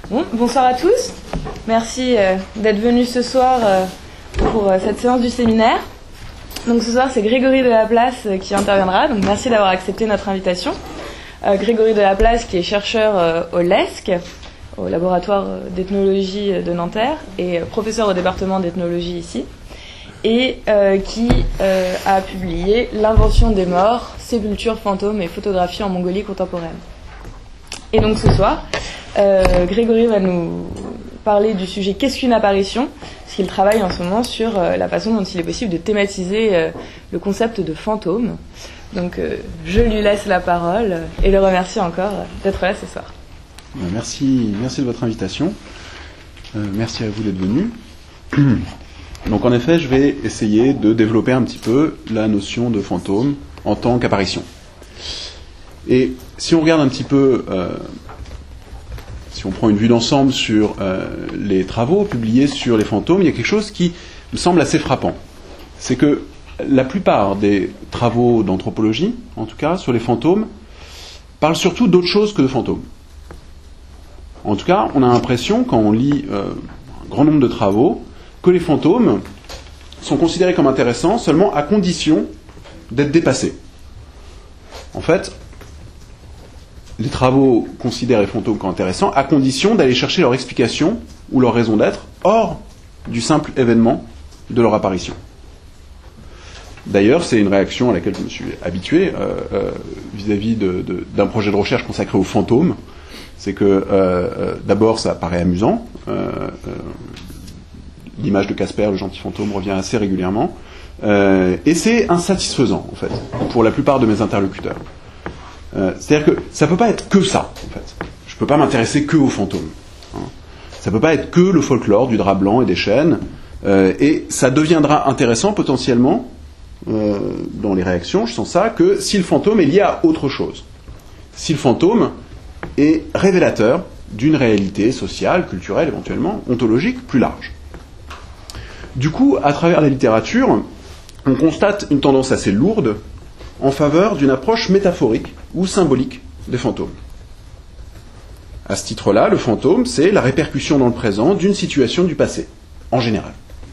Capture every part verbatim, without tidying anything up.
Bon, bonsoir à tous. Merci euh, d'être venus ce soir euh, pour euh, cette séance du séminaire. Donc ce soir, c'est Grégory Delaplace euh, qui interviendra. Donc merci d'avoir accepté notre invitation. Euh, Grégory Delaplace, qui est chercheur euh, au L E S C, au laboratoire d'ethnologie de Nanterre, et euh, professeur au département d'ethnologie ici, et euh, qui euh, a publié L'invention des morts, sépultures, fantômes et photographies en Mongolie contemporaine. Et donc ce soir, euh, Grégory va nous parler du sujet « Qu'est-ce qu'une apparition ?», parce qu'il travaille en ce moment sur euh, la façon dont il est possible de thématiser euh, le concept de fantôme. Donc euh, je lui laisse la parole et le remercie encore d'être là ce soir. Merci, merci de votre invitation. Euh, merci à vous d'être venus. Donc en effet, je vais essayer de développer un petit peu la notion de fantôme en tant qu'apparition. Et si on regarde un petit peu, euh, si on prend une vue d'ensemble sur euh, les travaux publiés sur les fantômes, il y a quelque chose qui me semble assez frappant. C'est que la plupart des travaux d'anthropologie, en tout cas, sur les fantômes, parlent surtout d'autre chose que de fantômes. En tout cas, on a l'impression, quand on lit euh, un grand nombre de travaux, que les fantômes sont considérés comme intéressants seulement à condition d'être dépassés. En fait, les travaux considèrent les fantômes comme intéressants à condition d'aller chercher leur explication ou leur raison d'être hors du simple événement de leur apparition. D'ailleurs, c'est une réaction à laquelle je me suis habitué euh, euh, vis-à-vis de, de, d'un projet de recherche consacré aux fantômes. C'est que, euh, euh, d'abord, ça paraît amusant. Euh, euh, l'image de Casper, le gentil fantôme, revient assez régulièrement. Euh, et c'est insatisfaisant, en fait, pour la plupart de mes interlocuteurs. Euh, c'est-à-dire que ça ne peut pas être que ça, en fait. Je ne peux pas m'intéresser que aux fantômes. Hein. Ça ne peut pas être que le folklore du drap blanc et des chênes. Euh, et ça deviendra intéressant, potentiellement, euh, dans les réactions, je sens ça, que si le fantôme est lié à autre chose. Si le fantôme est révélateur d'une réalité sociale, culturelle, éventuellement, ontologique, plus large. Du coup, à travers la littérature, on constate une tendance assez lourde en faveur d'une approche métaphorique ou symbolique des fantômes. À ce titre-là, le fantôme, c'est la répercussion dans le présent d'une situation du passé, en général.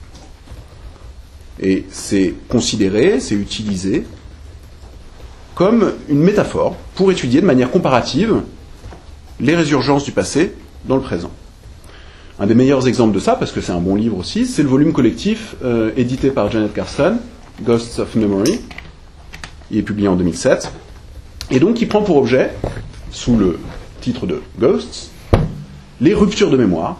Et c'est considéré, c'est utilisé comme une métaphore pour étudier de manière comparative les résurgences du passé dans le présent. Un des meilleurs exemples de ça, parce que c'est un bon livre aussi, c'est le volume collectif euh, édité par Janet Carson, Ghosts of Memory. Il est publié en deux mille sept. Et donc, il prend pour objet, sous le titre de Ghosts, les ruptures de mémoire,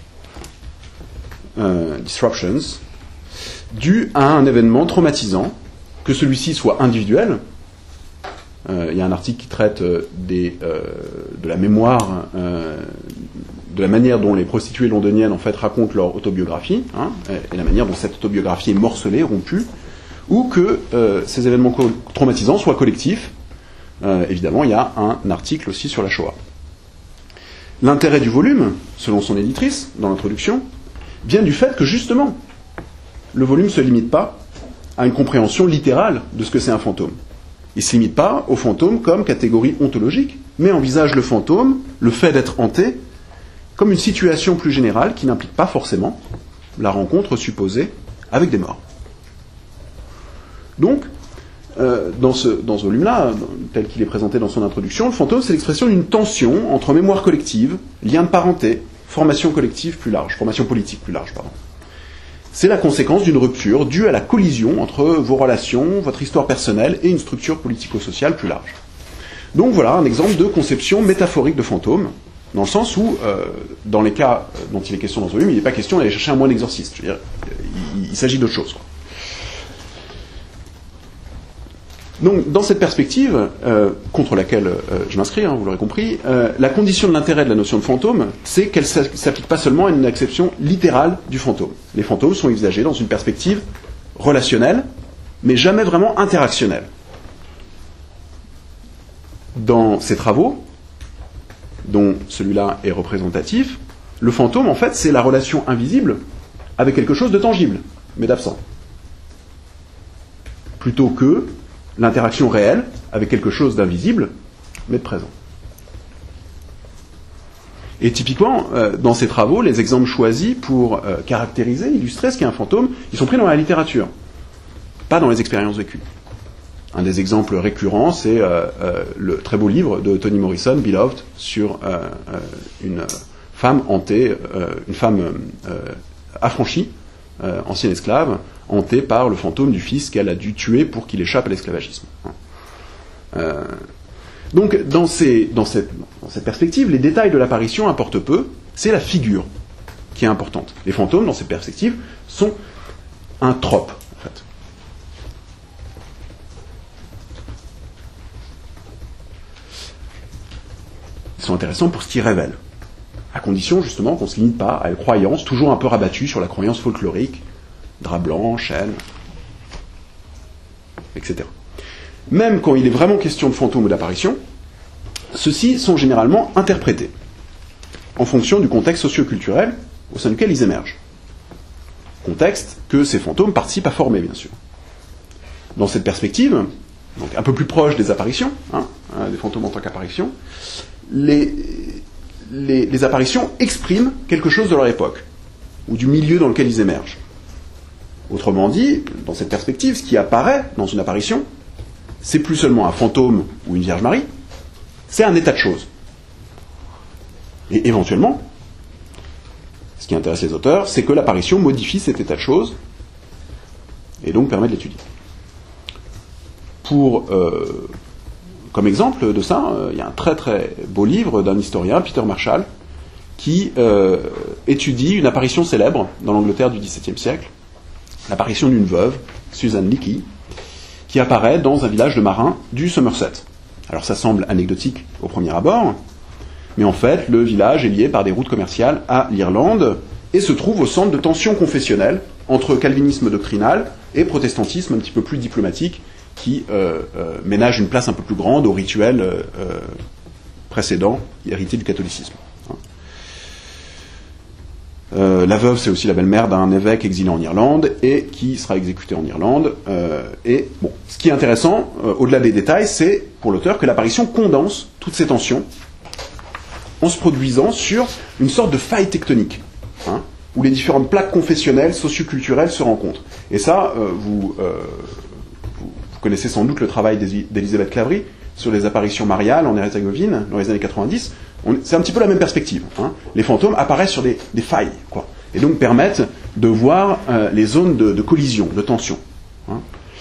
euh, disruptions, dues à un événement traumatisant, que celui-ci soit individuel. Euh, il y a un article qui traite euh, des, euh, de la mémoire, euh, de la manière dont les prostituées londoniennes en fait racontent leur autobiographie, hein, et, et la manière dont cette autobiographie est morcelée, rompue, ou que euh, ces événements co- traumatisants soient collectifs. Euh, évidemment, il y a un article aussi sur la Shoah. L'intérêt du volume, selon son éditrice, dans l'introduction, vient du fait que justement, le volume ne se limite pas à une compréhension littérale de ce que c'est un fantôme. Il ne se limite pas au fantôme comme catégorie ontologique, mais envisage le fantôme, le fait d'être hanté, comme une situation plus générale qui n'implique pas forcément la rencontre supposée avec des morts. Donc, euh, dans ce, dans ce volume-là, tel qu'il est présenté dans son introduction, le fantôme, c'est l'expression d'une tension entre mémoire collective, lien de parenté, formation collective plus large, formation politique plus large, pardon. C'est la conséquence d'une rupture due à la collision entre vos relations, votre histoire personnelle et une structure politico-sociale plus large. Donc voilà un exemple de conception métaphorique de fantôme, dans le sens où, euh, dans les cas dont il est question dans ce volume, il n'est pas question d'aller chercher un moine exorciste. Je veux dire, il, il s'agit d'autre chose, quoi. Donc, dans cette perspective, euh, contre laquelle euh, je m'inscris, hein, vous l'aurez compris, euh, la condition de l'intérêt de la notion de fantôme, c'est qu'elle ne s'applique pas seulement à une acception littérale du fantôme. Les fantômes sont envisagés dans une perspective relationnelle, mais jamais vraiment interactionnelle. Dans ces travaux, dont celui-là est représentatif, le fantôme, en fait, c'est la relation invisible avec quelque chose de tangible, mais d'absent. Plutôt que l'interaction réelle avec quelque chose d'invisible, mais de présent. Et typiquement, euh, dans ces travaux, les exemples choisis pour euh, caractériser, illustrer ce qu'est un fantôme, ils sont pris dans la littérature, pas dans les expériences vécues. Un des exemples récurrents, c'est euh, euh, le très beau livre de Toni Morrison, Beloved, sur euh, euh, une femme hantée, euh, une femme euh, affranchie, euh, ancienne esclave, hantée par le fantôme du fils qu'elle a dû tuer pour qu'il échappe à l'esclavagisme. Euh, donc, dans, ces, dans, cette, dans cette perspective, les détails de l'apparition importent peu, c'est la figure qui est importante. Les fantômes, dans cette perspective, sont un trope, en fait. Ils sont intéressants pour ce qu'ils révèlent, à condition, justement, qu'on ne se limite pas à une croyance, toujours un peu rabattue sur la croyance folklorique, drap blanc, chêne, et cetera. Même quand il est vraiment question de fantômes ou d'apparitions, ceux-ci sont généralement interprétés en fonction du contexte socio-culturel au sein duquel ils émergent. Contexte que ces fantômes participent à former, bien sûr. Dans cette perspective, donc un peu plus proche des apparitions, hein, des fantômes en tant qu'apparitions, les, les, les apparitions expriment quelque chose de leur époque, ou du milieu dans lequel ils émergent. Autrement dit, dans cette perspective, ce qui apparaît dans une apparition, c'est plus seulement un fantôme ou une Vierge Marie, c'est un état de choses. Et éventuellement, ce qui intéresse les auteurs, c'est que l'apparition modifie cet état de choses, et donc permet de l'étudier. Pour, euh, comme exemple de ça, euh, il y a un très très beau livre d'un historien, Peter Marshall, qui euh, étudie une apparition célèbre dans l'Angleterre du dix-septième siècle, l'apparition d'une veuve, Susan Leakey, qui apparaît dans un village de marins du Somerset. Alors ça semble anecdotique au premier abord, mais en fait, le village est lié par des routes commerciales à l'Irlande et se trouve au centre de tensions confessionnelles entre calvinisme doctrinal et protestantisme un petit peu plus diplomatique qui euh, euh, ménage une place un peu plus grande aux rituels euh, euh, précédents, hérités du catholicisme. Euh, la veuve, c'est aussi la belle-mère d'un évêque exilé en Irlande et qui sera exécuté en Irlande. Euh, et bon, ce qui est intéressant, euh, au-delà des détails, c'est pour l'auteur que l'apparition condense toutes ces tensions en se produisant sur une sorte de faille tectonique, hein, où les différentes plaques confessionnelles, socio-culturelles se rencontrent. Et ça, euh, vous, euh, vous, vous connaissez sans doute le travail d'Elisabeth Claverie sur les apparitions mariales en Herzégovine dans les années quatre-vingt-dix. On, c'est un petit peu la même perspective. Hein. Les fantômes apparaissent sur des, des failles, quoi, et donc permettent de voir euh, les zones de, de collision, de tension. Hein.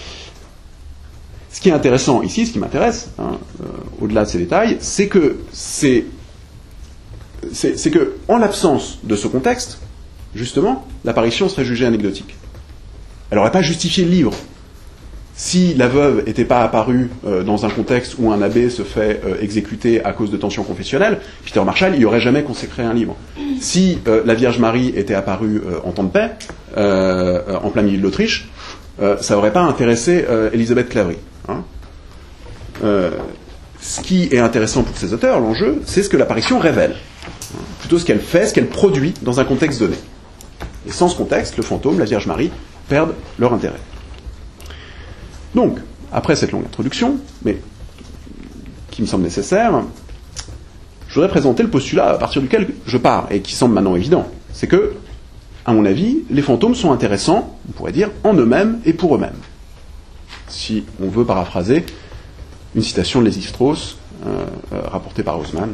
Ce qui est intéressant ici, ce qui m'intéresse, hein, euh, au-delà de ces détails, c'est que c'est, c'est, c'est que, en l'absence de ce contexte, justement, l'apparition serait jugée anecdotique. Elle n'aurait pas justifié le livre. Si la veuve n'était pas apparue euh, dans un contexte où un abbé se fait euh, exécuter à cause de tensions confessionnelles, Peter Marshall n'y aurait jamais consacré un livre. Si euh, la Vierge Marie était apparue euh, en temps de paix, euh, euh, en plein milieu de l'Autriche, euh, ça n'aurait pas intéressé euh, Elisabeth Claverie. Hein. Euh, ce qui est intéressant pour ces auteurs, l'enjeu, c'est ce que l'apparition révèle. Hein. Plutôt ce qu'elle fait, ce qu'elle produit dans un contexte donné. Et sans ce contexte, le fantôme, la Vierge Marie, perdent leur intérêt. Donc, après cette longue introduction, mais qui me semble nécessaire, je voudrais présenter le postulat à partir duquel je pars, et qui semble maintenant évident. C'est que, à mon avis, les fantômes sont intéressants, on pourrait dire, en eux-mêmes et pour eux-mêmes. Si on veut paraphraser une citation de Lévi-Strauss, euh, euh, rapportée par Haussmann.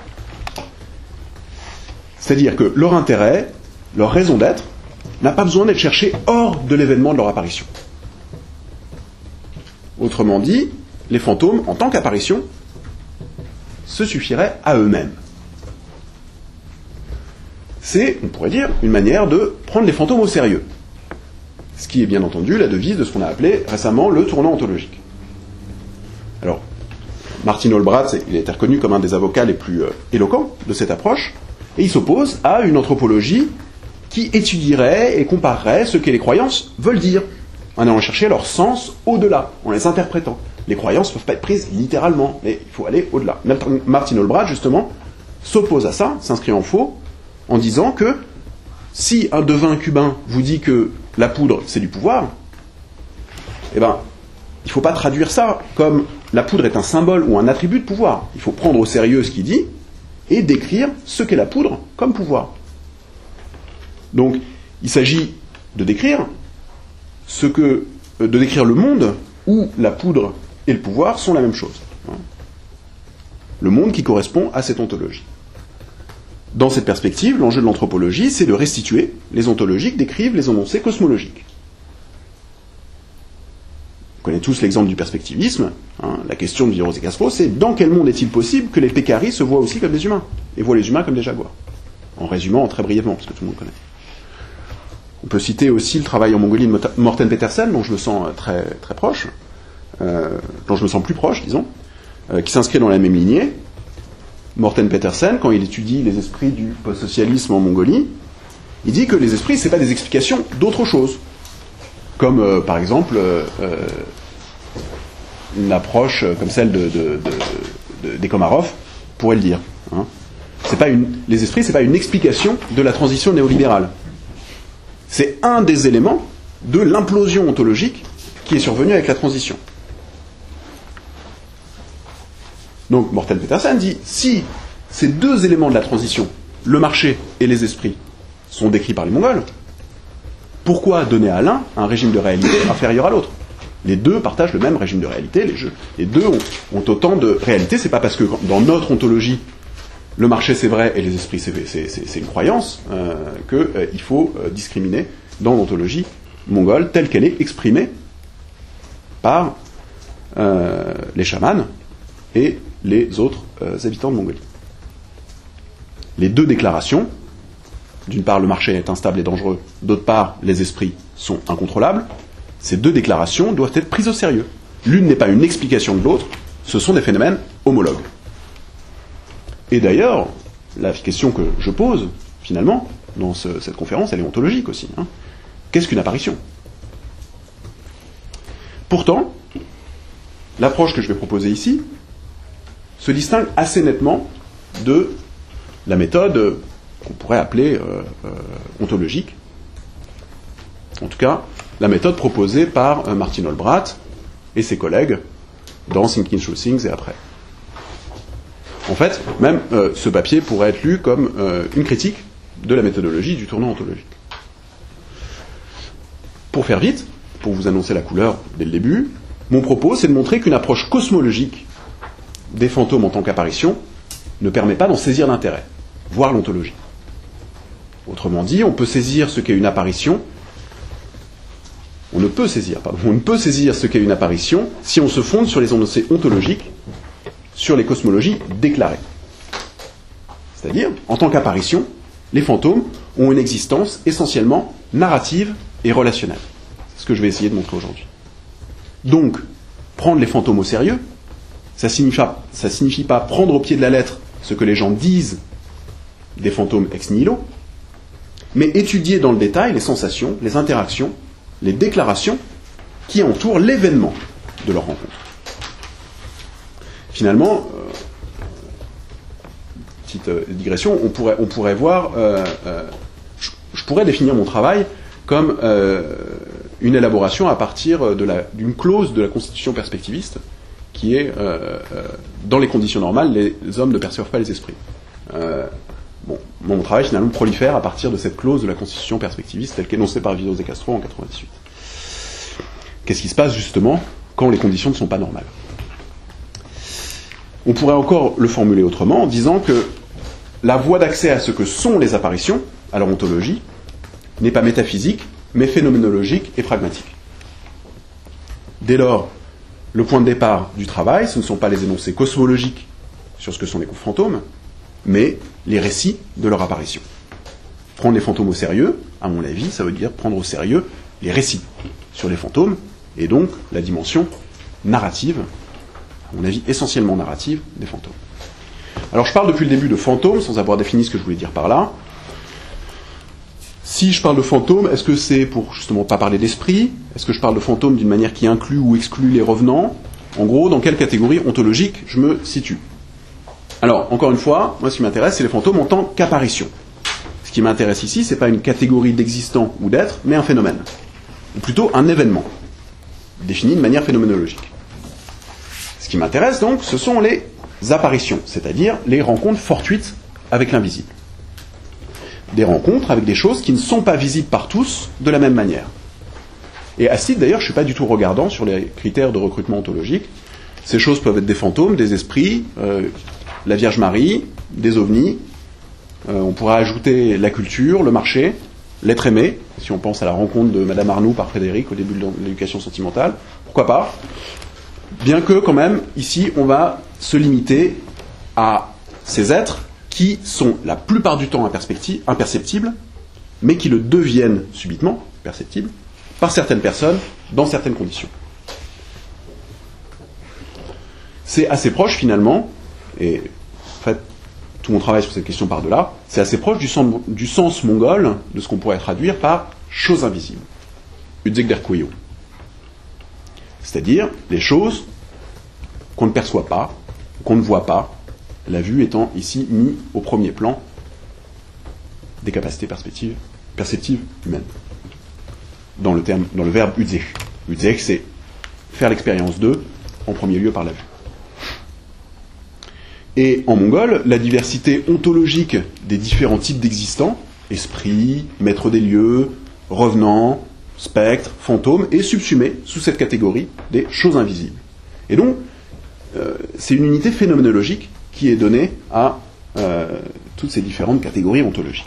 C'est-à-dire que leur intérêt, leur raison d'être, n'a pas besoin d'être cherché hors de l'événement de leur apparition. Autrement dit, les fantômes, en tant qu'apparition, se suffiraient à eux-mêmes. C'est, on pourrait dire, une manière de prendre les fantômes au sérieux. Ce qui est bien entendu la devise de ce qu'on a appelé récemment le tournant ontologique. Alors, Martin Olbratz, il a été reconnu comme un des avocats les plus euh, éloquents de cette approche, et il s'oppose à une anthropologie qui étudierait et comparerait ce que les croyances veulent dire, en allant chercher leur sens au-delà, en les interprétant. Les croyances ne peuvent pas être prises littéralement, mais il faut aller au-delà. Martin Olbratz, justement, s'oppose à ça, s'inscrit en faux, en disant que si un devin cubain vous dit que la poudre, c'est du pouvoir, eh ben, il ne faut pas traduire ça comme la poudre est un symbole ou un attribut de pouvoir. Il faut prendre au sérieux ce qu'il dit, et décrire ce qu'est la poudre comme pouvoir. Donc, il s'agit de décrire ce que, de décrire le monde où la poudre et le pouvoir sont la même chose. Le monde qui correspond à cette ontologie. Dans cette perspective, l'enjeu de l'anthropologie, c'est de restituer les ontologies que décrivent les énoncés cosmologiques. On connaît tous l'exemple du perspectivisme. Hein, la question de Villeroz et Castro, c'est dans quel monde est-il possible que les pécaris se voient aussi comme des humains et voient les humains comme des jaguars? En résumant très brièvement, parce que tout le monde connaît. On peut citer aussi le travail en Mongolie de Morten Petersen, dont je me sens très, très proche, euh, dont je me sens plus proche, disons, euh, qui s'inscrit dans la même lignée. Morten Petersen, quand il étudie les esprits du post-socialisme en Mongolie, il dit que les esprits, c'est pas des explications d'autre chose. Comme, euh, par exemple, euh, une approche comme celle de, de, de, de, des Komarov pourrait le dire. Hein. C'est pas une, les esprits, c'est pas une explication de la transition néolibérale. C'est un des éléments de l'implosion ontologique qui est survenue avec la transition. Donc Morten Petersen dit, si ces deux éléments de la transition, le marché et les esprits, sont décrits par les Mongols, pourquoi donner à l'un un régime de réalité inférieur à l'autre? Les deux partagent le même régime de réalité, les, jeux. les deux ont, ont autant de réalité. C'est pas parce que dans notre ontologie, le marché c'est vrai et les esprits c'est, c'est, c'est, c'est une croyance euh, qu'il euh, faut euh, discriminer dans l'ontologie mongole telle qu'elle est exprimée par euh, les chamans et les autres euh, habitants de Mongolie. Les deux déclarations, d'une part le marché est instable et dangereux, d'autre part les esprits sont incontrôlables, ces deux déclarations doivent être prises au sérieux. L'une n'est pas une explication de l'autre, ce sont des phénomènes homologues. Et d'ailleurs, la question que je pose, finalement, dans ce, cette conférence, elle est ontologique aussi. Hein. Qu'est-ce qu'une apparition? Pourtant, l'approche que je vais proposer ici se distingue assez nettement de la méthode qu'on pourrait appeler euh, euh, ontologique. En tout cas, la méthode proposée par euh, Martin Olbrath et ses collègues dans Thinking Through Things et après. En fait, même euh, ce papier pourrait être lu comme euh, une critique de la méthodologie du tournant ontologique. Pour faire vite, pour vous annoncer la couleur dès le début, mon propos, c'est de montrer qu'une approche cosmologique des fantômes en tant qu'apparition ne permet pas d'en saisir l'intérêt, voire l'ontologie. Autrement dit, on peut saisir ce qu'est une apparition, on ne peut saisir, pardon, on ne peut saisir ce qu'est une apparition si on se fonde sur les énoncés ontologiques, sur les cosmologies déclarées. C'est-à-dire, en tant qu'apparition, les fantômes ont une existence essentiellement narrative et relationnelle. C'est ce que je vais essayer de montrer aujourd'hui. Donc, prendre les fantômes au sérieux, ça signifie, ça signifie pas prendre au pied de la lettre ce que les gens disent des fantômes ex nihilo, mais étudier dans le détail les sensations, les interactions, les déclarations qui entourent l'événement de leur rencontre. Finalement, euh, petite euh, digression, on pourrait, on pourrait voir, euh, euh, je, je pourrais définir mon travail comme euh, une élaboration à partir de la, d'une clause de la constitution perspectiviste qui est, euh, euh, dans les conditions normales, les, les hommes ne perçoivent pas les esprits. Euh, bon, mon travail finalement prolifère à partir de cette clause de la constitution perspectiviste telle qu'énoncée par Villeroz et Castro en quatre-vingt-dix-huit. Qu'est-ce qui se passe justement quand les conditions ne sont pas normales? On pourrait encore le formuler autrement en disant que la voie d'accès à ce que sont les apparitions, à leur ontologie, n'est pas métaphysique, mais phénoménologique et pragmatique. Dès lors, le point de départ du travail, ce ne sont pas les énoncés cosmologiques sur ce que sont les fantômes, mais les récits de leur apparition. Prendre les fantômes au sérieux, à mon avis, ça veut dire prendre au sérieux les récits sur les fantômes, et donc la dimension narrative, à mon avis essentiellement narrative, des fantômes. Alors je parle depuis le début de fantômes, sans avoir défini ce que je voulais dire par là. Si je parle de fantômes, est-ce que c'est pour justement pas parler d'esprit? Est-ce que je parle de fantômes d'une manière qui inclut ou exclut les revenants? En gros, dans quelle catégorie ontologique je me situe? Alors, encore une fois, moi ce qui m'intéresse, c'est les fantômes en tant qu'apparition. Ce qui m'intéresse ici, c'est pas une catégorie d'existant ou d'être, mais un phénomène. Ou plutôt un événement, défini de manière phénoménologique. Ce qui m'intéresse donc, ce sont les apparitions, c'est-à-dire les rencontres fortuites avec l'invisible. Des rencontres avec des choses qui ne sont pas visibles par tous de la même manière. Et à ce titre, d'ailleurs, je ne suis pas du tout regardant sur les critères de recrutement ontologique. Ces choses peuvent être des fantômes, des esprits, euh, la Vierge Marie, des ovnis. Euh, on pourrait ajouter la culture, le marché, l'être aimé, si on pense à la rencontre de Madame Arnoux par Frédéric au début de l'éducation sentimentale. Pourquoi pas ? Bien que, quand même, ici, on va se limiter à ces êtres qui sont la plupart du temps imperceptibles, mais qui le deviennent subitement, perceptibles, par certaines personnes, dans certaines conditions. C'est assez proche, finalement, et en fait, tout mon travail sur cette question part de là, c'est assez proche du sens, du sens mongol de ce qu'on pourrait traduire par « choses invisibles », Udzek Derkoyo. C'est-à-dire les choses qu'on ne perçoit pas, qu'on ne voit pas, la vue étant ici mise au premier plan des capacités perceptives, perceptives humaines. Dans le, terme, dans le verbe udzek. Udzek, c'est faire l'expérience d'eux, en premier lieu par la vue. Et en mongol, la diversité ontologique des différents types d'existants, esprit, maître des lieux, revenant, spectre, fantôme, est subsumée sous cette catégorie des choses invisibles. Et donc, euh, c'est une unité phénoménologique qui est donnée à euh, toutes ces différentes catégories ontologiques.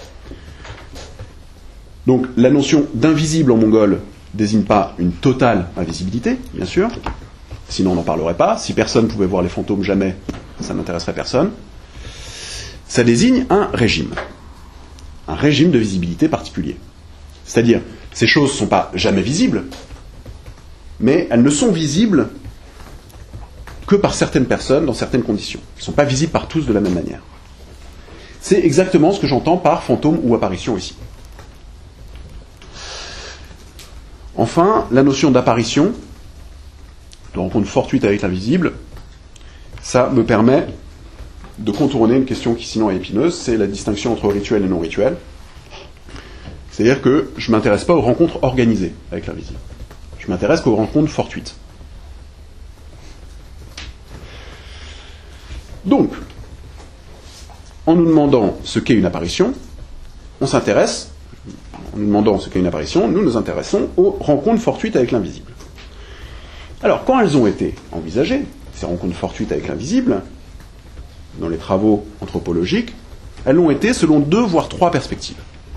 Donc, la notion d'invisible en mongol désigne pas une totale invisibilité, bien sûr, sinon on n'en parlerait pas. Si personne ne pouvait voir les fantômes jamais, ça n'intéresserait personne. Ça désigne un régime, un régime de visibilité particulier. C'est-à-dire, ces choses ne sont pas jamais visibles, mais elles ne sont visibles que par certaines personnes, dans certaines conditions. Elles ne sont pas visibles par tous de la même manière. C'est exactement ce que j'entends par fantôme ou apparition ici. Enfin, la notion d'apparition, de rencontre fortuite avec l'invisible, ça me permet de contourner une question qui sinon est épineuse, c'est la distinction entre rituel et non rituel. C'est-à-dire que je ne m'intéresse pas aux rencontres organisées avec l'invisible. Je m'intéresse qu'aux rencontres fortuites. Donc, en nous demandant ce qu'est une apparition, on s'intéresse, en nous demandant ce qu'est une apparition, nous nous intéressons aux rencontres fortuites avec l'invisible. Alors, quand elles ont été envisagées, ces rencontres fortuites avec l'invisible, dans les travaux anthropologiques, elles l'ont été selon deux voire trois perspectives.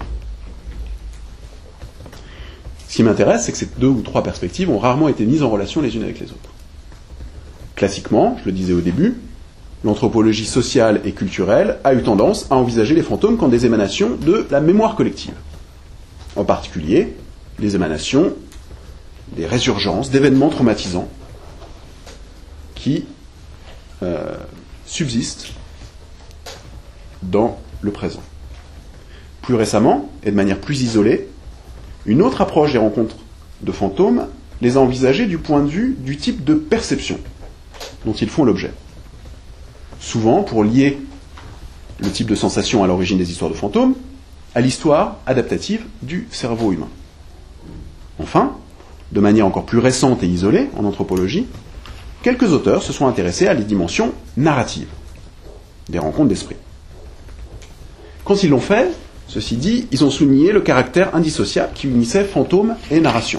Ce qui m'intéresse, c'est que ces deux ou trois perspectives ont rarement été mises en relation les unes avec les autres. Classiquement, je le disais au début, l'anthropologie sociale et culturelle a eu tendance à envisager les fantômes comme des émanations de la mémoire collective. En particulier, les émanations des résurgences, d'événements traumatisants qui euh, subsistent dans le présent. Plus récemment, et de manière plus isolée, une autre approche des rencontres de fantômes les a envisagées du point de vue du type de perception dont ils font l'objet. Souvent, pour lier le type de sensation à l'origine des histoires de fantômes, à l'histoire adaptative du cerveau humain. Enfin, de manière encore plus récente et isolée en anthropologie, quelques auteurs se sont intéressés à les dimensions narratives des rencontres d'esprit. Quand ils l'ont fait, ceci dit, ils ont souligné le caractère indissociable qui unissait fantôme et narration.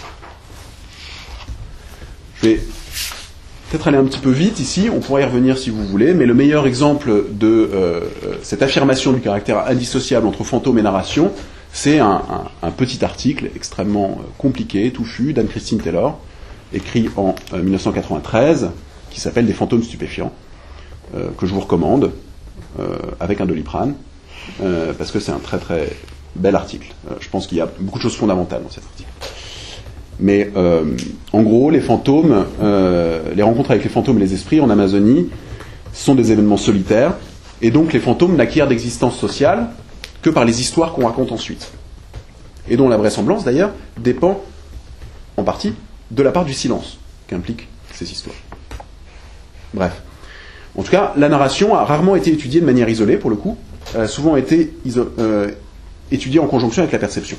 Je vais peut-être aller un petit peu vite ici, on pourrait y revenir si vous voulez, mais le meilleur exemple de euh, cette affirmation du caractère indissociable entre fantôme et narration, c'est un, un, un petit article extrêmement compliqué, touffu, d'Anne-Christine Taylor, écrit en euh, mille neuf cent quatre-vingt-treize, qui s'appelle « Des fantômes stupéfiants euh, », que je vous recommande, euh, avec un Doliprane, euh, parce que c'est un très très bel article. Euh, je pense qu'il y a beaucoup de choses fondamentales dans cet article. Mais euh, en gros, les fantômes, euh, les rencontres avec les fantômes et les esprits en Amazonie sont des événements solitaires, et donc les fantômes n'acquièrent d'existence sociale que par les histoires qu'on raconte ensuite, et dont la vraisemblance d'ailleurs dépend en partie de la part du silence qu'impliquent ces histoires. Bref. En tout cas, la narration a rarement été étudiée de manière isolée, pour le coup, elle a souvent été iso- euh, étudiée en conjonction avec la perception.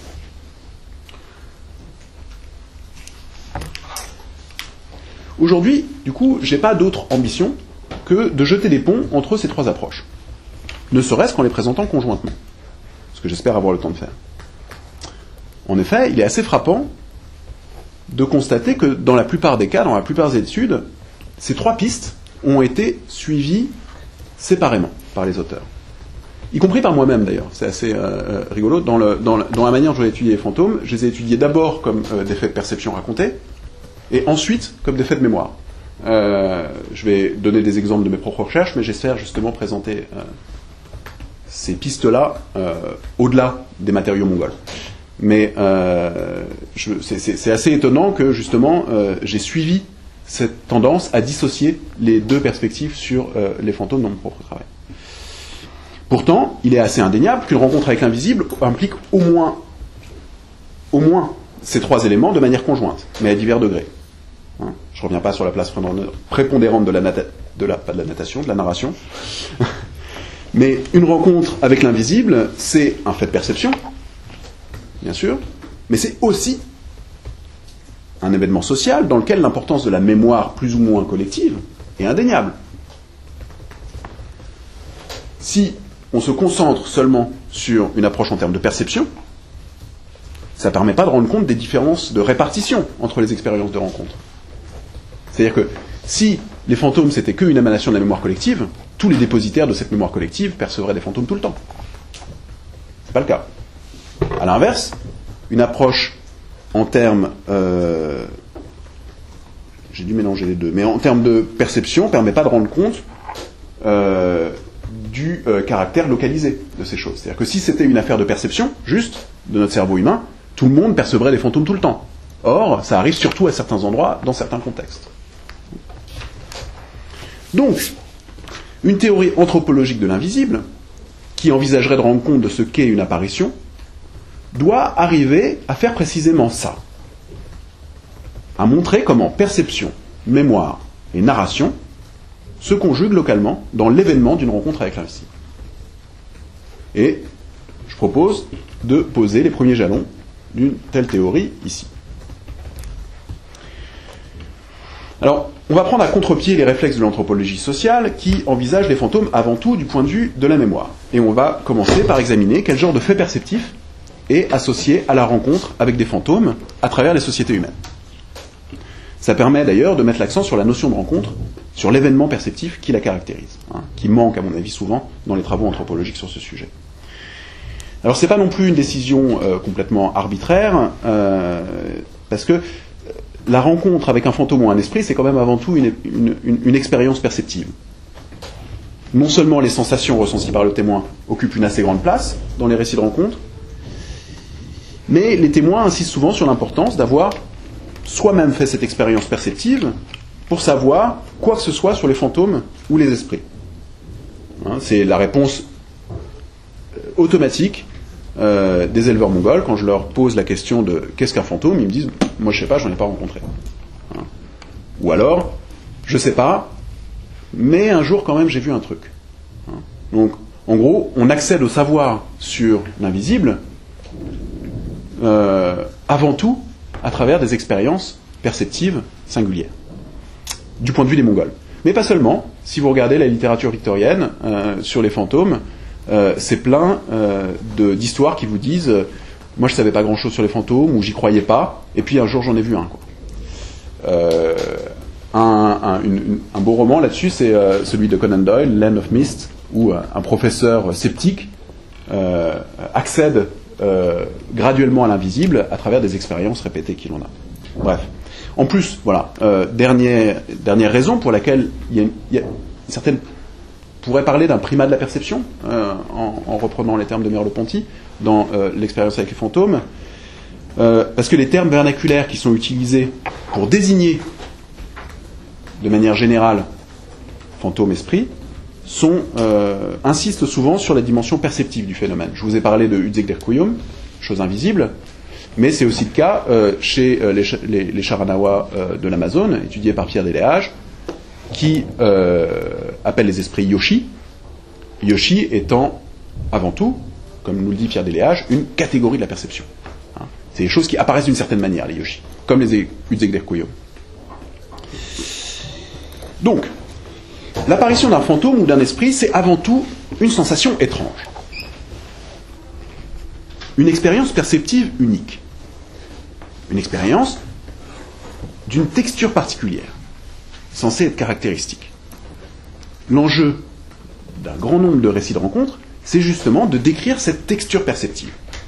Aujourd'hui, du coup, j'ai pas d'autre ambition que de jeter des ponts entre ces trois approches. ne serait-ce qu'en les présentant conjointement, ce que j'espère avoir le temps de faire. En effet, il est assez frappant de constater que dans la plupart des cas, dans la plupart des études, ces trois pistes ont été suivies séparément par les auteurs. Y compris par moi-même d'ailleurs, c'est assez euh, rigolo. Dans, le, dans, le, dans la manière dont j'ai étudié les fantômes, je les ai étudiés d'abord comme euh, des faits de perception racontés, et ensuite comme des faits de mémoire. Euh, je vais donner des exemples de mes propres recherches, mais j'espère justement présenter euh, ces pistes-là euh, au-delà des matériaux mongols. Mais euh, je, c'est, c'est, c'est assez étonnant que justement euh, j'ai suivi cette tendance à dissocier les deux perspectives sur euh, les fantômes dans mon propre travail. Pourtant, il est assez indéniable qu'une rencontre avec l'invisible implique au moins, au moins ces trois éléments de manière conjointe, mais à divers degrés. Hein, je ne reviens pas sur la place prépondérante de la, nata- de la, pas de la natation, de la narration. Mais une rencontre avec l'invisible, c'est un fait de perception, bien sûr, mais c'est aussi un événement social dans lequel l'importance de la mémoire plus ou moins collective est indéniable. Si on se concentre seulement sur une approche en termes de perception, ça ne permet pas de rendre compte des différences de répartition entre les expériences de rencontre. C'est-à-dire que si les fantômes c'était qu'une émanation de la mémoire collective, tous les dépositaires de cette mémoire collective percevraient des fantômes tout le temps. C'est pas le cas. À l'inverse, une approche en termes, euh, j'ai dû mélanger les deux, mais en termes de perception, ne permet pas de rendre compte euh, du euh, caractère localisé de ces choses. C'est-à-dire que si c'était une affaire de perception, juste, de notre cerveau humain, tout le monde percevrait des fantômes tout le temps. Or, ça arrive surtout à certains endroits, dans certains contextes. Donc, une théorie anthropologique de l'invisible, qui envisagerait de rendre compte de ce qu'est une apparition, doit arriver à faire précisément ça. À montrer comment perception, mémoire et narration se conjuguent localement dans l'événement d'une rencontre avec l'invisible. Et je propose de poser les premiers jalons d'une telle théorie ici. Alors, on va prendre à contre-pied les réflexes de l'anthropologie sociale qui envisagent les fantômes avant tout du point de vue de la mémoire. Et on va commencer par examiner quel genre de fait perceptif est associé à la rencontre avec des fantômes à travers les sociétés humaines. Ça permet d'ailleurs de mettre l'accent sur la notion de rencontre, sur l'événement perceptif qui la caractérise, hein, qui manque à mon avis souvent dans les travaux anthropologiques sur ce sujet. Alors c'est pas non plus une décision euh, complètement arbitraire, euh, parce que la rencontre avec un fantôme ou un esprit, c'est quand même avant tout une, une, une, une expérience perceptive. Non seulement les sensations ressenties par le témoin occupent une assez grande place dans les récits de rencontre, mais les témoins insistent souvent sur l'importance d'avoir soi-même fait cette expérience perceptive pour savoir quoi que ce soit sur les fantômes ou les esprits. Hein, c'est la réponse automatique euh, des éleveurs mongols quand je leur pose la question de qu'est-ce qu'un fantôme, ils me disent moi je sais pas, j'en ai pas rencontré. Hein. Ou alors je sais pas, mais un jour quand même j'ai vu un truc. Hein. Donc en gros, on accède au savoir sur l'invisible euh, avant tout à travers des expériences perceptives singulières, du point de vue des Mongols. Mais pas seulement. Si vous regardez la littérature victorienne euh, sur les fantômes, euh, c'est plein euh, de, d'histoires qui vous disent euh, moi je savais pas grand chose sur les fantômes, ou j'y croyais pas, et puis un jour j'en ai vu un. Quoi. Euh, un, un, une, une, un beau roman là-dessus, c'est euh, celui de Conan Doyle, Land of Mist, où euh, un professeur sceptique euh, accède Euh, graduellement à l'invisible à travers des expériences répétées qu'il en a. Bref. En plus, voilà, euh, dernière, dernière raison pour laquelle il y a, il y a une certaine... On pourrait parler d'un primat de la perception, euh, en, en reprenant les termes de Merleau-Ponty, dans euh, l'expérience avec les fantômes, euh, parce que les termes vernaculaires qui sont utilisés pour désigner de manière générale fantôme, esprit, Sont, euh, insistent souvent sur la dimension perceptive du phénomène. Je vous ai parlé de Udzegderkuyum, chose invisible, mais c'est aussi le cas euh, chez euh, les, les, les Charanawa euh, de l'Amazone, étudiés par Pierre Deléage, qui euh, appelle les esprits Yoshi, Yoshi étant avant tout, comme nous le dit Pierre Deléage, une catégorie de la perception. Hein. C'est des choses qui apparaissent d'une certaine manière, les Yoshi, comme les Udzegderkuyum. Donc, l'apparition d'un fantôme ou d'un esprit, c'est avant tout une sensation étrange, une expérience perceptive unique, une expérience d'une texture particulière, censée être caractéristique. L'enjeu d'un grand nombre de récits de rencontres, c'est justement de décrire cette texture perceptive.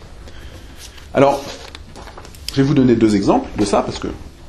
Alors, je vais vous donner deux exemples de ça, parce que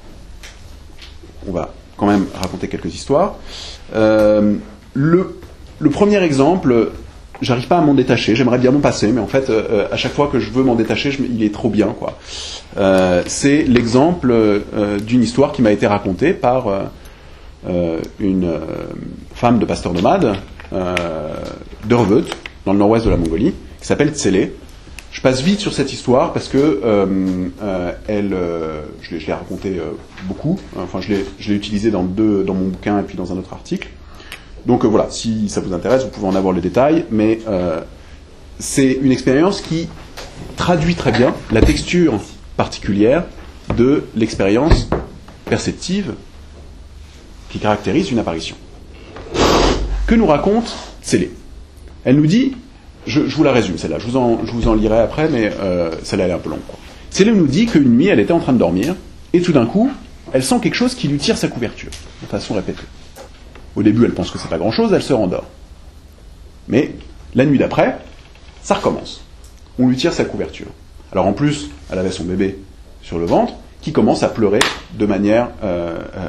on va quand même raconter quelques histoires. Euh, le, le premier exemple, j'arrive pas à m'en détacher, j'aimerais bien m'en passer, mais en fait, euh, à chaque fois que je veux m'en détacher, je, il est trop bien, quoi. Euh, c'est l'exemple euh, d'une histoire qui m'a été racontée par euh, euh, une euh, femme de pasteur nomade euh, de Reveut, dans le nord-ouest de la Mongolie, qui s'appelle Tsélé. Je passe vite sur cette histoire parce que euh, euh, elle, euh, je l'ai, je l'ai racontée euh, beaucoup. Enfin, je l'ai, je l'ai utilisée dans deux, dans mon bouquin et puis dans un autre article. Donc euh, voilà, si ça vous intéresse, vous pouvez en avoir le détail. Mais euh, c'est une expérience qui traduit très bien la texture particulière de l'expérience perceptive qui caractérise une apparition. Que nous raconte Tsélé ? Elle nous dit, je, je vous la résume celle-là, je vous en, je vous en lirai après, mais euh, celle-là elle est un peu longue, quoi. Tsélé nous dit qu'une nuit elle était en train de dormir, et tout d'un coup, elle sent quelque chose qui lui tire sa couverture, de façon répétée. Au début elle pense que c'est pas grand-chose, elle se rendort. Mais la nuit d'après, ça recommence. On lui tire sa couverture. Alors en plus, elle avait son bébé sur le ventre, qui commence à pleurer de manière, euh, euh,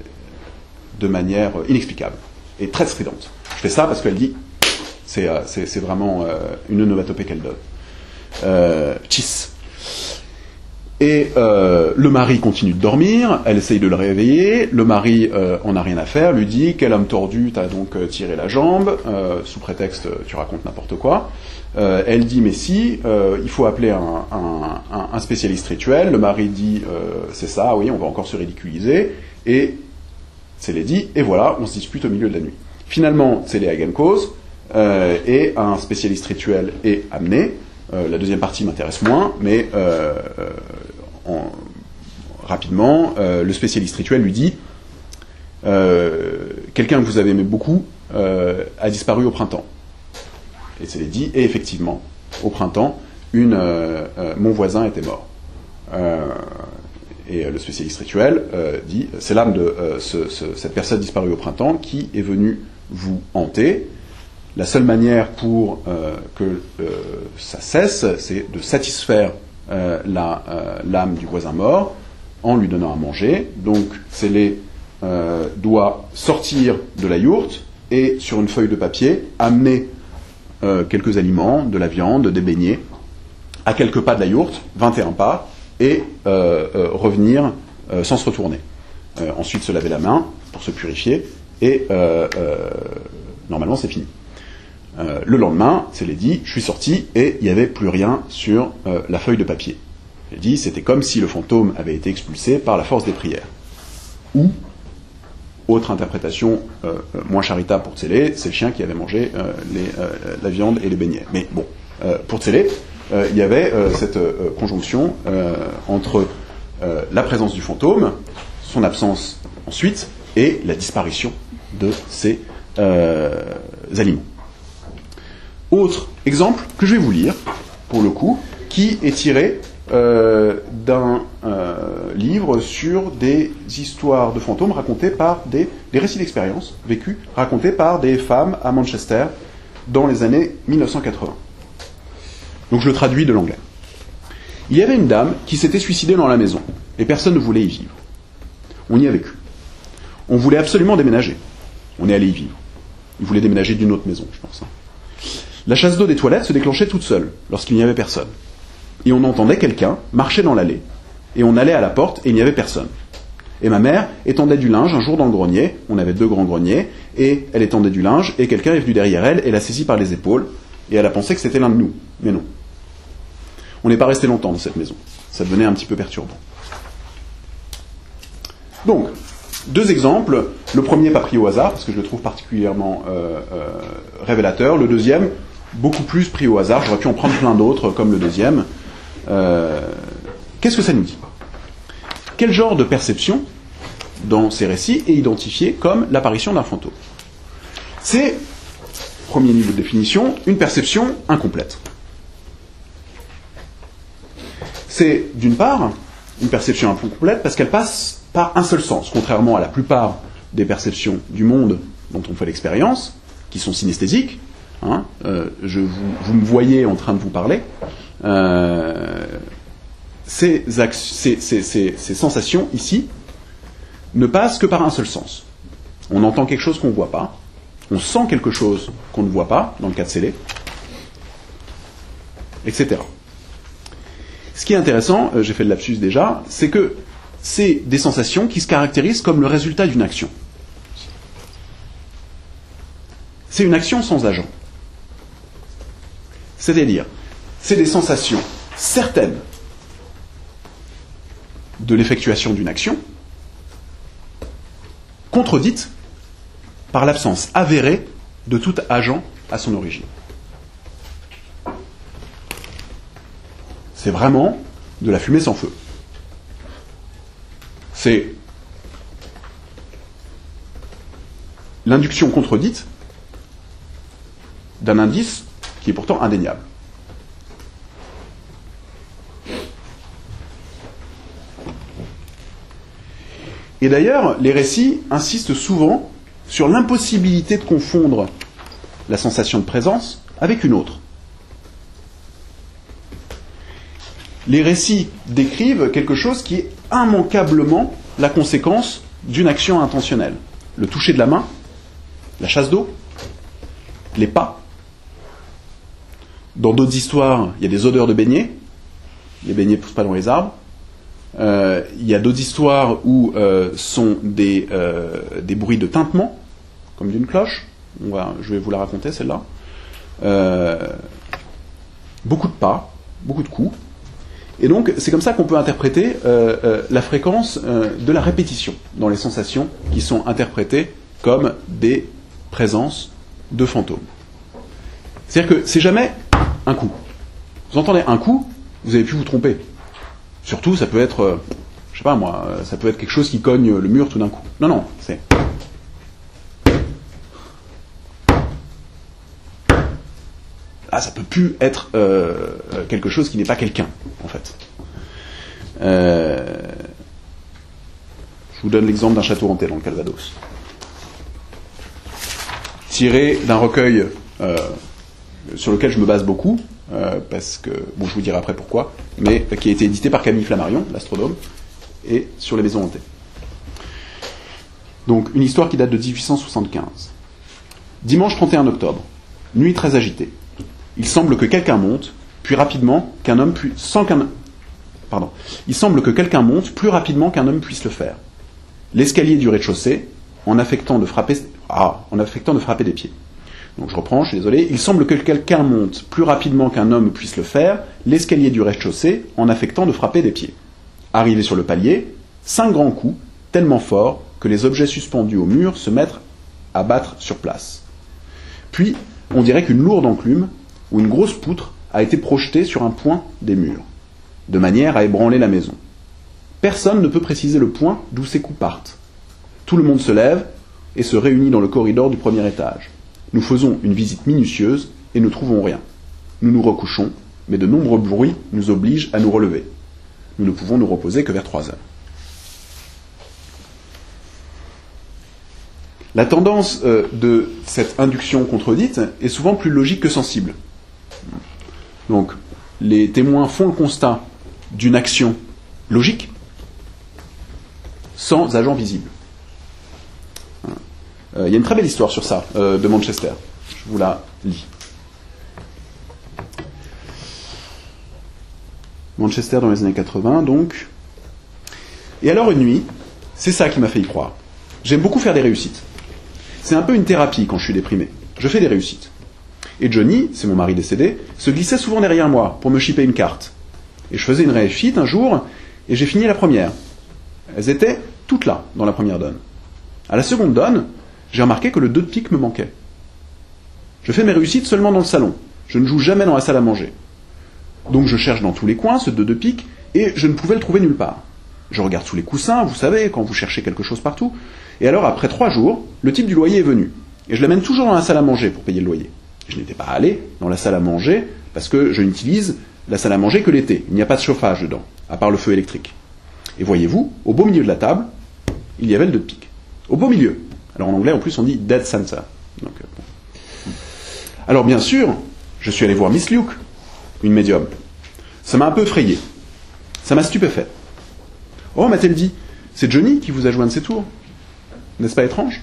de manière inexplicable, et très stridente. Je fais ça parce qu'elle dit, c'est, euh, c'est, c'est vraiment euh, une onomatopée qu'elle donne. Euh, Tchis. Et euh, le mari continue de dormir, elle essaye de le réveiller, le mari euh, en a rien à faire, lui dit, quel homme tordu, t'as donc euh, tiré la jambe, euh, sous prétexte tu racontes n'importe quoi. Euh, elle dit mais si, euh, il faut appeler un, un, un, un spécialiste rituel. Le mari dit euh, c'est ça, oui, on va encore se ridiculiser. Et Tsélé dit et voilà, on se dispute au milieu de la nuit. Finalement, Tsélé a gain de cause euh, et un spécialiste rituel est amené. Euh, la deuxième partie m'intéresse moins, mais euh, euh, en, rapidement, euh, le spécialiste rituel lui dit euh, quelqu'un que vous avez aimé beaucoup euh, a disparu au printemps. Et Tsélé dit, et effectivement, au printemps, une, euh, euh, mon voisin était mort. Euh, et euh, le spécialiste rituel euh, dit, c'est l'âme de euh, ce, ce, cette personne disparue au printemps qui est venue vous hanter. La seule manière pour euh, que euh, ça cesse, c'est de satisfaire euh, la, euh, l'âme du voisin mort en lui donnant à manger. Donc Tsélé euh, doit sortir de la yourte et, sur une feuille de papier, amener Euh, quelques aliments, de la viande, des beignets, à quelques pas de la yourte, vingt et un pas, et euh, euh, revenir euh, sans se retourner. Euh, ensuite se laver la main pour se purifier, et euh, euh, normalement c'est fini. Euh, le lendemain, Tsélé dit, je suis sorti, et il n'y avait plus rien sur euh, la feuille de papier. Il dit, c'était comme si le fantôme avait été expulsé par la force des prières. Ou, autre interprétation euh, moins charitable pour Tsélé, c'est le chien qui avait mangé euh, les, euh, la viande et les beignets. Mais bon, euh, pour Tsélé, euh, il y avait euh, cette euh, conjonction euh, entre euh, la présence du fantôme, son absence ensuite, et la disparition de ces euh, aliments. Autre exemple que je vais vous lire, pour le coup, qui est tiré Euh, d'un euh, livre sur des histoires de fantômes racontées par des, des récits d'expérience vécus, racontés par des femmes à Manchester dans les années mille neuf cent quatre-vingts. Donc je le traduis de l'anglais. Il y avait une dame qui s'était suicidée dans la maison, et personne ne voulait y vivre. On y a vécu. On voulait absolument déménager. On est allé y vivre. Il voulait déménager d'une autre maison, je pense. La chasse d'eau des toilettes se déclenchait toute seule, lorsqu'il n'y avait personne. Et on entendait quelqu'un marcher dans l'allée. Et on allait à la porte et il n'y avait personne. Et ma mère étendait du linge un jour dans le grenier, on avait deux grands greniers, et elle étendait du linge, et quelqu'un est venu derrière elle et l'a saisie par les épaules, et elle a pensé que c'était l'un de nous. Mais non. On n'est pas resté longtemps dans cette maison. Ça devenait un petit peu perturbant. Donc, deux exemples. Le premier, pas pris au hasard, parce que je le trouve particulièrement euh, euh, révélateur. Le deuxième, beaucoup plus pris au hasard. J'aurais pu en prendre plein d'autres, comme le deuxième. Euh, qu'est-ce que ça nous dit ? Quel genre de perception, dans ces récits, est identifié comme l'apparition d'un fantôme ? C'est premier niveau de définition, une perception incomplète. C'est, d'une part, une perception incomplète parce qu'elle passe par un seul sens, contrairement à la plupart des perceptions du monde dont on fait l'expérience, qui sont synesthésiques. Hein, euh, je vous, vous me voyez en train de vous parler. Euh, ces, ces, ces, ces, ces sensations, ici, ne passent que par un seul sens. On entend quelque chose qu'on ne voit pas, on sent quelque chose qu'on ne voit pas, dans le cas de scellé, et cetera. Ce qui est intéressant, euh, j'ai fait le lapsus déjà, c'est que c'est des sensations qui se caractérisent comme le résultat d'une action. C'est une action sans agent. C'est-à-dire, c'est des sensations certaines de l'effectuation d'une action, contredites par l'absence avérée de tout agent à son origine. C'est vraiment de la fumée sans feu. C'est l'induction contredite d'un indice qui est pourtant indéniable. Et d'ailleurs, les récits insistent souvent sur l'impossibilité de confondre la sensation de présence avec une autre. Les récits décrivent quelque chose qui est immanquablement la conséquence d'une action intentionnelle. Le toucher de la main, la chasse d'eau, les pas. Dans d'autres histoires, il y a des odeurs de beignets. Les beignets ne poussent pas dans les arbres. Euh, il y a d'autres histoires où euh, sont des, euh, des bruits de tintement, comme d'une cloche. On va, je vais vous la raconter, celle-là. Euh, beaucoup de pas, beaucoup de coups. Et donc, c'est comme ça qu'on peut interpréter euh, euh, la fréquence euh, de la répétition dans les sensations qui sont interprétées comme des présences de fantômes. C'est-à-dire que c'est jamais un coup. Vous entendez un coup, vous avez pu vous tromper. Surtout, ça peut être, euh, je sais pas moi, euh, ça peut être quelque chose qui cogne le mur tout d'un coup. Non, non, c'est... Ah, ça peut plus être euh, quelque chose qui n'est pas quelqu'un, en fait. Euh... Je vous donne l'exemple d'un château hanté dans le Calvados. Tiré d'un recueil euh, sur lequel je me base beaucoup, euh, parce que, bon, je vous dirai après pourquoi, mais qui a été édité par Camille Flammarion, l'astronome, et sur les maisons hantées. Donc, une histoire qui date de dix-huit cent soixante-quinze. Dimanche trente et un octobre, nuit très agitée. Il semble que quelqu'un monte, puis rapidement qu'un homme puis, sans qu'un pardon. Il semble que quelqu'un monte plus rapidement qu'un homme puisse le faire. L'escalier du rez-de-chaussée, en affectant de frapper ah, en affectant de frapper des pieds. Donc je reprends, je suis désolé. Il semble que quelqu'un monte plus rapidement qu'un homme puisse le faire, l'escalier du rez-de-chaussée, en affectant de frapper des pieds. Arrivé sur le palier, cinq grands coups, tellement forts que les objets suspendus au mur se mettent à battre sur place. Puis, on dirait qu'une lourde enclume où une grosse poutre a été projetée sur un point des murs, de manière à ébranler la maison. Personne ne peut préciser le point d'où ces coups partent. Tout le monde se lève et se réunit dans le corridor du premier étage. Nous faisons une visite minutieuse et ne trouvons rien. Nous nous recouchons, mais de nombreux bruits nous obligent à nous relever. Nous ne pouvons nous reposer que vers trois heures. La tendance euh, de cette induction contredite est souvent plus logique que sensible. Donc, les témoins font le constat d'une action logique sans agent visible. Il euh, y a une très belle histoire sur ça, euh, de Manchester. Je vous la lis. Manchester dans les années quatre-vingts, donc. Et alors, une nuit, c'est ça qui m'a fait y croire. J'aime beaucoup faire des réussites. C'est un peu une thérapie quand je suis déprimé. Je fais des réussites. Et Johnny, c'est mon mari décédé, se glissait souvent derrière moi pour me chipper une carte. Et je faisais une réussite un jour, et j'ai fini la première. Elles étaient toutes là, dans la première donne. À la seconde donne, j'ai remarqué que le deux de pique me manquait. Je fais mes réussites seulement dans le salon. Je ne joue jamais dans la salle à manger. Donc je cherche dans tous les coins ce deux de pique, et je ne pouvais le trouver nulle part. Je regarde sous les coussins, vous savez, quand vous cherchez quelque chose partout. Et alors, après trois jours, le type du loyer est venu. Et je l'amène toujours dans la salle à manger pour payer le loyer. Je n'étais pas allé dans la salle à manger parce que je n'utilise la salle à manger que l'été. Il n'y a pas de chauffage dedans, à part le feu électrique. Et voyez-vous, au beau milieu de la table, il y avait le deux de pique. Au beau milieu. Alors en anglais, en plus, on dit dead center. Donc, euh, bon. Alors bien sûr, je suis allé voir Miss Luke, une médium. Ça m'a un peu effrayé. Ça m'a stupéfait. Oh, m'a-t-elle dit, c'est Johnny qui vous a joué un de ses tours. N'est-ce pas étrange?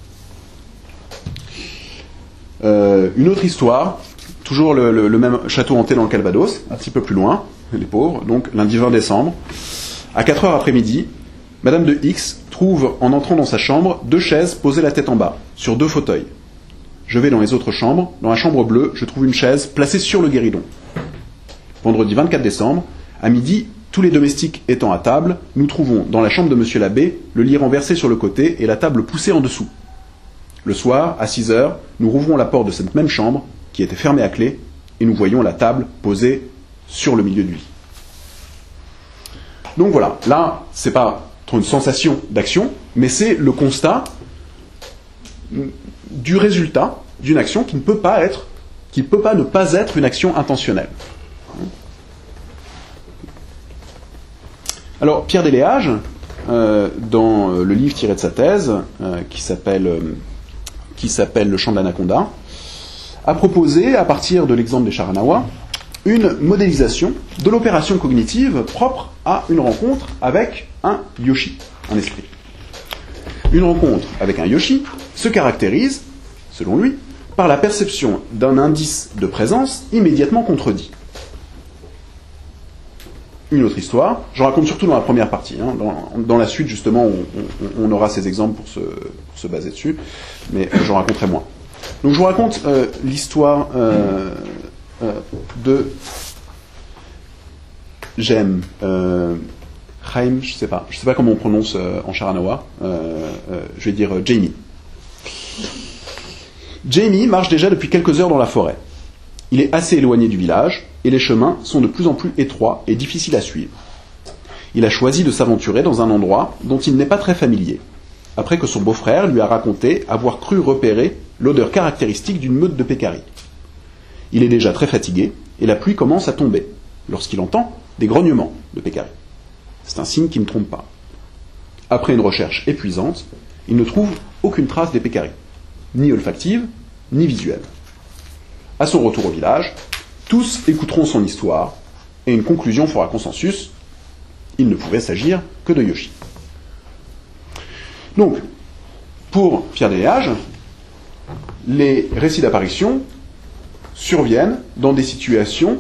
euh, Une autre histoire, toujours le, le, le même château hanté dans le Calvados, un petit peu plus loin, les pauvres, donc lundi vingt décembre, à quatre heures après-midi, Madame de X trouve, en entrant dans sa chambre, deux chaises posées la tête en bas, sur deux fauteuils. Je vais dans les autres chambres. Dans la chambre bleue, je trouve une chaise placée sur le guéridon. Vendredi vingt-quatre décembre, à midi, tous les domestiques étant à table, nous trouvons dans la chambre de Monsieur l'abbé le lit renversé sur le côté et la table poussée en dessous. Le soir, à six heures, nous rouvrons la porte de cette même chambre, qui était fermée à clé, et nous voyons la table posée sur le milieu du lit. Donc voilà, là, c'est pas trop une sensation d'action, mais c'est le constat du résultat d'une action qui ne peut pas être, qui ne peut pas ne pas être une action intentionnelle. Alors, Pierre Deléage, euh, dans le livre tiré de sa thèse, euh, qui s'appelle euh, qui s'appelle Le chant de l'anaconda, a proposé, à partir de l'exemple des Charanawa, une modélisation de l'opération cognitive propre à une rencontre avec un yoshi, un esprit. Une rencontre avec un yoshi se caractérise, selon lui, par la perception d'un indice de présence immédiatement contredit. Une autre histoire, je raconte surtout dans la première partie, hein. dans, dans la suite justement on, on, on aura ces exemples pour se, pour se baser dessus, mais euh, j'en raconterai moins. Donc je vous raconte euh, l'histoire euh, euh, de Jem, euh, Chaim, je sais pas, je sais pas comment on prononce euh, en Charanawa, euh, euh, je vais dire euh, Jamie. Jamie marche déjà depuis quelques heures dans la forêt. Il est assez éloigné du village, et les chemins sont de plus en plus étroits et difficiles à suivre. Il a choisi de s'aventurer dans un endroit dont il n'est pas très familier, après que son beau-frère lui a raconté avoir cru repérer l'odeur caractéristique d'une meute de pécaris. Il est déjà très fatigué, et la pluie commence à tomber, lorsqu'il entend des grognements de pécaris. C'est un signe qui ne trompe pas. Après une recherche épuisante, il ne trouve aucune trace des pécaris, ni olfactive, ni visuelle. À son retour au village, tous écouteront son histoire, et une conclusion fera consensus, il ne pouvait s'agir que de Yoshi. Donc, pour Pierre Deléage, les récits d'apparition surviennent dans des situations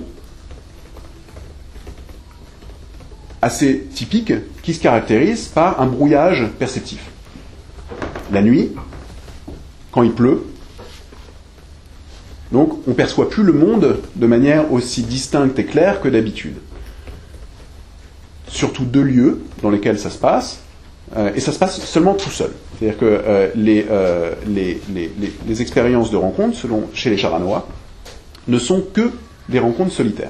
assez typiques qui se caractérisent par un brouillage perceptif. La nuit, quand il pleut, donc on ne perçoit plus le monde de manière aussi distincte et claire que d'habitude. Surtout deux lieux dans lesquels ça se passe, euh, et ça se passe seulement tout seul. C'est-à-dire que euh, les, euh, les, les, les, les expériences de rencontres, selon, chez les Charanois, ne sont que des rencontres solitaires.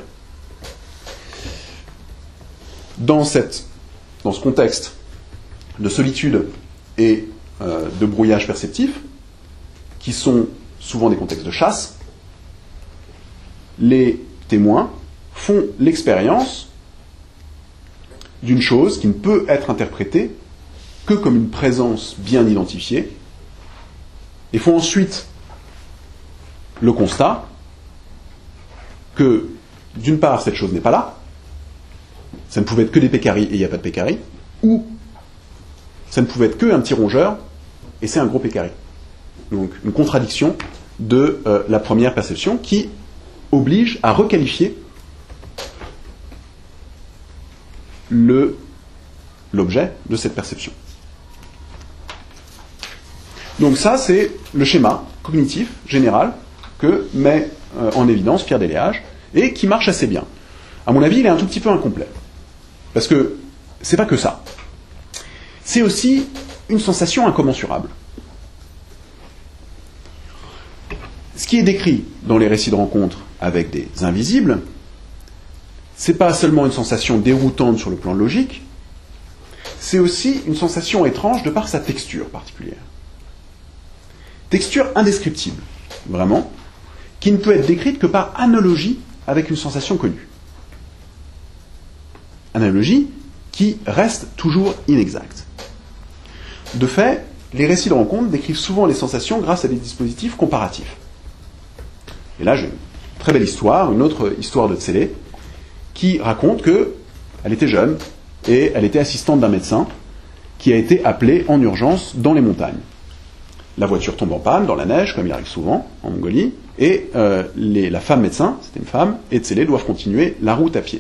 Dans, cette, dans ce contexte de solitude et euh, de brouillage perceptif, qui sont souvent des contextes de chasse, les témoins font l'expérience d'une chose qui ne peut être interprétée que comme une présence bien identifiée, et font ensuite le constat que, d'une part, cette chose n'est pas là, ça ne pouvait être que des pécaris et il n'y a pas de pécaris, ou ça ne pouvait être que un petit rongeur et c'est un gros pécari. Donc une contradiction de euh, la première perception qui oblige à requalifier le, l'objet de cette perception. Donc ça, c'est le schéma cognitif général que met euh, en évidence Pierre Deléage et qui marche assez bien. À mon avis, il est un tout petit peu incomplet. Parce que c'est pas que ça. C'est aussi une sensation incommensurable. Ce qui est décrit dans les récits de rencontres avec des invisibles, c'est pas seulement une sensation déroutante sur le plan logique, c'est aussi une sensation étrange de par sa texture particulière. Texture indescriptible, vraiment, qui ne peut être décrite que par analogie avec une sensation connue. Analogie qui reste toujours inexacte. De fait, les récits de rencontres décrivent souvent les sensations grâce à des dispositifs comparatifs. Et là, j'ai une très belle histoire, une autre histoire de Tsélé, qui raconte qu'elle était jeune et elle était assistante d'un médecin qui a été appelé en urgence dans les montagnes. La voiture tombe en panne dans la neige, comme il arrive souvent en Mongolie, et euh, les, la femme médecin, c'était une femme, et Tsélé doivent continuer la route à pied.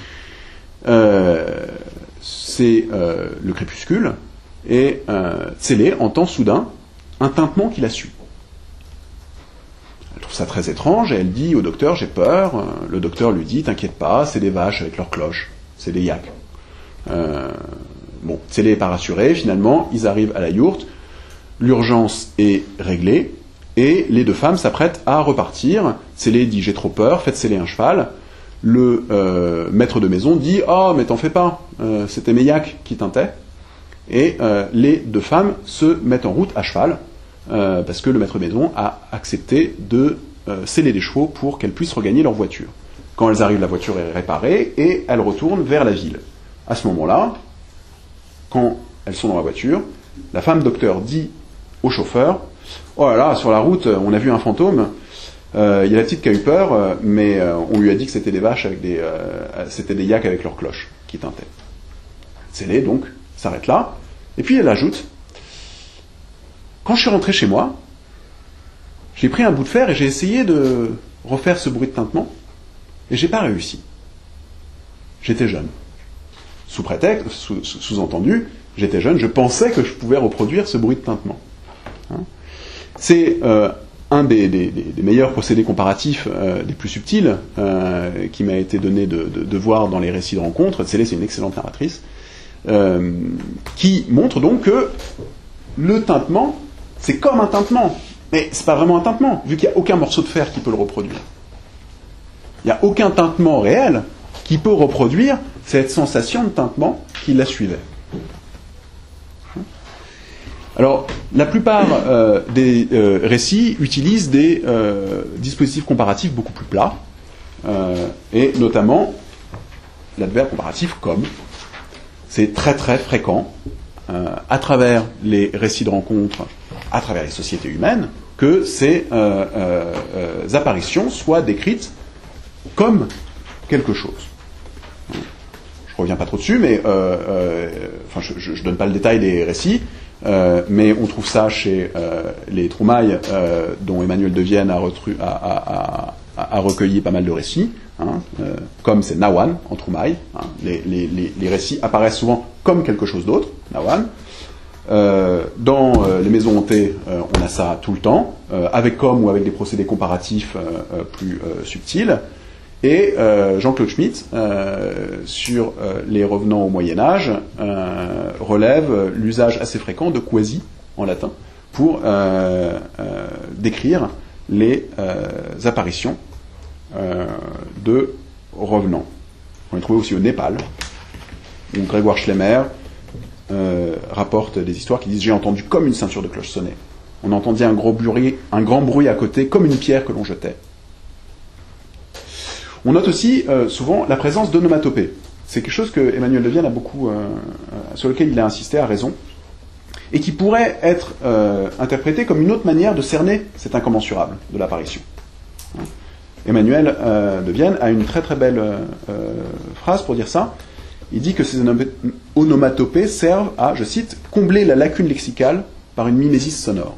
Euh, c'est euh, le crépuscule, et euh, Tsélé entend soudain un tintement qui la suit. Elle trouve ça très étrange, et elle dit au docteur, j'ai peur. Le docteur lui dit, t'inquiète pas, c'est des vaches avec leurs cloches, c'est des yaks. Euh, bon, Tsélé n'est pas rassuré, finalement, ils arrivent à la yourte, l'urgence est réglée, et les deux femmes s'apprêtent à repartir. Tsélé dit, j'ai trop peur, faites Tsélé un cheval. Le euh, maître de maison dit, ah, oh, mais t'en fais pas, euh, c'était mes yaks qui tintaient. Et euh, les deux femmes se mettent en route à cheval, euh, parce que le maître de maison a accepté de euh, sceller les chevaux pour qu'elles puissent regagner leur voiture. Quand elles arrivent, la voiture est réparée, et elles retournent vers la ville. À ce moment-là, quand elles sont dans la voiture, la femme docteur dit au chauffeur, oh là là, sur la route, on a vu un fantôme, il euh, y a la petite qui a eu peur, euh, mais euh, on lui a dit que c'était des vaches avec des, euh, c'était des yaks avec leurs cloches qui tintaient. Tsélé, donc, s'arrête là, et puis elle ajoute, quand je suis rentré chez moi, j'ai pris un bout de fer et j'ai essayé de refaire ce bruit de tintement, et j'ai pas réussi. J'étais jeune. Sous prétexte, sous, sous-entendu, j'étais jeune, je pensais que je pouvais reproduire ce bruit de tintement. Hein ? C'est euh, un des, des, des meilleurs procédés comparatifs, euh, des plus subtils, euh, qui m'a été donné de, de, de voir dans les récits de rencontres. Tsélé, c'est une excellente narratrice, euh, qui montre donc que le tintement, c'est comme un tintement, mais c'est pas vraiment un tintement, vu qu'il n'y a aucun morceau de fer qui peut le reproduire. Il n'y a aucun tintement réel qui peut reproduire cette sensation de tintement qui la suivait. Alors, la plupart euh, des euh, récits utilisent des euh, dispositifs comparatifs beaucoup plus plats, euh, et notamment l'adverbe comparatif comme. C'est très très fréquent euh, à travers les récits de rencontres, à travers les sociétés humaines, que ces euh, euh, euh, apparitions soient décrites comme quelque chose. Je reviens pas trop dessus, mais euh, euh, enfin, je ne donne pas le détail des récits, euh, mais on trouve ça chez euh, les Troumailles, euh, dont Emmanuel de Vienne a, retru, a, a, a, a recueilli pas mal de récits, hein, euh, comme c'est Nawan en Troumaille. Hein, les, les, les, les récits apparaissent souvent comme quelque chose d'autre, Nawan. Euh, dans euh, les maisons hantées, euh, on a ça tout le temps, euh, avec comme ou avec des procédés comparatifs euh, euh, plus euh, subtils. Et euh, Jean-Claude Schmitt, euh, sur euh, les revenants au Moyen-Âge, euh, relève l'usage assez fréquent de quasi, en latin, pour euh, euh, décrire les euh, apparitions euh, de revenants. On les trouve aussi au Népal, où Grégoire Schlemmer euh, rapporte des histoires qui disent « J'ai entendu comme une ceinture de cloche sonner. On entendait un, gros bruit, un grand bruit à côté, comme une pierre que l'on jetait. » On note aussi euh, souvent la présence d'onomatopées. C'est quelque chose que Emmanuel de Vienne a beaucoup, euh, sur lequel il a insisté à raison, et qui pourrait être euh, interprété comme une autre manière de cerner cet incommensurable de l'apparition. Emmanuel euh, de Vienne a une très très belle euh, phrase pour dire ça. Il dit que ces onomatopées servent à, je cite, combler la lacune lexicale par une mimésis sonore.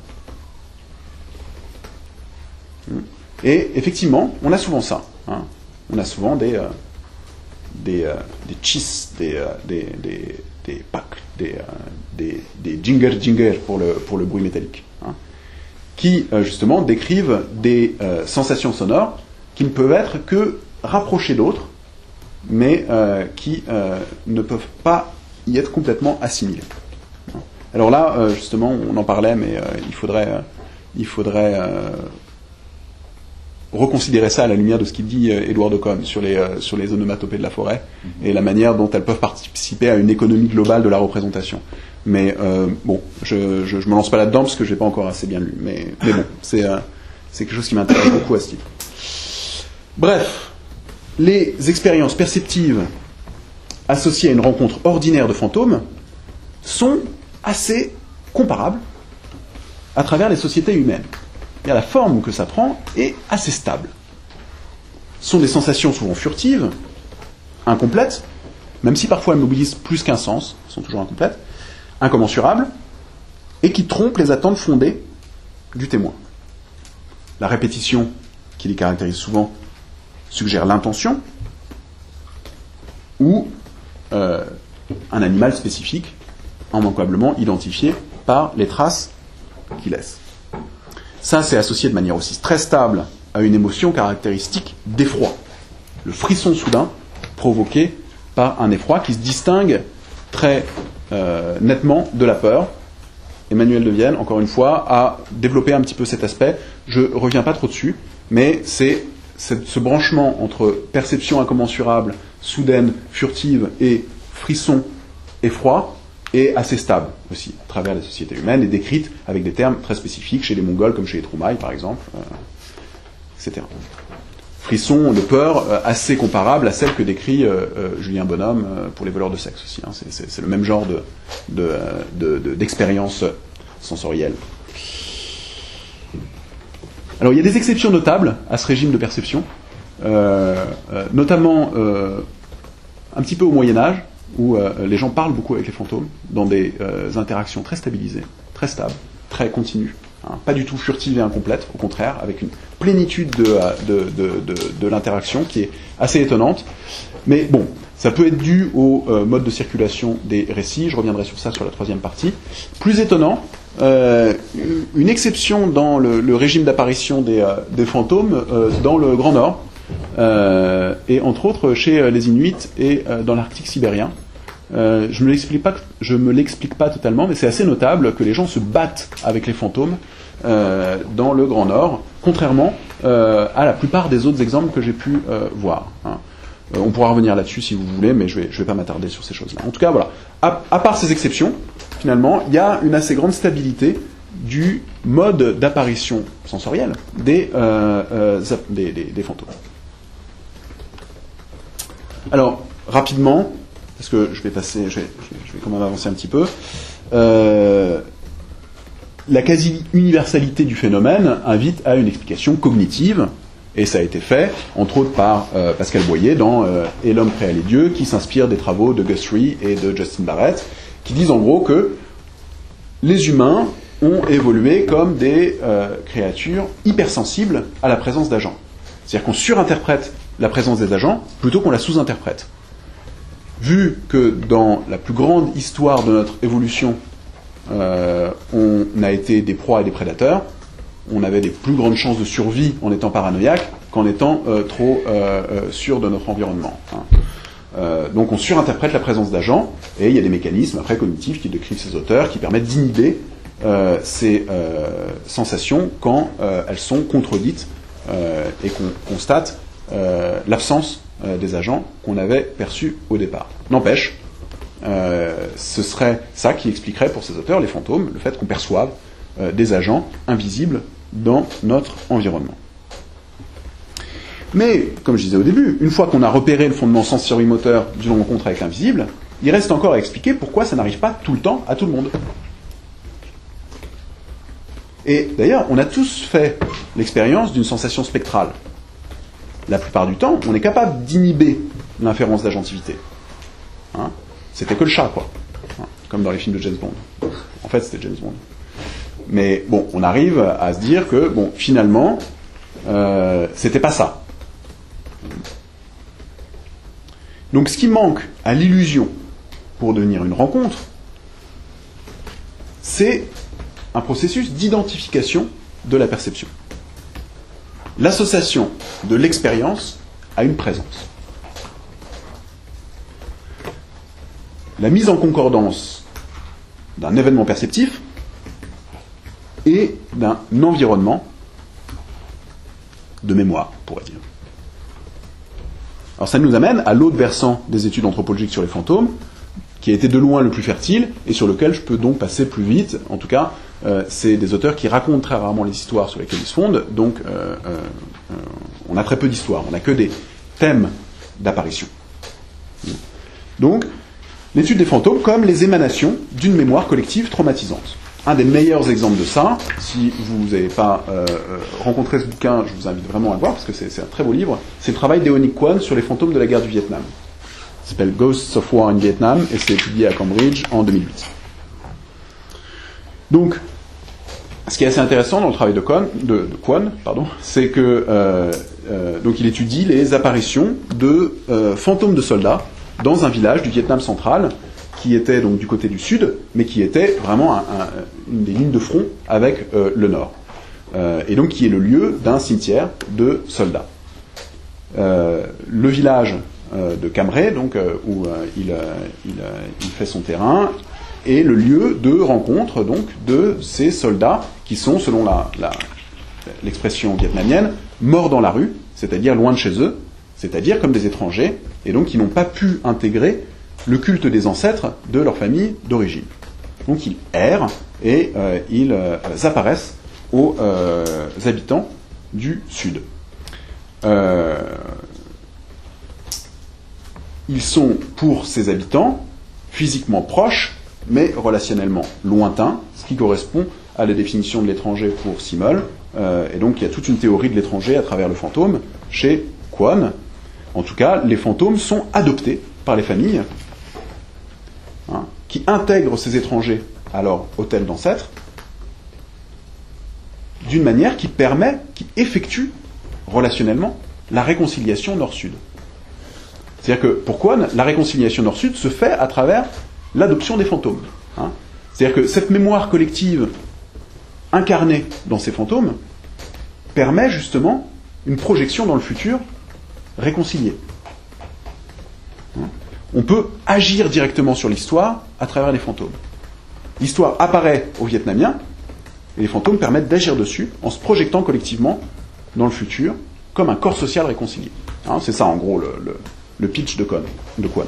Et effectivement, on a souvent ça. Hein. On a souvent des euh, des euh, des chis, des euh, des des des pacs, des euh, des des jinger jinger pour le pour le bruit métallique, hein, qui euh, justement décrivent des euh, sensations sonores qui ne peuvent être que rapprochées d'autres, mais euh, qui euh, ne peuvent pas y être complètement assimilées. Alors là, euh, justement, on en parlait, mais euh, il faudrait euh, il faudrait euh, reconsidérer ça à la lumière de ce qu'il dit euh, Édouard de Commes sur les, euh, sur les onomatopées de la forêt, mmh. et la manière dont elles peuvent participer à une économie globale de la représentation. Mais euh, bon, je, je, je me lance pas là-dedans parce que je l'ai pas encore assez bien lu. Mais, mais bon, c'est, euh, c'est quelque chose qui m'intéresse beaucoup à ce titre. Bref, les expériences perceptives associées à une rencontre ordinaire de fantômes sont assez comparables à travers les sociétés humaines. Et la forme que ça prend est assez stable. Ce sont des sensations souvent furtives, incomplètes, même si parfois elles mobilisent plus qu'un sens, elles sont toujours incomplètes, incommensurables, et qui trompent les attentes fondées du témoin. La répétition, qui les caractérise souvent, suggère l'intention, ou euh, un animal spécifique, immanquablement identifié par les traces qu'il laisse. Ça, c'est associé de manière aussi très stable à une émotion caractéristique d'effroi. Le frisson soudain provoqué par un effroi qui se distingue très euh, nettement de la peur. Emmanuel de Vienne, encore une fois, a développé un petit peu cet aspect. Je ne reviens pas trop dessus, mais c'est, c'est ce branchement entre perception incommensurable, soudaine, furtive et frisson, effroi, est assez stable aussi à travers les sociétés humaines et décrite avec des termes très spécifiques chez les Mongols comme chez les Troumailles par exemple, euh, et cetera. Frisson de peur euh, assez comparable à celle que décrit euh, euh, Julien Bonhomme euh, pour les voleurs de sexe aussi. Hein. C'est, c'est, c'est le même genre de, de, de, de, d'expérience sensorielle. Alors il y a des exceptions notables à ce régime de perception, euh, euh, notamment euh, un petit peu au Moyen-Âge, où euh, les gens parlent beaucoup avec les fantômes, dans des euh, interactions très stabilisées, très stables, très continues, hein, pas du tout furtives et incomplètes, au contraire, avec une plénitude de, de, de, de, de l'interaction qui est assez étonnante. Mais bon, ça peut être dû au euh, mode de circulation des récits, je reviendrai sur ça sur la troisième partie. Plus étonnant, euh, une exception dans le, le régime d'apparition des, euh, des fantômes euh, dans le Grand Nord, Euh, et entre autres chez euh, les Inuits et euh, dans l'Arctique sibérien. Euh, je ne me l'explique pas, je me l'explique pas totalement, mais c'est assez notable que les gens se battent avec les fantômes euh, dans le Grand Nord, contrairement euh, à la plupart des autres exemples que j'ai pu euh, voir. Hein. Euh, on pourra revenir là-dessus si vous voulez, mais je vais, je vais pas m'attarder sur ces choses-là. En tout cas, voilà. À, à part ces exceptions, finalement, il y a une assez grande stabilité du mode d'apparition sensorielle des, euh, euh, des, des, des fantômes. Alors, rapidement, parce que je vais passer, je vais, je vais quand même avancer un petit peu, euh, la quasi-universalité du phénomène invite à une explication cognitive, et ça a été fait, entre autres par euh, Pascal Boyer dans euh, Et l'homme créa les dieux, qui s'inspire des travaux de Guthrie et de Justin Barrett, qui disent en gros que les humains ont évolué comme des euh, créatures hypersensibles à la présence d'agents. C'est-à-dire qu'on surinterprète la présence des agents plutôt qu'on la sous-interprète. Vu que dans la plus grande histoire de notre évolution, euh, on a été des proies et des prédateurs, on avait des plus grandes chances de survie en étant paranoïaque qu'en étant euh, trop euh, euh, sûr de notre environnement. Hein. Euh, donc on surinterprète la présence d'agents, et il y a des mécanismes après cognitifs qui décrivent ces auteurs, qui permettent d'inhiber euh, ces euh, sensations quand euh, elles sont contredites euh, et qu'on constate Euh, l'absence euh, des agents qu'on avait perçus au départ. N'empêche, euh, ce serait ça qui expliquerait pour ces auteurs, les fantômes, le fait qu'on perçoive euh, des agents invisibles dans notre environnement. Mais, comme je disais au début, une fois qu'on a repéré le fondement sensorimoteur d'une rencontre avec l'invisible, il reste encore à expliquer pourquoi ça n'arrive pas tout le temps à tout le monde. Et d'ailleurs, on a tous fait l'expérience d'une sensation spectrale. La plupart du temps, on est capable d'inhiber l'inférence d'agentivité. Hein, c'était que le chat, quoi. Hein, comme dans les films de James Bond. En fait, c'était James Bond. Mais bon, on arrive à se dire que, bon, finalement, euh, c'était pas ça. Donc, ce qui manque à l'illusion pour devenir une rencontre, c'est un processus d'identification de la perception. L'association de l'expérience à une présence. La mise en concordance d'un événement perceptif et d'un environnement de mémoire, on pourrait dire. Alors ça nous amène à l'autre versant des études anthropologiques sur les fantômes, qui a été de loin le plus fertile, et sur lequel je peux donc passer plus vite. En tout cas, euh, c'est des auteurs qui racontent très rarement les histoires sur lesquelles ils se fondent, donc euh, euh, On a très peu d'histoires, on n'a que des thèmes d'apparition. Donc, l'étude des fantômes comme les émanations d'une mémoire collective traumatisante. Un des meilleurs exemples de ça, si vous n'avez pas euh, rencontré ce bouquin, je vous invite vraiment à le voir, parce que c'est, c'est un très beau livre, c'est le travail d'Eonic Kwon sur les fantômes de la guerre du Vietnam. Ça s'appelle Ghosts of War in Vietnam, et c'est publié à Cambridge en deux mille huit. Donc, ce qui est assez intéressant dans le travail de Kwon, de, de Kwon pardon, c'est que euh, euh, donc il étudie les apparitions de euh, fantômes de soldats dans un village du Vietnam central, qui était donc du côté du sud, mais qui était vraiment un, un, une des lignes de front avec euh, le nord. Euh, et donc qui est le lieu d'un cimetière de soldats. Euh, le village euh, de Cam Ranh, donc, euh, où euh, il, euh, il, euh, il fait son terrain, est le lieu de rencontre donc, de ces soldats qui sont, selon la, la, l'expression vietnamienne, morts dans la rue, c'est-à-dire loin de chez eux, c'est-à-dire comme des étrangers, et donc qui n'ont pas pu intégrer le culte des ancêtres de leur famille d'origine. Donc ils errent et euh, ils euh, apparaissent aux euh, habitants du Sud. Euh, ils sont, pour ces habitants, physiquement proches, mais relationnellement lointains, ce qui correspond à la définition de l'étranger pour Simmel. Euh, et donc il y a toute une théorie de l'étranger à travers le fantôme chez Kwon. En tout cas, les fantômes sont adoptés par les familles, hein, qui intègrent ces étrangers à leur hôtel d'ancêtres d'une manière qui permet, qui effectue relationnellement la réconciliation nord-sud. C'est-à-dire que pour Kwon, la réconciliation nord-sud se fait à travers l'adoption des fantômes. Hein. C'est-à-dire que cette mémoire collective incarnée dans ces fantômes permet justement une projection dans le futur réconciliée. Hein. On peut agir directement sur l'histoire à travers les fantômes. L'histoire apparaît aux Vietnamiens et les fantômes permettent d'agir dessus en se projetant collectivement dans le futur comme un corps social réconcilié. Hein, c'est ça en gros le, le, le pitch de Kwon. De Kwon.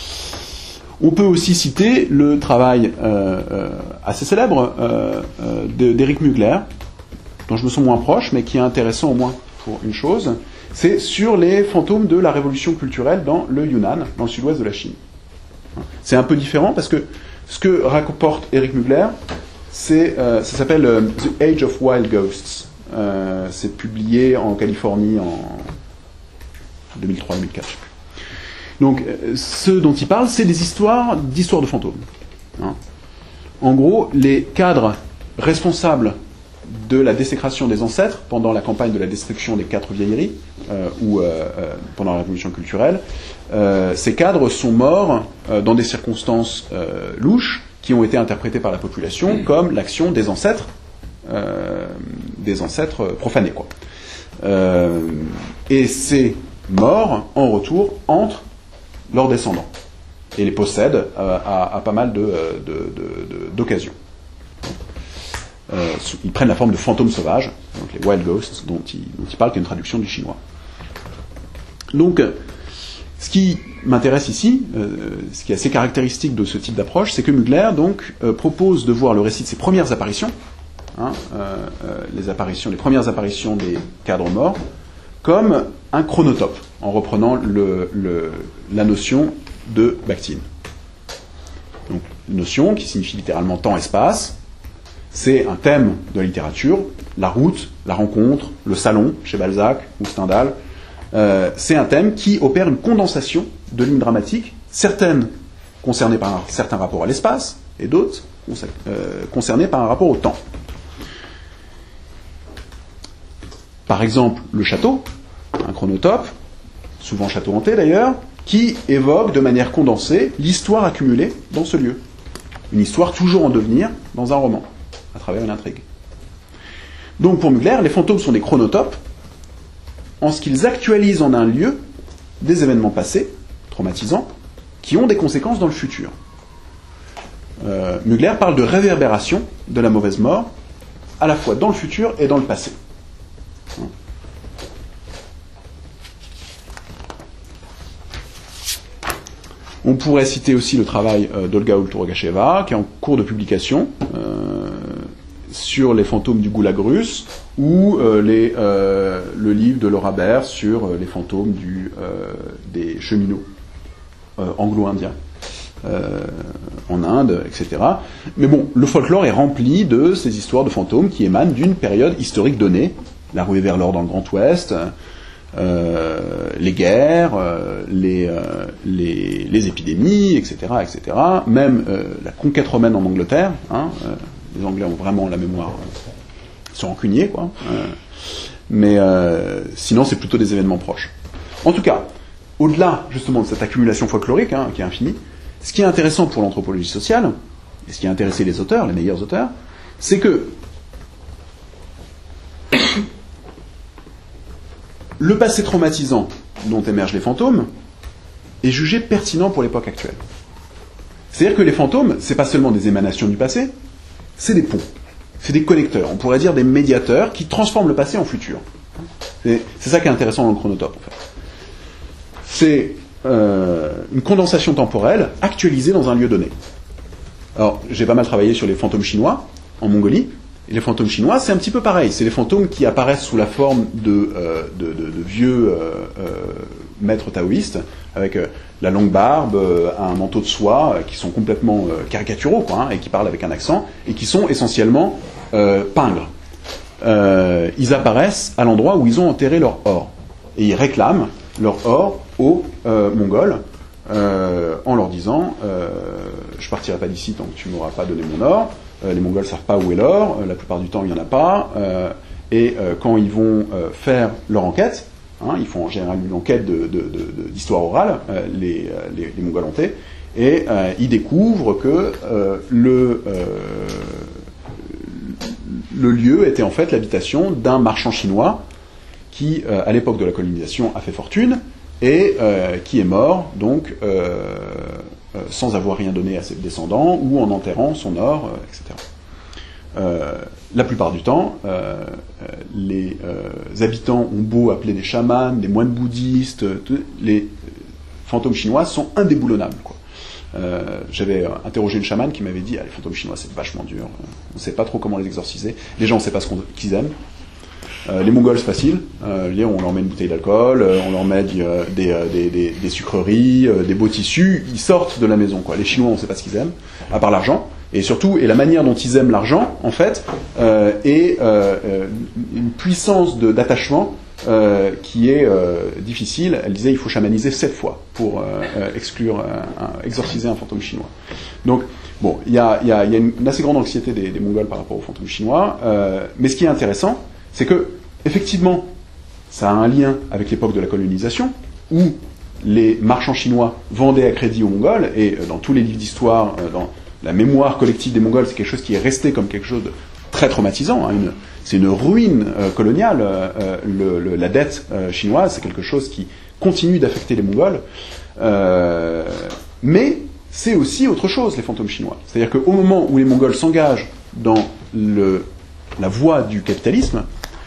On peut aussi citer le travail euh, euh, assez célèbre euh, euh, d'Eric Mugler, dont je me sens moins proche, mais qui est intéressant au moins pour une chose, c'est sur les fantômes de la révolution culturelle dans le Yunnan, dans le sud-ouest de la Chine. C'est un peu différent parce que ce que rapporte Eric Mugler, c'est, euh, ça s'appelle euh, The Age of Wild Ghosts. Euh, c'est publié en Californie en deux mille trois deux mille quatre. Donc, euh, ce dont il parle, c'est des histoires d'histoires de fantômes. Hein. En gros, les cadres responsables de la désécration des ancêtres pendant la campagne de la destruction des quatre vieilleries, euh, ou euh, euh, pendant la révolution culturelle, euh, ces cadres sont morts euh, dans des circonstances euh, louches qui ont été interprétées par la population comme l'action des ancêtres, euh, des ancêtres profanés, quoi. Euh, et ces morts, en retour, entrent leurs descendants et les possèdent euh, à, à pas mal de, de, de, de, d'occasions. Euh, ils prennent la forme de fantômes sauvages, donc les wild ghosts dont il, dont il parle, qui est une traduction du chinois. Donc, ce qui m'intéresse ici, euh, ce qui est assez caractéristique de ce type d'approche, c'est que Mugler donc euh, propose de voir le récit de ses premières apparitions, hein, euh, euh, les apparitions, les premières apparitions des cadres morts, comme un chronotope, en reprenant le, le, la notion de Bakhtin. Donc, une notion qui signifie littéralement temps-espace. C'est un thème de la littérature, la route, la rencontre, le salon, chez Balzac ou Stendhal. Euh, c'est un thème qui opère une condensation de lignes dramatiques, certaines concernées par un certain rapport à l'espace, et d'autres euh, concernées par un rapport au temps. Par exemple, le château, un chronotope, souvent château hanté d'ailleurs, qui évoque de manière condensée l'histoire accumulée dans ce lieu. Une histoire toujours en devenir dans un roman, à travers une intrigue. Donc pour Mugler, les fantômes sont des chronotopes, en ce qu'ils actualisent en un lieu des événements passés, traumatisants, qui ont des conséquences dans le futur. Euh, Mugler parle de réverbération de la mauvaise mort, à la fois dans le futur et dans le passé. On pourrait citer aussi le travail euh, d'Olga Ulturgasheva, qui est en cours de publication, euh, sur les fantômes du goulag russe, ou euh, les, euh, le livre de Laura Baer sur euh, les fantômes du, euh, des cheminots euh, anglo-indiens euh, en Inde, et cetera. Mais bon, le folklore est rempli de ces histoires de fantômes qui émanent d'une période historique donnée, la ruée vers l'or dans le Grand Ouest, euh, les guerres, euh, les, euh, les, les épidémies, et cetera, et cetera. Même euh, la conquête romaine en Angleterre, hein, euh, les Anglais ont vraiment la mémoire, euh, sont rancuniers, quoi. Euh, mais euh, sinon, c'est plutôt des événements proches. En tout cas, au-delà justement de cette accumulation folklorique, hein, qui est infinie, ce qui est intéressant pour l'anthropologie sociale, et ce qui a intéressé les auteurs, les meilleurs auteurs, c'est que le passé traumatisant dont émergent les fantômes est jugé pertinent pour l'époque actuelle. C'est-à-dire que les fantômes, c'est pas seulement des émanations du passé, c'est des ponts, c'est des connecteurs, on pourrait dire des médiateurs qui transforment le passé en futur. C'est, c'est ça qui est intéressant dans le chronotope, en fait. C'est euh, une condensation temporelle actualisée dans un lieu donné. Alors, j'ai pas mal travaillé sur les fantômes chinois, en Mongolie, et les fantômes chinois, c'est un petit peu pareil. C'est les fantômes qui apparaissent sous la forme de, euh, de, de, de vieux euh, euh, maîtres taoïstes, avec euh, la longue barbe, euh, un manteau de soie, euh, qui sont complètement euh, caricaturaux, quoi, hein, et qui parlent avec un accent, et qui sont essentiellement euh, pingres. Euh, ils apparaissent à l'endroit où ils ont enterré leur or. Et ils réclament leur or aux euh, Mongols, euh, en leur disant euh, « je partirai pas d'ici tant que tu m'auras pas donné mon or ». Euh, les Mongols ne savent pas où est l'or, euh, la plupart du temps il n'y en a pas, euh, et euh, quand ils vont euh, faire leur enquête, hein, ils font en général une enquête de, de, de, de, d'histoire orale, euh, les, les, les Mongolantais, et euh, ils découvrent que euh, le, euh, le lieu était en fait l'habitation d'un marchand chinois qui, euh, à l'époque de la colonisation, a fait fortune, et euh, qui est mort, donc, euh, euh, sans avoir rien donné à ses descendants, ou en enterrant son or, euh, et cetera. Euh, la plupart du temps, euh, les euh, habitants ont beau appeler des chamans, des moines bouddhistes, les fantômes chinois sont indéboulonnables, quoi. Euh, j'avais interrogé une chamane qui m'avait dit ah, les fantômes chinois c'est vachement dur, on ne sait pas trop comment les exorciser, les gens on ne sait pas ce qu'ils aiment. Euh, les Mongols c'est facile, euh, les, on leur met une bouteille d'alcool, euh, on leur met euh, des, euh, des, des, des sucreries, euh, des beaux tissus, ils sortent de la maison, quoi. Les Chinois on ne sait pas ce qu'ils aiment, à part l'argent, et surtout, et la manière dont ils aiment l'argent, en fait, euh, est euh, euh, une puissance de, d'attachement euh, qui est euh, difficile. Elle disait il faut chamaniser sept fois pour euh, euh, exclure, euh, un, exorciser un fantôme chinois. Donc, bon, il y a, y a, y a une, une assez grande anxiété des, des Mongols par rapport aux fantômes chinois, euh, mais ce qui est intéressant, c'est que, effectivement, ça a un lien avec l'époque de la colonisation, où les marchands chinois vendaient à crédit aux Mongols, et dans tous les livres d'histoire, dans la mémoire collective des Mongols, c'est quelque chose qui est resté comme quelque chose de très traumatisant. Hein, une, c'est une ruine euh, coloniale. Euh, le, le, la dette euh, chinoise, c'est quelque chose qui continue d'affecter les Mongols. Euh, mais c'est aussi autre chose, les fantômes chinois. C'est-à-dire qu'au moment où les Mongols s'engagent dans le, la voie du capitalisme,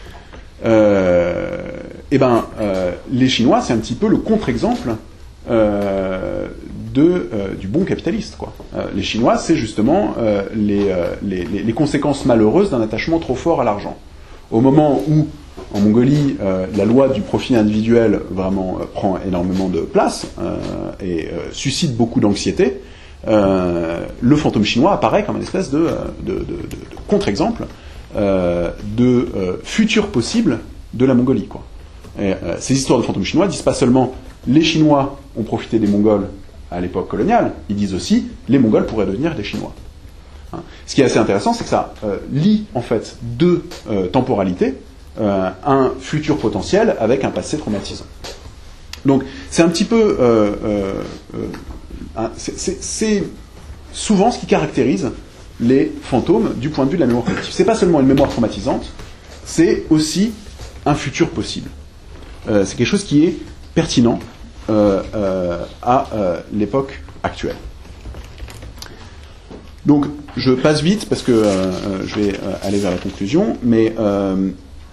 euh, eh ben, euh, les Chinois, c'est un petit peu le contre-exemple euh, de, euh, du bon capitaliste, quoi. Euh, les Chinois, c'est justement euh, les, euh, les, les, les conséquences malheureuses d'un attachement trop fort à l'argent. Au moment où, en Mongolie, euh, la loi du profit individuel vraiment euh, prend énormément de place euh, et euh, suscite beaucoup d'anxiété, euh, le fantôme chinois apparaît comme une espèce de, de, de, de, de contre-exemple euh, de euh, futur possible de la Mongolie, quoi. Et, euh, ces histoires de fantômes chinois disent pas seulement les Chinois ont profité des Mongols à l'époque coloniale, ils disent aussi les Mongols pourraient devenir des Chinois. Hein. Ce qui est assez intéressant, c'est que ça euh, lie en fait deux euh, temporalités, euh, un futur potentiel avec un passé traumatisant. Donc c'est un petit peu, euh, euh, euh, c'est, c'est, c'est souvent ce qui caractérise les fantômes du point de vue de la mémoire collective. C'est pas seulement une mémoire traumatisante, c'est aussi un futur possible. Euh, c'est quelque chose qui est pertinent euh, euh, à euh, l'époque actuelle. Donc, je passe vite parce que euh, je vais euh, aller vers la conclusion, mais euh,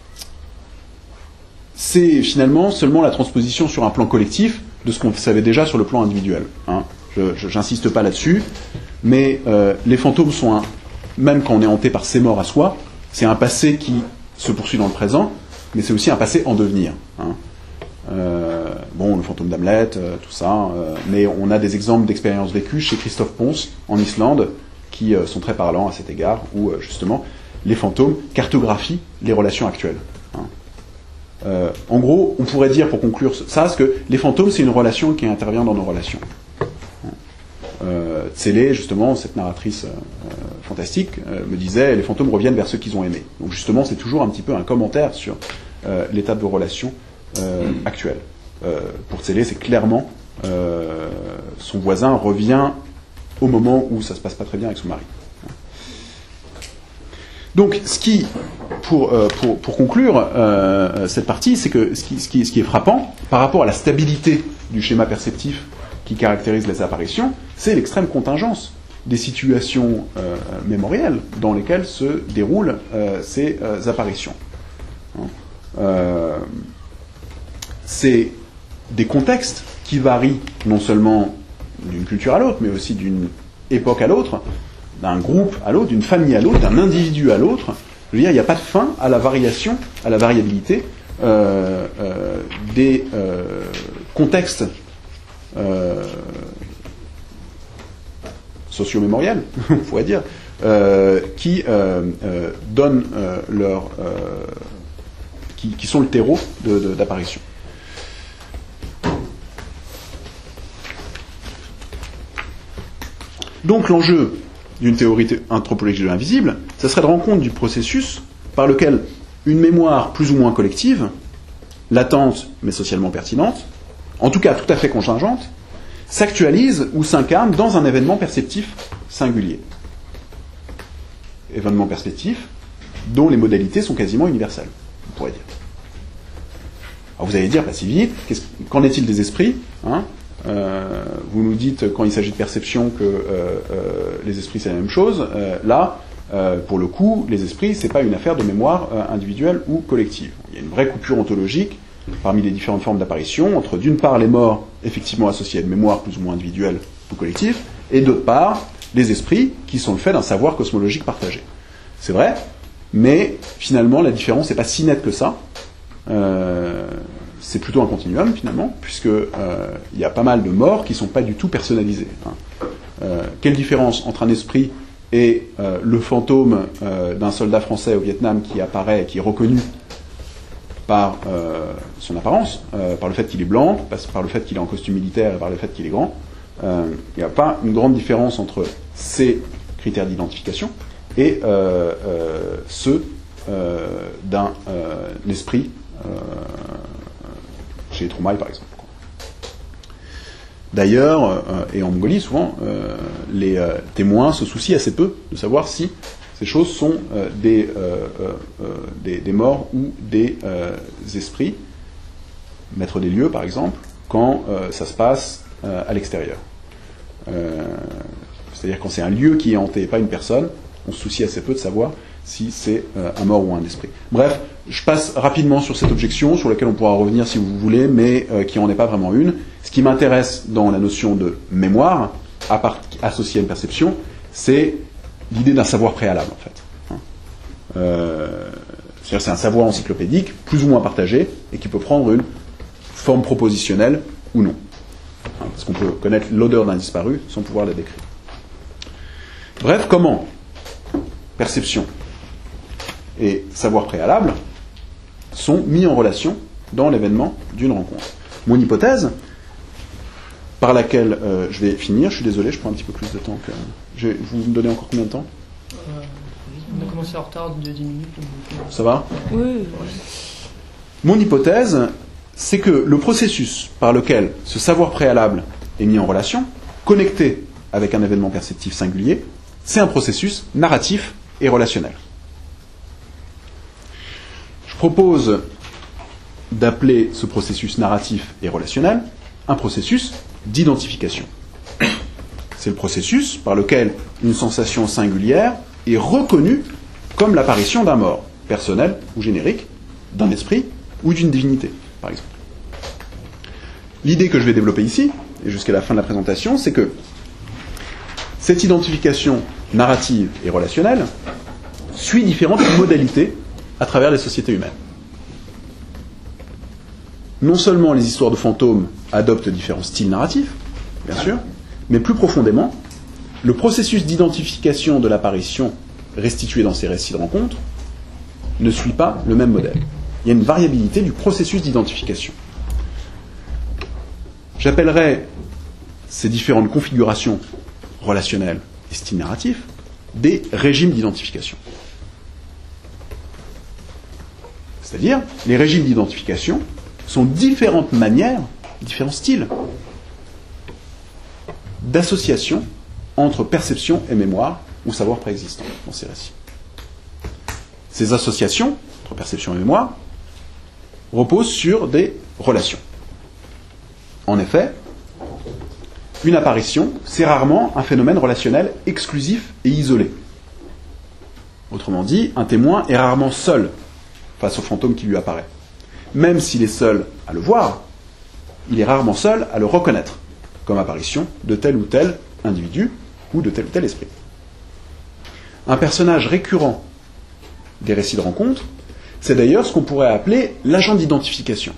c'est finalement seulement la transposition sur un plan collectif de ce qu'on savait déjà sur le plan individuel. Hein. Je, je, j'insiste pas là-dessus, mais euh, les fantômes sont un même quand on est hanté par ses morts à soi, c'est un passé qui se poursuit dans le présent, mais c'est aussi un passé en devenir. Hein. Euh, bon, le fantôme d'Hamlet, euh, tout ça, euh, mais on a des exemples d'expériences vécues chez Christophe Pons, en Islande, qui euh, sont très parlants à cet égard, où euh, justement, les fantômes cartographient les relations actuelles. Hein. Euh, en gros, on pourrait dire, pour conclure ça, c'est que les fantômes, c'est une relation qui intervient dans nos relations. Euh, Tsélé, justement, cette narratrice euh, fantastique, euh, me disait, les fantômes reviennent vers ceux qu'ils ont aimés. Donc justement, c'est toujours un petit peu un commentaire sur euh, l'état de vos relations euh, actuelles. Euh, pour Tsélé, c'est clairement euh, son voisin revient au moment où ça se passe pas très bien avec son mari. Donc, ce qui, pour, euh, pour, pour conclure euh, cette partie, c'est que ce qui, ce, qui, ce qui est frappant, par rapport à la stabilité du schéma perceptif qui caractérise les apparitions, c'est l'extrême contingence des situations euh, mémorielles dans lesquelles se déroulent euh, ces euh, apparitions. Euh, c'est des contextes qui varient non seulement d'une culture à l'autre, mais aussi d'une époque à l'autre, d'un groupe à l'autre, d'une famille à l'autre, d'un individu à l'autre. Je veux dire, il n'y a pas de fin à la variation, à la variabilité euh, euh, des euh, contextes euh, socio-mémoriels, on pourrait dire, euh, qui euh, euh, donnent euh, leur, euh, qui, qui sont le terreau de, de, d'apparition. Donc l'enjeu d'une théorie anthropologique de l'invisible, ça serait de rendre compte du processus par lequel une mémoire plus ou moins collective, latente mais socialement pertinente, en tout cas tout à fait contingente, s'actualise ou s'incarne dans un événement perceptif singulier. Événement perceptif dont les modalités sont quasiment universelles, on pourrait dire. Alors vous allez dire, pas si vite, qu'en est-il des esprits, hein? Euh, vous nous dites, quand il s'agit de perception, que euh, euh, les esprits c'est la même chose. Euh, là, euh, pour le coup, les esprits, c'est pas une affaire de mémoire euh, individuelle ou collective. Il y a une vraie coupure ontologique parmi les différentes formes d'apparition entre, d'une part, les morts effectivement associés à une mémoire plus ou moins individuelle ou collective, et d'autre part, les esprits qui sont le fait d'un savoir cosmologique partagé. C'est vrai, mais finalement, la différence n'est pas si nette que ça. Euh, c'est plutôt un continuum finalement, puisque euh, il y a pas mal de morts qui sont pas du tout personnalisés. Hein. Euh, quelle différence entre un esprit et euh, le fantôme euh, d'un soldat français au Vietnam qui apparaît, qui est reconnu par euh, son apparence, euh, par le fait qu'il est blanc, par, par le fait qu'il est en costume militaire et par le fait qu'il est grand. Euh, il n'y a pas une grande différence entre ces critères d'identification et euh, euh, ceux euh, d'un euh, esprit euh, chez Troumaille, par exemple. D'ailleurs, euh, et en Mongolie, souvent, euh, les euh, témoins se soucient assez peu de savoir si ces choses sont euh, des, euh, euh, des, des morts ou des euh, esprits, maître des lieux, par exemple, quand euh, ça se passe euh, à l'extérieur. Euh, c'est-à-dire quand c'est un lieu qui est hanté, pas une personne, on se soucie assez peu de savoir si c'est euh, un mort ou un esprit. Bref, je passe rapidement sur cette objection, sur laquelle on pourra revenir si vous voulez, mais euh, qui n'en est pas vraiment une. Ce qui m'intéresse dans la notion de mémoire, à part, associée à une perception, c'est l'idée d'un savoir préalable, en fait. Hein. Euh, c'est-à-dire c'est un savoir encyclopédique, plus ou moins partagé, et qui peut prendre une forme propositionnelle ou non. Hein, parce qu'on peut connaître l'odeur d'un disparu sans pouvoir la décrire. Bref, comment perception et savoir préalable sont mis en relation dans l'événement d'une rencontre. Mon hypothèse, par laquelle euh, je vais finir, je suis désolé, je prends un petit peu plus de temps que... Je vais, vous me donnez encore combien de temps ? euh, On a commencé en retard de dix minutes. Donc... Ça va ? Oui. Mon hypothèse, c'est que le processus par lequel ce savoir préalable est mis en relation, connecté avec un événement perceptif singulier, c'est un processus narratif et relationnel. Je propose d'appeler ce processus narratif et relationnel un processus d'identification. C'est le processus par lequel une sensation singulière est reconnue comme l'apparition d'un mort, personnel ou générique, d'un esprit ou d'une divinité, par exemple. L'idée que je vais développer ici, et jusqu'à la fin de la présentation, c'est que cette identification narrative et relationnelle, suit différentes modalités à travers les sociétés humaines. Non seulement les histoires de fantômes adoptent différents styles narratifs, bien sûr, mais plus profondément, le processus d'identification de l'apparition restitué dans ces récits de rencontres ne suit pas le même modèle. Il y a une variabilité du processus d'identification. J'appellerais ces différentes configurations relationnelles et styles narratifs des régimes d'identification. C'est-à-dire, les régimes d'identification sont différentes manières, différents styles d'association entre perception et mémoire ou savoir préexistant dans ces récits. Ces associations entre perception et mémoire reposent sur des relations. En effet, une apparition, c'est rarement un phénomène relationnel exclusif et isolé. Autrement dit, un témoin est rarement seul face au fantôme qui lui apparaît. Même s'il est seul à le voir, il est rarement seul à le reconnaître comme apparition de tel ou tel individu ou de tel ou tel esprit. Un personnage récurrent des récits de rencontre, c'est d'ailleurs ce qu'on pourrait appeler l'agent d'identification.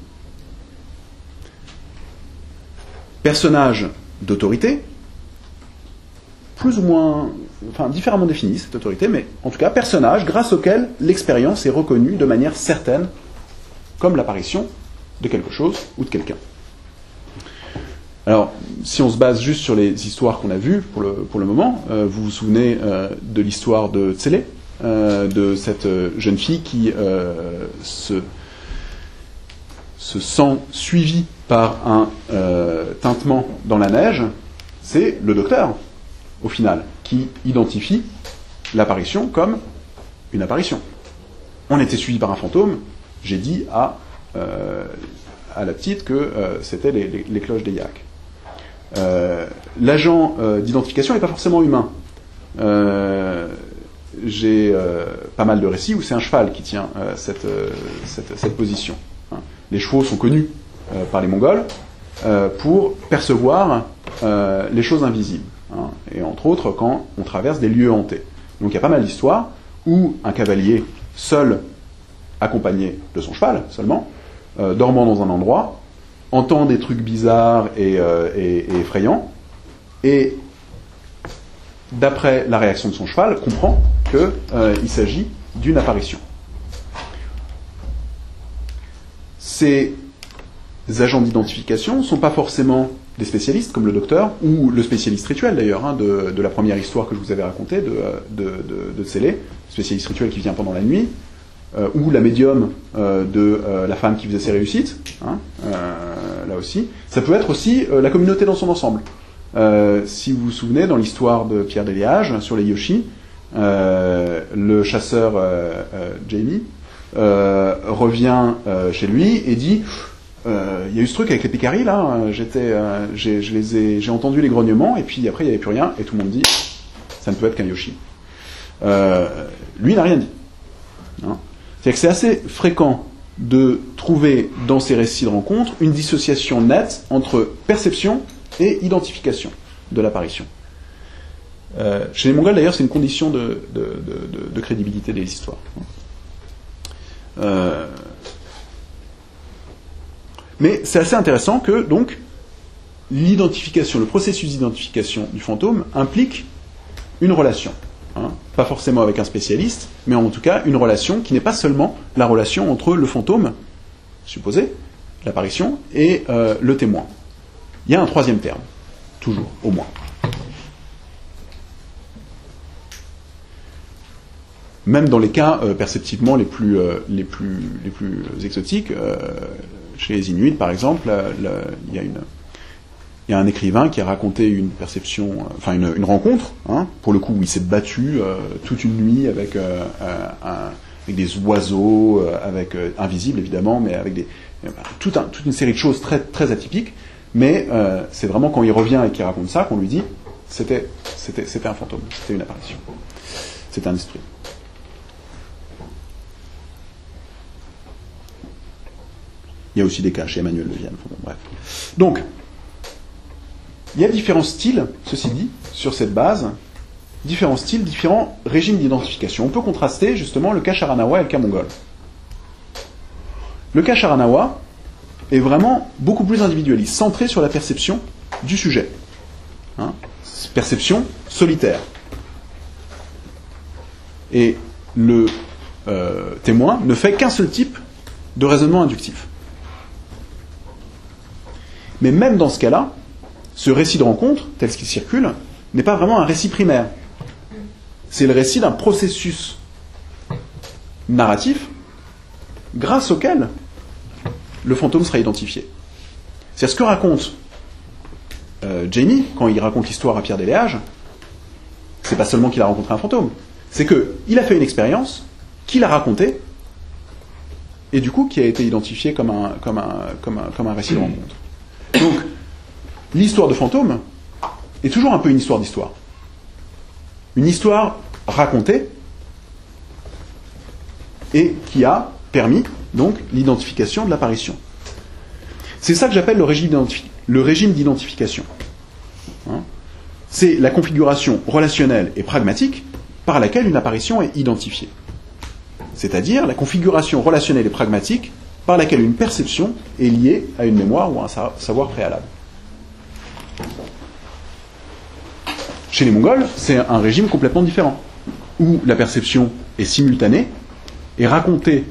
Personnage d'autorité, plus ou moins, enfin différemment définie cette autorité, mais en tout cas personnage grâce auquel l'expérience est reconnue de manière certaine comme l'apparition de quelque chose ou de quelqu'un. Alors, si on se base juste sur les histoires qu'on a vues pour le, pour le moment, euh, vous vous souvenez euh, de l'histoire de Tsélé, euh, de cette euh, jeune fille qui euh, se, se sent suivie par un euh, tintement dans la neige. C'est le docteur, au final, qui identifie l'apparition comme une apparition. On était suivi par un fantôme, j'ai dit à, euh, à la petite que euh, c'était les, les, les cloches des yaks. Euh, l'agent euh, d'identification n'est pas forcément humain. Euh, j'ai euh, pas mal de récits où c'est un cheval qui tient euh, cette, euh, cette, cette position. Hein. Les chevaux sont connus euh, par les Mongols euh, pour percevoir euh, les choses invisibles. Hein. Et entre autres quand on traverse des lieux hantés. Donc il y a pas mal d'histoires où un cavalier seul, accompagné de son cheval seulement, euh, dormant dans un endroit, entend des trucs bizarres et, euh, et, et effrayants, et d'après la réaction de son cheval, comprend qu'il euh, s'agit d'une apparition. Ces agents d'identification ne sont pas forcément des spécialistes, comme le docteur, ou le spécialiste rituel d'ailleurs, hein, de, de la première histoire que je vous avais racontée, de, de, de, de Tsélé, spécialiste rituel qui vient pendant la nuit, Euh, ou la médium euh, de euh, la femme qui faisait ses réussites, hein, euh, là aussi. Ça peut être aussi euh, la communauté dans son ensemble. Euh, si vous vous souvenez, dans l'histoire de Pierre Déliage, sur les Yoshi, euh, le chasseur euh, euh, Jamie euh, revient euh, chez lui et dit euh, il y a eu ce truc avec les Pécaris, là, j'étais, euh, j'ai, je les ai, j'ai entendu les grognements, et puis après il n'y avait plus rien, et tout le monde dit ça ne peut être qu'un Yoshi. Euh, lui n'a rien dit. Hein. C'est-à-dire que c'est assez fréquent de trouver dans ces récits de rencontres une dissociation nette entre perception et identification de l'apparition. Euh, chez les Mongols, d'ailleurs, c'est une condition de, de, de, de, de crédibilité des histoires. Euh, mais c'est assez intéressant que, donc, l'identification, le processus d'identification du fantôme implique une relation. Hein, pas forcément avec un spécialiste, mais en tout cas une relation qui n'est pas seulement la relation entre le fantôme, supposé, l'apparition, et euh, le témoin. Il y a un troisième terme, toujours, au moins. Même dans les cas euh, perceptivement les plus, euh, les plus, les plus exotiques, euh, chez les Inuits par exemple, la, la, il y a une... Il y a un écrivain qui a raconté une perception, euh, enfin une, une rencontre, hein, pour le coup où il s'est battu euh, toute une nuit avec, euh, un, avec des oiseaux, euh, avec euh, invisibles évidemment, mais avec des, euh, tout un, toute une série de choses très, très atypiques. Mais euh, c'est vraiment quand il revient et qu'il raconte ça qu'on lui dit c'était, c'était, c'était un fantôme, c'était une apparition, c'était un esprit. Il y a aussi des cas chez Emmanuel Leviane, bref. Donc, il y a différents styles, ceci dit, sur cette base, différents styles, différents régimes d'identification. On peut contraster justement le cas Charanawa et le cas mongol. Le cas Charanawa est vraiment beaucoup plus individualiste, centré sur la perception du sujet. Hein, perception solitaire. Et le euh, témoin ne fait qu'un seul type de raisonnement inductif. Mais même dans ce cas-là, ce récit de rencontre, tel qu'il circule, n'est pas vraiment un récit primaire. C'est le récit d'un processus narratif grâce auquel le fantôme sera identifié. C'est ce que raconte euh, Jamie quand il raconte l'histoire à Pierre Déléage. C'est pas seulement qu'il a rencontré un fantôme, c'est qu'il a fait une expérience, qu'il a racontée, et du coup qui a été identifié comme un, comme un, comme un, comme un récit de rencontre. Donc, l'histoire de fantôme est toujours un peu une histoire d'histoire. Une histoire racontée et qui a permis donc l'identification de l'apparition. C'est ça que j'appelle le régime, d'identifi- le régime d'identification. Hein, c'est la configuration relationnelle et pragmatique par laquelle une apparition est identifiée. C'est-à-dire la configuration relationnelle et pragmatique par laquelle une perception est liée à une mémoire ou à un savoir préalable. Chez les Mongols, c'est un régime complètement différent, où la perception est simultanée, et racontée,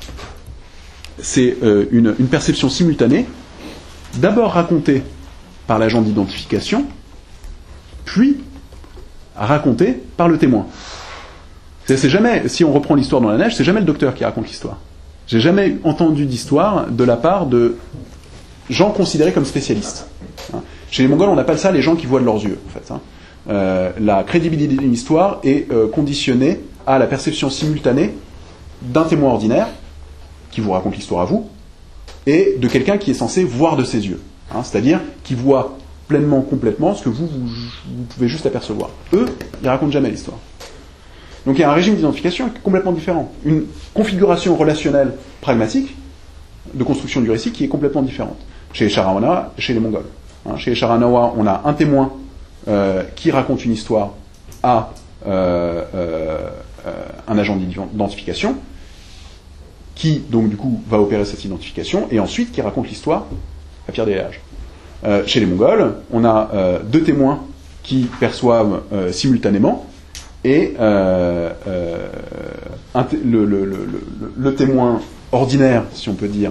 c'est euh, une, une perception simultanée, d'abord racontée par l'agent d'identification, puis racontée par le témoin. C'est, c'est jamais, si on reprend l'histoire dans la neige, c'est jamais le docteur qui raconte l'histoire. J'ai jamais entendu d'histoire de la part de gens considérés comme spécialistes. Hein. Chez les Mongols, on appelle ça les gens qui voient de leurs yeux, en fait. Hein. Euh, la crédibilité d'une histoire est euh, conditionnée à la perception simultanée d'un témoin ordinaire, qui vous raconte l'histoire à vous, et de quelqu'un qui est censé voir de ses yeux. Hein, c'est-à-dire qui voit pleinement, complètement, ce que vous, vous, vous pouvez juste apercevoir. Eux, ils racontent jamais l'histoire. Donc il y a un régime d'identification complètement différent. Une configuration relationnelle pragmatique de construction du récit qui est complètement différente. Chez les Charanawa et chez les Mongols. Hein, chez les Charanawa, on a un témoin euh, qui raconte une histoire à euh, euh, euh, un agent d'identification qui, donc du coup, va opérer cette identification et ensuite qui raconte l'histoire à Pierre Déléage. Euh, chez les Mongols, on a euh, deux témoins qui perçoivent euh, simultanément. Et euh, euh, un t- le, le, le, le, le témoin ordinaire, si on peut dire,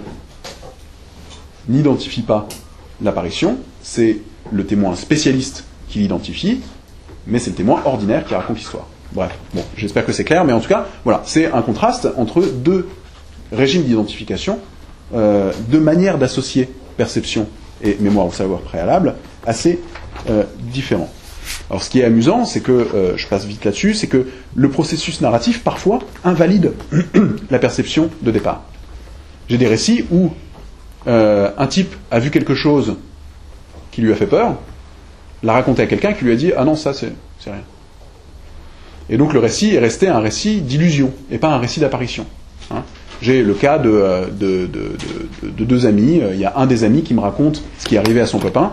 n'identifie pas l'apparition, c'est le témoin spécialiste qui l'identifie, mais c'est le témoin ordinaire qui raconte l'histoire. Bref, bon, j'espère que c'est clair, mais en tout cas, voilà, c'est un contraste entre deux régimes d'identification, euh, deux manières d'associer perception et mémoire au savoir préalable, assez euh, différents. Alors ce qui est amusant, c'est que, euh, je passe vite là-dessus, c'est que le processus narratif, parfois, invalide la perception de départ. J'ai des récits où euh, un type a vu quelque chose qui lui a fait peur, l'a raconté à quelqu'un qui lui a dit « Ah non, ça, c'est, c'est rien ». Et donc le récit est resté un récit d'illusion, et pas un récit d'apparition. Hein. J'ai le cas de, de, de, de, de deux amis. Il y a un des amis qui me raconte ce qui est arrivé à son copain,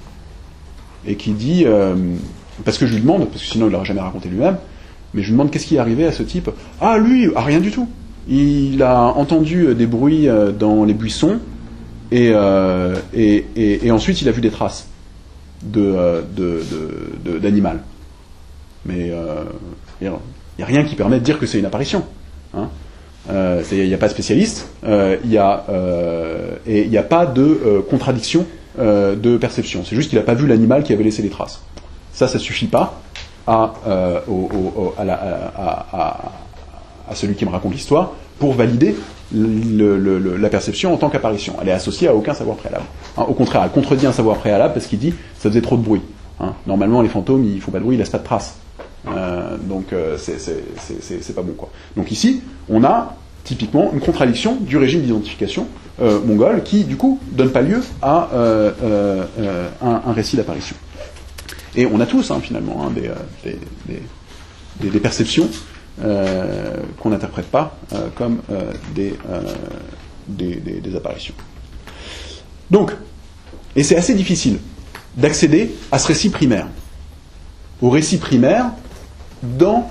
et qui dit, euh, parce que je lui demande, parce que sinon il l'aurait jamais raconté lui-même, mais je lui demande qu'est-ce qui est arrivé à ce type. Ah lui, ah, rien du tout. Il a entendu des bruits dans les buissons, et, euh, et, et, et ensuite il a vu des traces de, de, de, de, d'animal. Mais euh, il n'y a rien qui permet de dire que c'est une apparition. Hein. Euh, il n'y a pas de spécialiste, euh, y a, euh, et il n'y a pas de euh, contradiction euh, de perception. C'est juste qu'il n'a pas vu l'animal qui avait laissé les traces. Ça, ça ne suffit pas à, euh, au, au, à, la, à, à, à celui qui me raconte l'histoire pour valider le, le, le, la perception en tant qu'apparition. Elle est associée à aucun savoir préalable. Hein, au contraire, elle contredit un savoir préalable parce qu'il dit ça faisait trop de bruit. Hein. Normalement, les fantômes, ils font pas de bruit, ils laissent pas de traces. Euh, donc euh, c'est, c'est, c'est, c'est, c'est pas bon quoi. Donc ici, on a typiquement une contradiction du régime d'identification euh, mongol qui du coup donne pas lieu à euh, euh, euh, un, un récit d'apparition. Et on a tous hein, finalement hein, des, des, des, des, des perceptions euh, qu'on n'interprète pas euh, comme euh, des, euh, des, des, des apparitions. Donc, et c'est assez difficile d'accéder à ce récit primaire. Au récit primaire dans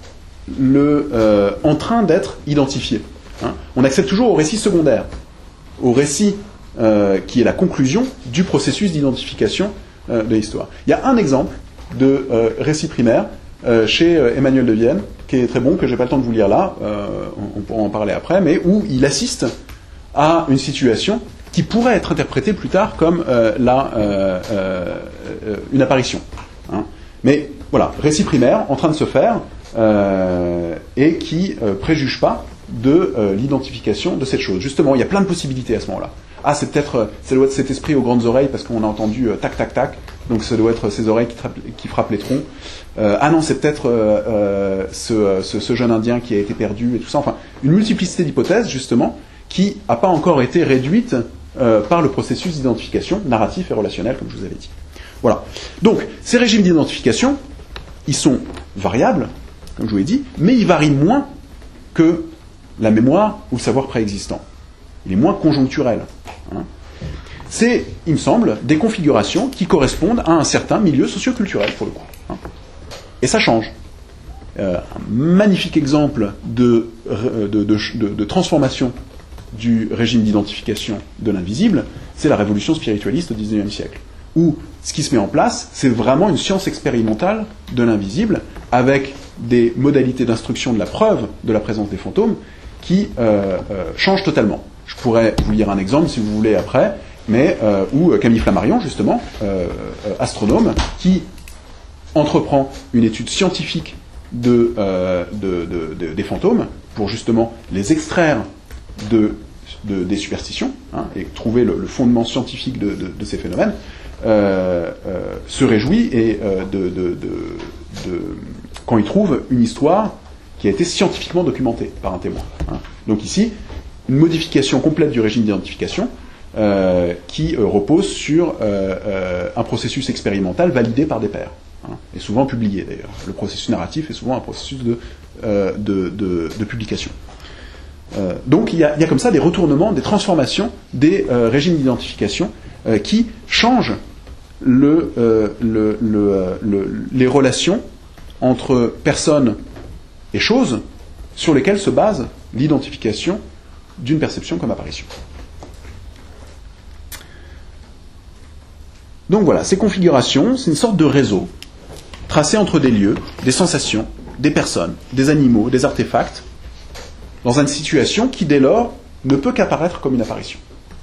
le, euh, en train d'être identifié. Hein. On accède toujours au récit secondaire, au récit euh, qui est la conclusion du processus d'identification euh, de l'histoire. Il y a un exemple de euh, récit primaire euh, chez euh, Emmanuel de Vienne, qui est très bon, que j'ai pas le temps de vous lire là, euh, on, on pourra en parler après, mais où il assiste à une situation qui pourrait être interprétée plus tard comme euh, la, euh, euh, une apparition. Hein. Mais voilà, récit primaire en train de se faire, euh, et qui ne euh, préjuge pas de euh, l'identification de cette chose. Justement, il y a plein de possibilités à ce moment-là. Ah, c'est peut-être, ça doit être cet esprit aux grandes oreilles, parce qu'on a entendu euh, tac, tac, tac, donc ça doit être ces oreilles qui, trappent, qui frappent les troncs. Euh, ah non, c'est peut-être euh, euh, ce, ce, ce jeune Indien qui a été perdu, et tout ça. Enfin, une multiplicité d'hypothèses, justement, qui n'a pas encore été réduite euh, par le processus d'identification narratif et relationnel, comme je vous avais dit. Voilà. Donc, ces régimes d'identification, ils sont variables, comme je vous l'ai dit, mais ils varient moins que la mémoire ou le savoir préexistant. Il est moins conjoncturel. Hein. C'est, il me semble, des configurations qui correspondent à un certain milieu socio-culturel, pour le coup. Hein. Et ça change. Euh, un magnifique exemple de, de, de, de, de transformation du régime d'identification de l'invisible, c'est la révolution spiritualiste au dix-neuvième siècle, où ce qui se met en place, c'est vraiment une science expérimentale de l'invisible, avec des modalités d'instruction de la preuve de la présence des fantômes qui euh, euh, changent totalement. Je pourrais vous lire un exemple, si vous voulez, après, mais euh, où Camille Flammarion, justement, euh, euh, astronome, qui entreprend une étude scientifique de, euh, de, de, de, des fantômes, pour justement les extraire de, de, des superstitions, hein, et trouver le, le fondement scientifique de, de, de ces phénomènes, euh, euh, se réjouit et, euh, de, de, de, de, quand il trouve une histoire qui a été scientifiquement documentée par un témoin. Hein. Donc ici, une modification complète du régime d'identification euh, qui euh, repose sur euh, euh, un processus expérimental validé par des pairs, hein, et souvent publié d'ailleurs. Le processus narratif est souvent un processus de, euh, de, de, de publication. Euh, donc il y, a, il y a comme ça des retournements, des transformations des euh, régimes d'identification euh, qui changent le, euh, le, le, le, les relations entre personnes et choses sur lesquelles se base l'identification d'une perception comme apparition. Donc voilà, ces configurations, c'est une sorte de réseau tracé entre des lieux, des sensations, des personnes, des animaux, des artefacts, dans une situation qui, dès lors, ne peut qu'apparaître comme une apparition.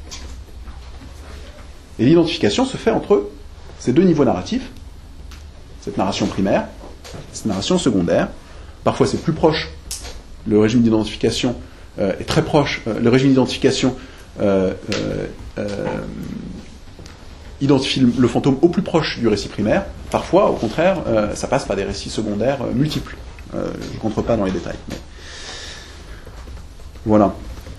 Et l'identification se fait entre ces deux niveaux narratifs, cette narration primaire, cette narration secondaire. Parfois c'est plus proche, le régime d'identification euh, est très proche, euh, le régime d'identification euh, euh, euh, identifie le fantôme au plus proche du récit primaire. Parfois, au contraire, euh, ça passe par des récits secondaires euh, multiples. Euh, je ne rentre pas dans les détails. Mais... Voilà.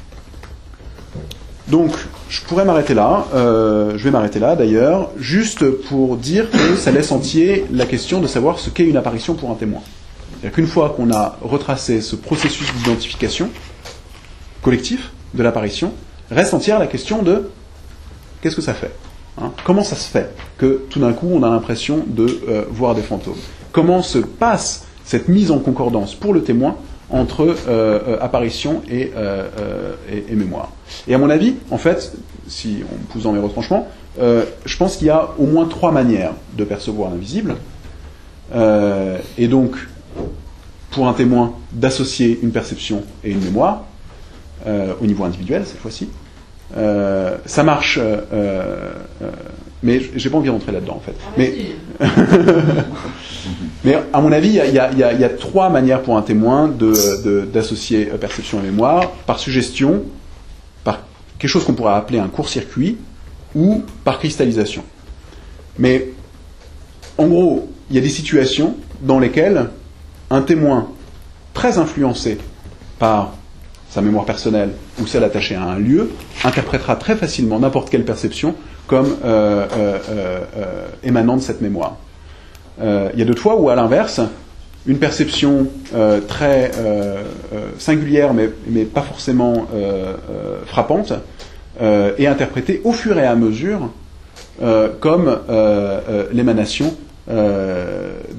Donc, je pourrais m'arrêter là, euh, je vais m'arrêter là d'ailleurs, juste pour dire que ça laisse entier la question de savoir ce qu'est une apparition pour un témoin. C'est-à-dire qu'une fois qu'on a retracé ce processus d'identification collectif de l'apparition, reste entière la question de qu'est-ce que ça fait, hein, comment ça se fait que tout d'un coup on a l'impression de euh, voir des fantômes. Comment se passe cette mise en concordance pour le témoin entre euh, euh, apparition et, euh, euh, et, et mémoire. Et à mon avis, en fait, si on me pousse dans mes retranchements, euh, je pense qu'il y a au moins trois manières de percevoir l'invisible. Euh, et donc, pour un témoin, d'associer une perception et une mémoire, euh, au niveau individuel cette fois-ci. Euh, ça marche, euh, euh, mais j'ai pas envie de rentrer là-dedans en fait. Mais, mais à mon avis, il y a, y, a, y, a, y a trois manières pour un témoin de, de, d'associer perception et mémoire, par suggestion, par quelque chose qu'on pourrait appeler un court-circuit, ou par cristallisation. Mais en gros, il y a des situations dans lesquelles un témoin très influencé par sa mémoire personnelle ou celle attachée à un lieu interprétera très facilement n'importe quelle perception comme euh, euh, euh, émanant de cette mémoire. Euh, il y a d'autres fois où, à l'inverse, une perception euh, très euh, euh, singulière, mais, mais pas forcément euh, euh, frappante, euh, est interprétée au fur et à mesure euh, comme euh, euh, l'émanation euh,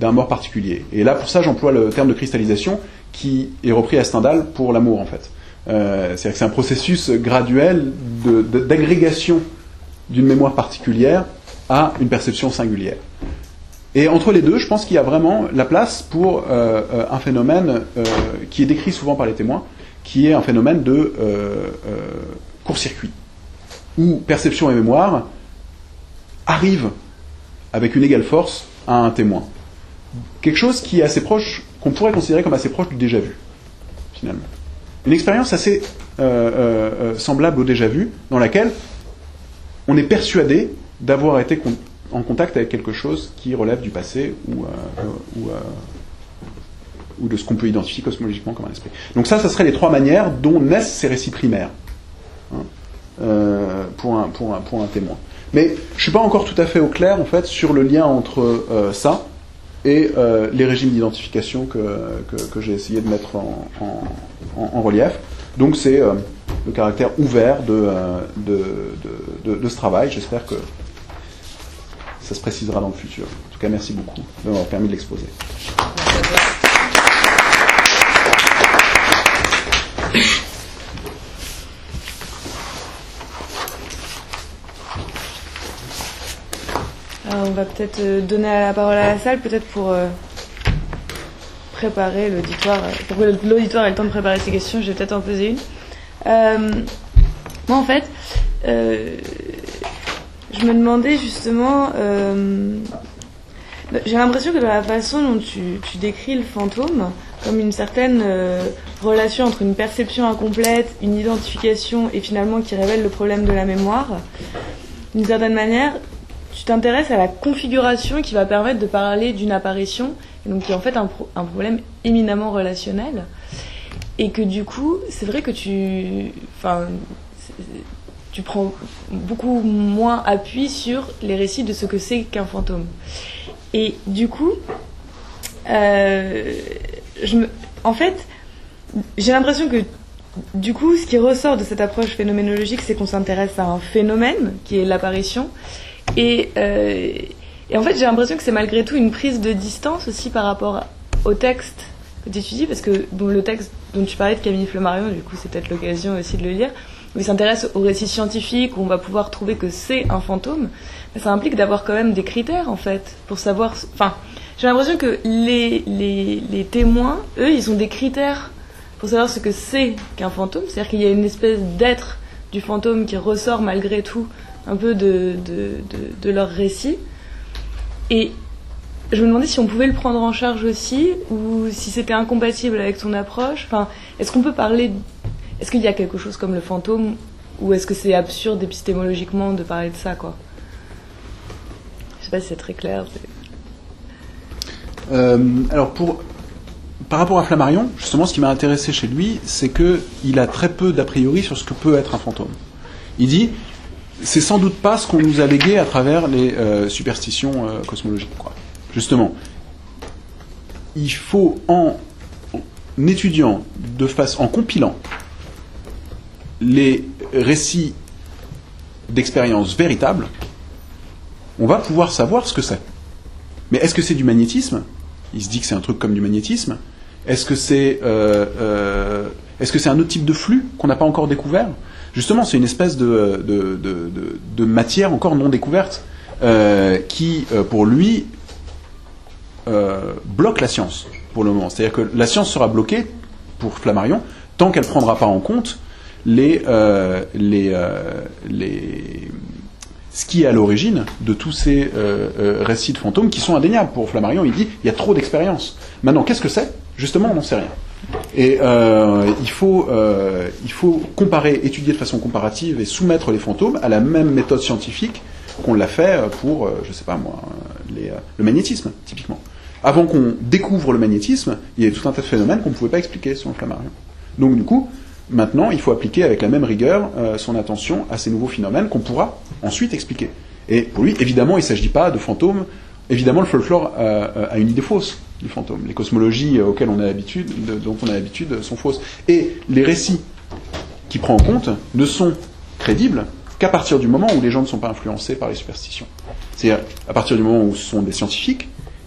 d'un mort particulier. Et là, pour ça, j'emploie le terme de cristallisation qui est repris à Stendhal pour l'amour, en fait. Euh, c'est-à-dire que c'est un processus graduel de, de, d'agrégation d'une mémoire particulière à une perception singulière. Et entre les deux, je pense qu'il y a vraiment la place pour euh, euh, un phénomène euh, qui est décrit souvent par les témoins, qui est un phénomène de euh, euh, court-circuit, où perception et mémoire arrivent avec une égale force à un témoin. Quelque chose qui est assez proche, qu'on pourrait considérer comme assez proche du déjà-vu, finalement. Une expérience assez euh, euh, semblable au déjà-vu, dans laquelle on est persuadé d'avoir été con- en contact avec quelque chose qui relève du passé ou, euh, ou, euh, ou de ce qu'on peut identifier cosmologiquement comme un esprit. Donc ça, ça serait les trois manières dont naissent ces récits primaires, hein, euh, pour, un, pour, un, pour un témoin. Mais je ne suis pas encore tout à fait au clair, en fait, sur le lien entre euh, ça et euh, les régimes d'identification que, que, que j'ai essayé de mettre en, en, en, en relief. Donc c'est euh, le caractère ouvert de, euh, de, de, de, de ce travail. J'espère que ça se précisera dans le futur. En tout cas, merci beaucoup de m'avoir permis de l'exposer. Alors, on va peut-être donner la parole à la salle, peut-être pour euh, préparer l'auditoire, pour que l'auditoire ait le temps de préparer ses questions. Je vais peut-être en poser une. Euh, moi, en fait, euh, je me demandais justement, euh, j'ai l'impression que dans la façon dont tu, tu décris le fantôme, comme une certaine euh, relation entre une perception incomplète, une identification et finalement qui révèle le problème de la mémoire, d'une certaine manière, tu t'intéresses à la configuration qui va permettre de parler d'une apparition, et donc qui est en fait un, pro- un problème éminemment relationnel, et que du coup, c'est vrai que tu, enfin, tu prends beaucoup moins appui sur les récits de ce que c'est qu'un fantôme. Et du coup, euh, je me, en fait, j'ai l'impression que du coup, ce qui ressort de cette approche phénoménologique, c'est qu'on s'intéresse à un phénomène qui est l'apparition. Et, euh, et en fait, j'ai l'impression que c'est malgré tout une prise de distance aussi par rapport au texte que tu étudies, parce que bon, le texte dont tu parlais de Camille Flammarion, du coup, c'est peut-être l'occasion aussi de le lire, où il s'intéresse au récit scientifique, où on va pouvoir trouver que c'est un fantôme. Mais ça implique d'avoir quand même des critères, en fait, pour savoir... Enfin, j'ai l'impression que les, les, les témoins, eux, ils ont des critères pour savoir ce que c'est qu'un fantôme. C'est-à-dire qu'il y a une espèce d'être du fantôme qui ressort malgré tout un peu de, de, de, de leur récit. Et je me demandais si on pouvait le prendre en charge aussi, ou si c'était incompatible avec ton approche. Enfin, est-ce qu'on peut parler... Est-ce qu'il y a quelque chose comme le fantôme, ou est-ce que c'est absurde épistémologiquement de parler de ça, quoi ? Je sais pas si c'est très clair. C'est... Euh, alors, pour... par rapport à Flammarion, justement, ce qui m'a intéressé chez lui, c'est qu'il a très peu d'a priori sur ce que peut être un fantôme. Il dit... c'est sans doute pas ce qu'on nous a légué à travers les euh, superstitions euh, cosmologiques, quoi. Justement, il faut en, en étudiant de face, en compilant les récits d'expériences véritables, on va pouvoir savoir ce que c'est. Mais est-ce que c'est du magnétisme ? Il se dit que c'est un truc comme du magnétisme. Est-ce que c'est, euh, euh, est-ce que c'est un autre type de flux qu'on n'a pas encore découvert ? Justement, c'est une espèce de, de, de, de, de matière encore non découverte euh, qui, euh, pour lui, euh, bloque la science pour le moment. C'est-à-dire que la science sera bloquée, pour Flammarion, tant qu'elle ne prendra pas en compte les, euh, les, euh, les, ce qui est à l'origine de tous ces euh, euh, récits de fantômes qui sont indéniables. Pour Flammarion, il dit il y a trop d'expériences. Maintenant, qu'est-ce que c'est ? Justement, on n'en sait rien. Et euh, il, faut, euh, il faut comparer, étudier de façon comparative et soumettre les fantômes à la même méthode scientifique qu'on l'a fait pour, euh, je sais pas moi, les, euh, le magnétisme, typiquement. Avant qu'on découvre le magnétisme, il y avait tout un tas de phénomènes qu'on ne pouvait pas expliquer selon Flammarion. Donc du coup, maintenant, il faut appliquer avec la même rigueur euh, son attention à ces nouveaux phénomènes qu'on pourra ensuite expliquer. Et pour lui, évidemment, il ne s'agit pas de fantômes. Évidemment, le folklore a, a une idée fausse du fantôme. Les cosmologies auxquelles on a l'habitude, de, dont on a l'habitude sont fausses. Et les récits qu'il prend en compte ne sont crédibles qu'à partir du moment où les gens ne sont pas influencés par les superstitions. C'est-à-dire à partir du moment où ce sont des scientifiques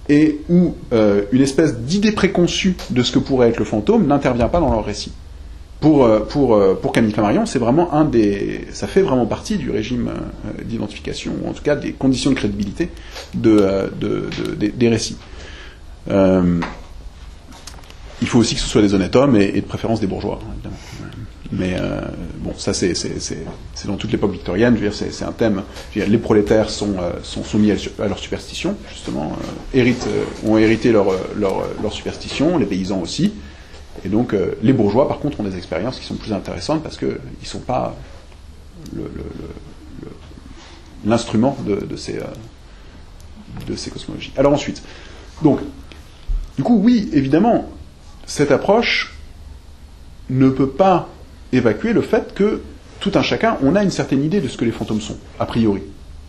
et où euh, une espèce d'idée préconçue de ce que pourrait être le fantôme n'intervient pas dans leur récit. Pour, pour, pour Camille Flammarion, c'est vraiment un des, ça fait vraiment partie du régime euh, d'identification, ou en tout cas des conditions de crédibilité de, de, de, de, des récits. Euh, il faut aussi que ce soit des honnêtes hommes et, et de préférence des bourgeois, évidemment. Mais euh, bon, ça c'est, c'est, c'est, c'est dans toute l'époque victorienne. Je veux dire, c'est, c'est un thème. Je veux dire, les prolétaires sont, euh, sont soumis à, à leur superstition, justement, euh, héritent, euh, ont hérité leur, leur, leur superstition, les paysans aussi. Et donc, euh, les bourgeois, par contre, ont des expériences qui sont plus intéressantes parce qu'ils ne sont pas le, le, le, l'instrument de, de, ces, euh, de ces cosmologies. Alors ensuite, donc, du coup, oui, évidemment, cette approche ne peut pas évacuer le fait que tout un chacun, on a une certaine idée de ce que les fantômes sont, a priori.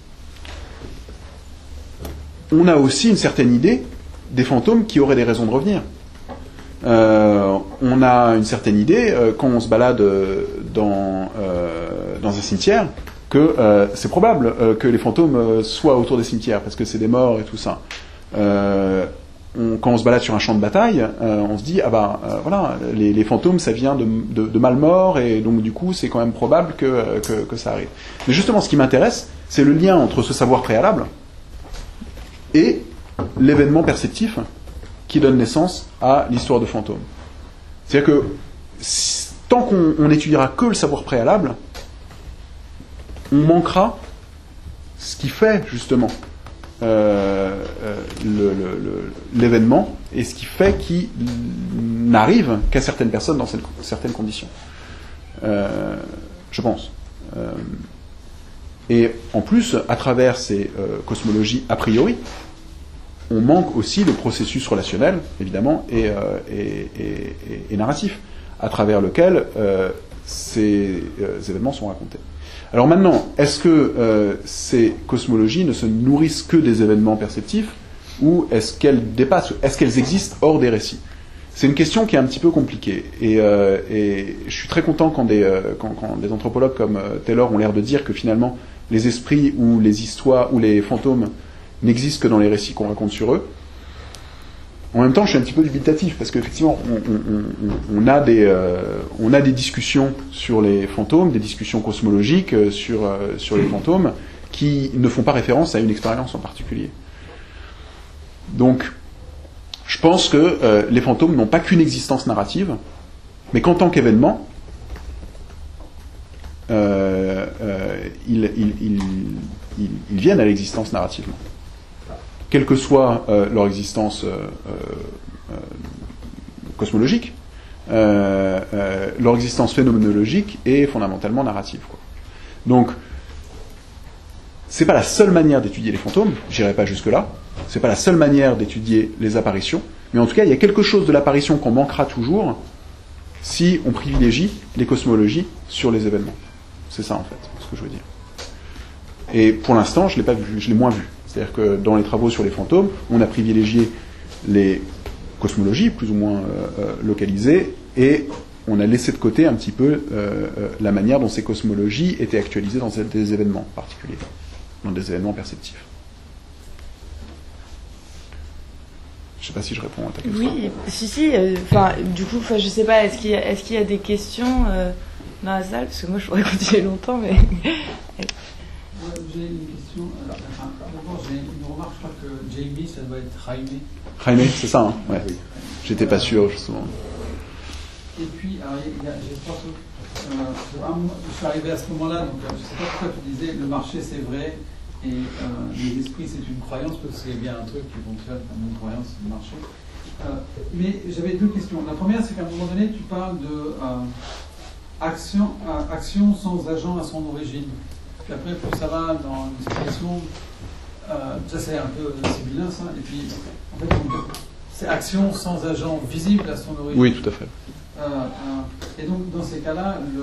On a aussi une certaine idée des fantômes qui auraient des raisons de revenir. Euh, on a une certaine idée, euh, quand on se balade euh, dans, euh, dans un cimetière, que euh, c'est probable euh, que les fantômes euh, soient autour des cimetières, parce que c'est des morts et tout ça. Euh, on, quand on se balade sur un champ de bataille, euh, on se dit, ah bah euh, voilà, les, les fantômes, ça vient de, de, de mal morts, et donc du coup, c'est quand même probable que, que, que ça arrive. Mais justement, ce qui m'intéresse, c'est le lien entre ce savoir préalable et l'événement perceptif qui donne naissance à l'histoire de fantômes. C'est-à-dire que si, tant qu'on on étudiera que le savoir préalable, on manquera ce qui fait justement euh, euh, le, le, le, l'événement et ce qui fait qu'il n'arrive qu'à certaines personnes dans cette, certaines conditions. Euh, je pense. Euh, et en plus, à travers ces euh, cosmologies a priori, on manque aussi le processus relationnel, évidemment, et, euh, et, et, et, et narratif, à travers lequel euh, ces euh, événements sont racontés. Alors maintenant, est-ce que euh, ces cosmologies ne se nourrissent que des événements perceptifs, ou est-ce qu'elles dépassent, est-ce qu'elles existent hors des récits ? C'est une question qui est un petit peu compliquée, et, euh, et je suis très content quand des, euh, quand, quand des anthropologues comme euh, Taylor ont l'air de dire que finalement, les esprits ou les histoires ou les fantômes n'existent que dans les récits qu'on raconte sur eux. En même temps, je suis un petit peu dubitatif, parce qu'effectivement, on, on, on, on, a des, euh, on a des discussions sur les fantômes, des discussions cosmologiques euh, sur, euh, sur les fantômes, qui ne font pas référence à une expérience en particulier. Donc, je pense que euh, les fantômes n'ont pas qu'une existence narrative, mais qu'en tant qu'événement, euh, euh, ils, ils, ils, ils, ils viennent à l'existence narrativement. Quelle que soit euh, leur existence euh, euh, cosmologique, euh, euh, leur existence phénoménologique est fondamentalement narrative, quoi. Donc, c'est pas la seule manière d'étudier les fantômes, j'irai pas jusque-là, c'est pas la seule manière d'étudier les apparitions, mais en tout cas, il y a quelque chose de l'apparition qu'on manquera toujours si on privilégie les cosmologies sur les événements. C'est ça, en fait, ce que je veux dire. Et pour l'instant, je l'ai pas vu, je l'ai moins vu. C'est-à-dire que dans les travaux sur les fantômes, on a privilégié les cosmologies, plus ou moins euh, localisées, et on a laissé de côté un petit peu euh, la manière dont ces cosmologies étaient actualisées dans des événements particuliers, dans des événements perceptifs. Je ne sais pas si je réponds à ta question. Oui, si, si. Enfin, euh, du coup, je sais pas, est-ce qu'il y a, est-ce qu'il y a des questions euh, dans la salle ? Parce que moi, je pourrais continuer longtemps, mais... J'ai une question. Alors, enfin, d'abord, j'ai une remarque. Je crois que Jamie, ça doit être Jaime. Jaime, c'est ça, hein, ouais. J'étais pas sûr, justement. Et puis, alors, il y a, j'ai trois trucs. Euh, je suis arrivé à ce moment-là, donc je ne sais pas pourquoi tu disais le marché c'est vrai et euh, les esprits c'est une croyance, parce qu'il y a bien un truc qui fonctionne comme une croyance, c'est le marché. Euh, mais j'avais deux questions. La première, c'est qu'à un moment donné, tu parles de euh, action, euh, action sans agent à son origine. Puis après, plus ça va dans l'expression, euh, ça c'est un peu sibyllin, ça, et puis en fait, c'est action sans agent visible à son origine. Oui, tout à fait. Euh, euh, et donc, dans ces cas-là, le,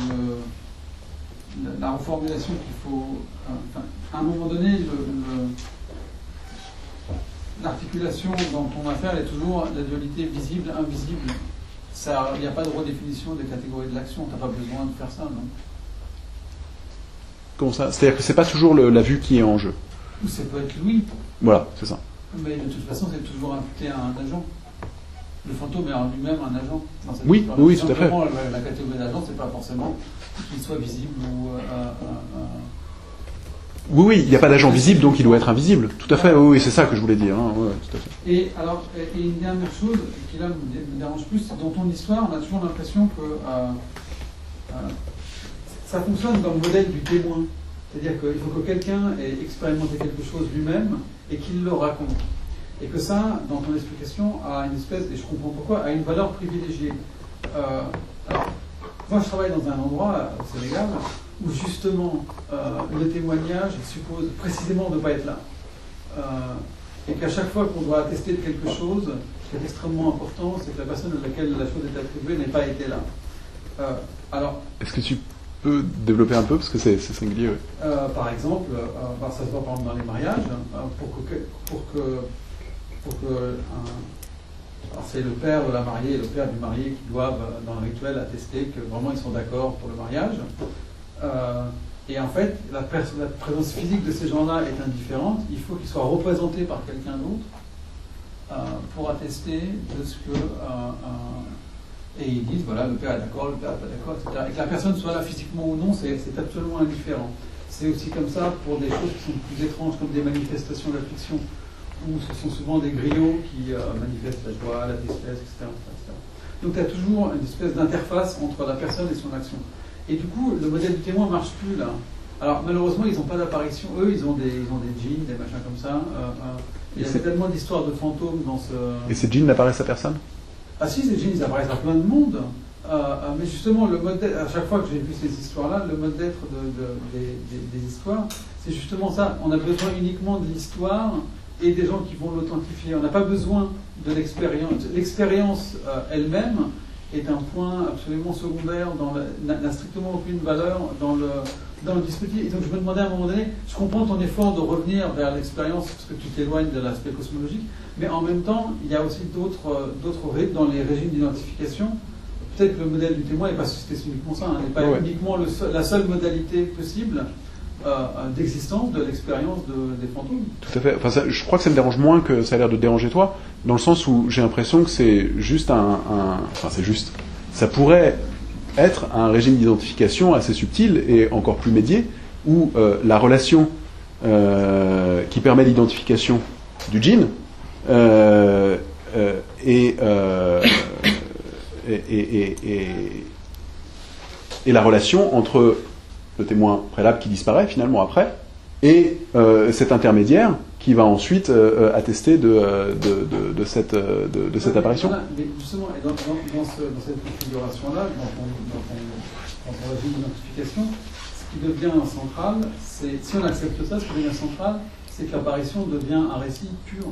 le, la reformulation qu'il faut, euh, enfin, à un moment donné, le, le, l'articulation dont on va faire est toujours la dualité visible-invisible. Il n'y a pas de redéfinition des catégories de l'action, tu n'as pas besoin de faire ça, non ? Comment ça ? C'est-à-dire que c'est pas toujours le, la vue qui est en jeu. Ou ça peut être l'ouïe. Voilà, c'est ça. Mais de toute façon, c'est toujours imputé à un agent. Le fantôme est en lui-même un agent. Dans cette Oui, histoire. oui, tout à fait. La, la catégorie d'agent, c'est pas forcément qu'il soit visible ou. Euh, euh, euh, Oui, oui, il n'y a pas d'agent visible, donc il doit être invisible. Tout à fait, oui, oui, c'est ça que je voulais dire. Hein. Ouais, tout à fait. Et alors, et une dernière chose qui là me dérange plus, c'est dans ton histoire, on a toujours l'impression que euh, euh, ça fonctionne comme modèle du témoin. C'est-à-dire qu'il faut que quelqu'un ait expérimenté quelque chose lui-même et qu'il le raconte. Et que ça, dans ton explication, a une espèce, et je comprends pourquoi, a une valeur privilégiée. Euh, alors, moi je travaille dans un endroit, au Sénégal, où justement euh, le témoignage suppose précisément de ne pas être là. Euh, et qu'à chaque fois qu'on doit attester de quelque chose, ce qui est extrêmement important, c'est que la personne à laquelle la chose est attribuée n'ait pas été là. Euh, alors, est-ce que tu peux développer un peu, parce que c'est singulier, oui. euh, par exemple, euh, bah, ça se voit par exemple dans les mariages, hein, pour que, pour que, pour que un, alors c'est le père de la mariée et le père du marié qui doivent, dans le rituel, attester que vraiment ils sont d'accord pour le mariage. Euh, et en fait, la, la présence physique de ces gens-là est indifférente. Il faut qu'ils soient représentés par quelqu'un d'autre euh, pour attester de ce que... Euh, euh, et ils disent, voilà, le père est d'accord, le père n'est pas d'accord, et cetera. Et que la personne soit là physiquement ou non, c'est absolument indifférent. C'est aussi comme ça pour des choses qui sont plus étranges, comme des manifestations d'affliction, où ce sont souvent des griots qui euh, manifestent la joie, la tristesse, et cetera, et cetera. Donc tu as toujours une espèce d'interface entre la personne et son action. Et du coup, le modèle du témoin ne marche plus là. Alors malheureusement, ils n'ont pas d'apparition. Eux, ils ont des, ils ont des djinns, des machins comme ça. Euh, euh, il y a tellement d'histoires de fantômes dans ce... Et ces djinns n'apparaissent à personne? Ah si, ces djinns, ils apparaissent à plein de monde. Euh, euh, mais justement, le mode à chaque fois que j'ai vu ces histoires-là, le mode d'être de, de, des, des, des histoires, c'est justement ça. On a besoin uniquement de l'histoire et des gens qui vont l'authentifier. On n'a pas besoin de l'expérience. L'expérience euh, elle-même est un point absolument secondaire, n'a strictement aucune valeur dans le, dans le dispositif. Et donc je me demandais à un moment donné, je comprends ton effort de revenir vers l'expérience parce que tu t'éloignes de l'aspect cosmologique, mais en même temps, il y a aussi d'autres rythmes dans les régimes d'identification. Peut-être que le modèle du témoin n'est pas uniquement ça, hein, n'est pas ouais. uniquement le seul, la seule modalité possible euh, d'existence de l'expérience de, des fantômes. Tout à fait. Enfin, ça, je crois que ça me dérange moins que ça a l'air de déranger toi, dans le sens où j'ai l'impression que c'est juste un, un... Enfin, c'est juste... Ça pourrait être un régime d'identification assez subtil et encore plus médié, où euh, la relation euh, qui permet l'identification du djinn euh, euh, et, euh, et, et, et, et, et la relation entre le témoin préalable qui disparaît finalement après, et euh, cet intermédiaire qui va ensuite euh, attester de, de, de, de cette, de, de cette ouais, apparition. Voilà, mais justement, et dans, dans, dans, ce, dans cette configuration-là, dans ton, dans ton, dans ton régime d'identification, ce qui devient central, c'est, si on accepte ça, ce qui devient central, c'est que l'apparition devient un récit pur.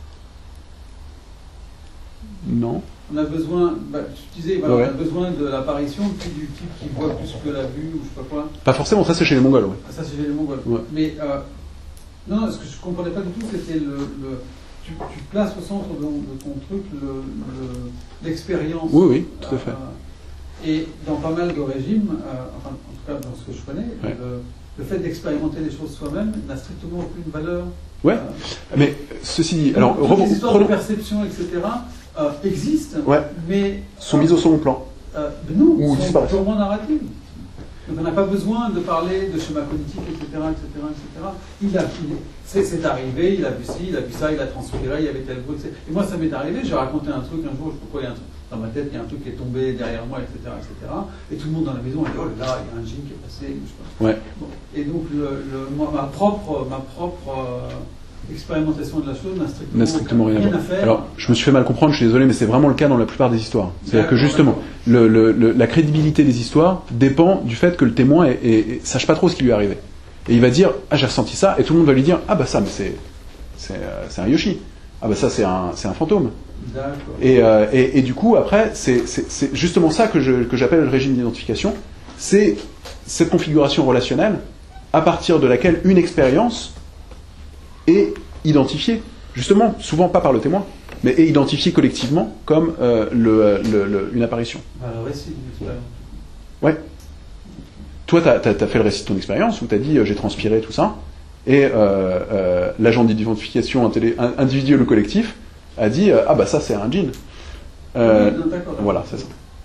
Non. On a besoin, bah, tu disais, voilà, ouais. on a besoin de l'apparition du type qui voit plus que la vue, ou je sais pas quoi. Pas forcément, ça c'est chez les Mongols, ouais. Ah, ça c'est chez les Mongols. Ouais. Mais, euh, non, non, ce que je ne comprenais pas du tout, c'était le, le tu, tu places au centre de, de ton truc l'expérience. Le, le, oui, oui, tout à fait. Euh, et dans pas mal de régimes, euh, enfin, en tout cas dans ce que je connais, ouais. le, le fait d'expérimenter les choses soi-même n'a strictement aucune valeur. Ouais, euh, mais ceci dit, alors, alors les histoires de perception, et cetera, euh, existent, ouais. mais sont euh, mises au second plan. Euh, nous, ou sont purement narratives. Donc on n'a pas besoin de parler de schéma cognitif, et cetera, et cetera, et cetera. Il a, c'est arrivé, il a vu ci, il a vu ça, il a transpiré, il y avait tel bruit, et cetera. Et moi, ça m'est arrivé, j'ai raconté un truc un jour, je sais pas quoi, il y a un truc dans ma tête, il y a un truc qui est tombé derrière moi, et cetera, et cetera. Et tout le monde dans la maison a dit, oh là là, il y a un djinn qui est passé, je sais pas. Ouais. Bon. Et donc, le, le, ma propre, ma propre euh, expérimentation de la chose n'a strictement, strictement rien, rien à faire. Alors, je me suis fait mal comprendre, je suis désolé, mais c'est vraiment le cas dans la plupart des histoires. C'est-à-dire que justement, le, le, le, la crédibilité des histoires dépend du fait que le témoin est, est, est, sache pas trop ce qui lui est arrivé. Et il va dire, ah j'ai ressenti ça, et tout le monde va lui dire, ah bah ça, mais c'est c'est euh, un Yoshi. Ah bah ça, c'est un, un fantôme. Et, euh, et, et du coup, après, c'est justement ça que j'appelle que le régime d'identification. C'est cette configuration relationnelle à partir de laquelle une expérience est identifiée, justement, souvent pas par le témoin, mais est identifiée collectivement comme euh, le, le, le, une apparition. Bah, le récit d'une expérience. Ouais. Toi, tu as, as, as fait le récit de ton expérience où tu as dit euh, j'ai transpiré, tout ça, Et euh, euh, l'agent d'identification individuel ou collectif a dit euh, ah bah ça c'est un djinn. Euh, non, d'accord. Voilà, c'est ça.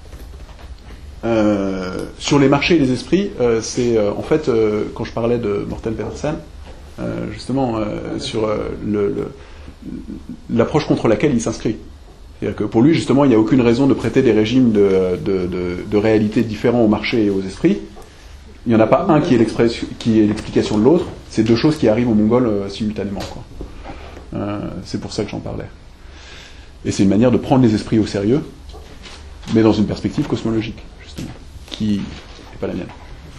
Euh, sur les marchés et les esprits, euh, c'est euh, en fait euh, quand je parlais de Morten Pedersen, euh, justement euh, sur euh, le, le, l'approche contre laquelle il s'inscrit. C'est-à-dire que pour lui, justement, il n'y a aucune raison de prêter des régimes de, de, de, de réalité différents au marché et aux esprits. Il n'y en a pas un qui est, qui est l'explication de l'autre, c'est deux choses qui arrivent aux Mongols euh, simultanément, quoi. Euh, c'est pour ça que j'en parlais. Et c'est une manière de prendre les esprits au sérieux, mais dans une perspective cosmologique, justement, qui n'est pas la mienne.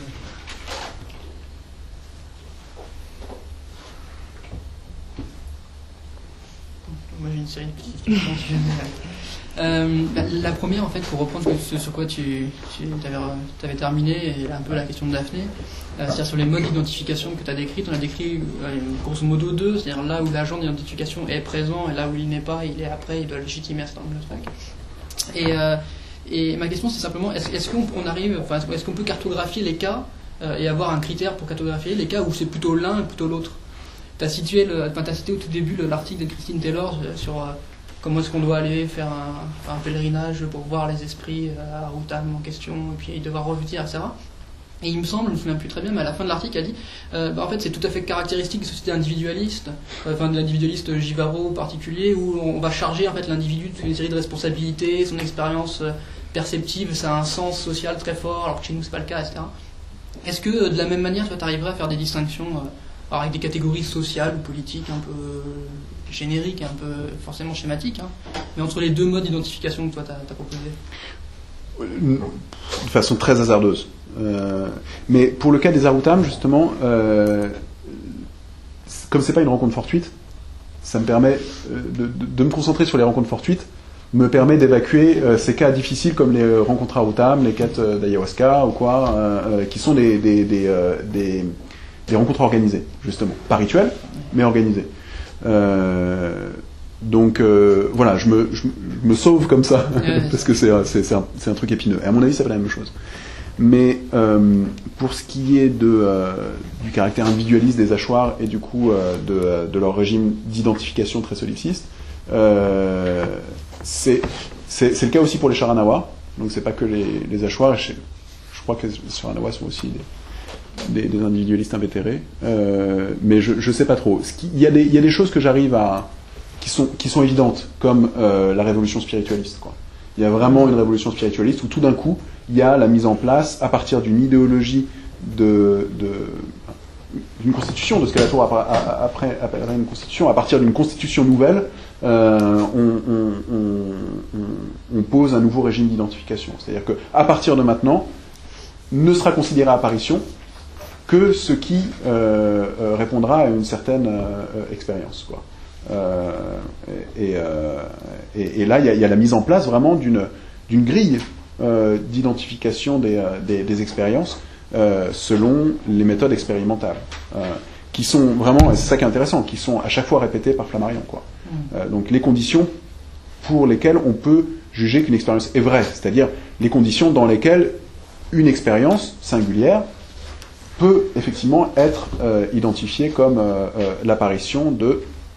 Moi j'ai une série de petites questions. si jamais. Euh, la première, en fait, pour reprendre ce sur quoi tu, tu avais, avais terminé, et un peu la question de Daphné, euh, c'est-à-dire sur les modes d'identification que tu as décrits. On a décrit euh, grosso modo deux, c'est-à-dire là où l'agent d'identification est présent et là où il n'est pas, il est après, il doit légitimer dans le truc. Et, euh, et ma question, c'est simplement, est-ce, est-ce qu'on on arrive, enfin, est-ce qu'on peut cartographier les cas euh, et avoir un critère pour cartographier les cas où c'est plutôt l'un et plutôt l'autre? Tu as cité, cité au tout début l'article de Christine Taylor sur euh, comment est-ce qu'on doit aller faire un, un pèlerinage pour voir les esprits à Routam en question, et puis devoir revenir, et cetera. Et il me semble, je ne me souviens plus très bien, mais à la fin de l'article, elle dit euh, bah, en fait, c'est tout à fait caractéristique des sociétés individualistes, euh, enfin de l'individualiste Givaro en particulier, où on va charger en fait, l'individu d'une série de responsabilités, son expérience euh, perceptive, ça a un sens social très fort, alors que chez nous, c'est pas le cas, et cetera. Est-ce que, euh, de la même manière, tu arriverais à faire des distinctions euh, alors avec des catégories sociales ou politiques un peu génériques, un peu forcément schématiques, hein, mais entre les deux modes d'identification que toi, tu as proposé? De façon très hasardeuse. Euh, mais pour le cas des Aroutam, justement, euh, comme c'est pas une rencontre fortuite, ça me permet euh, de, de, de me concentrer sur les rencontres fortuites, me permet d'évacuer euh, ces cas difficiles comme les rencontres Aroutam, les quêtes euh, d'ayahuasca ou quoi, euh, euh, qui sont des, des, des, euh, des, des rencontres organisées, justement, pas rituelles, mais organisées. Euh, donc euh, voilà, je me, je, je me sauve comme ça parce que c'est, c'est, c'est, un, c'est un truc épineux. Et à mon avis, ça fait la même chose. Mais euh, pour ce qui est de, euh, du caractère individualiste des Achuars et du coup euh, de, de leur régime d'identification très solipsiste, euh, c'est, c'est, c'est le cas aussi pour les Charanawa. Donc c'est pas que les, les Achuars. Je, je crois que les Charanawa sont aussi des, des, des individualistes invétérés. Euh, mais je, je sais pas trop. Ce qui, il y a des, il y a des choses que j'arrive à qui sont qui sont évidentes, comme euh, la révolution spiritualiste, quoi. Il y a vraiment une révolution spiritualiste où tout d'un coup il y a la mise en place, à partir d'une idéologie de, de d'une constitution, de ce que la Tour après appellerait une constitution, à partir d'une constitution nouvelle, euh, on, on, on, on, on pose un nouveau régime d'identification. C'est-à-dire qu'à partir de maintenant, ne sera considéré apparition que ce qui euh, euh, répondra à une certaine euh, expérience, quoi. Euh, et, euh, et, et là, il y, y a la mise en place vraiment d'une, d'une grille euh, d'identification des, des, des expériences euh, selon les méthodes expérimentales, euh, qui sont vraiment, et c'est ça qui est intéressant, qui sont à chaque fois répétées par Flammarion, quoi. Euh, donc les conditions pour lesquelles on peut juger qu'une expérience est vraie, c'est-à-dire les conditions dans lesquelles une expérience singulière peut effectivement être euh, identifiée comme euh, euh, l'apparition de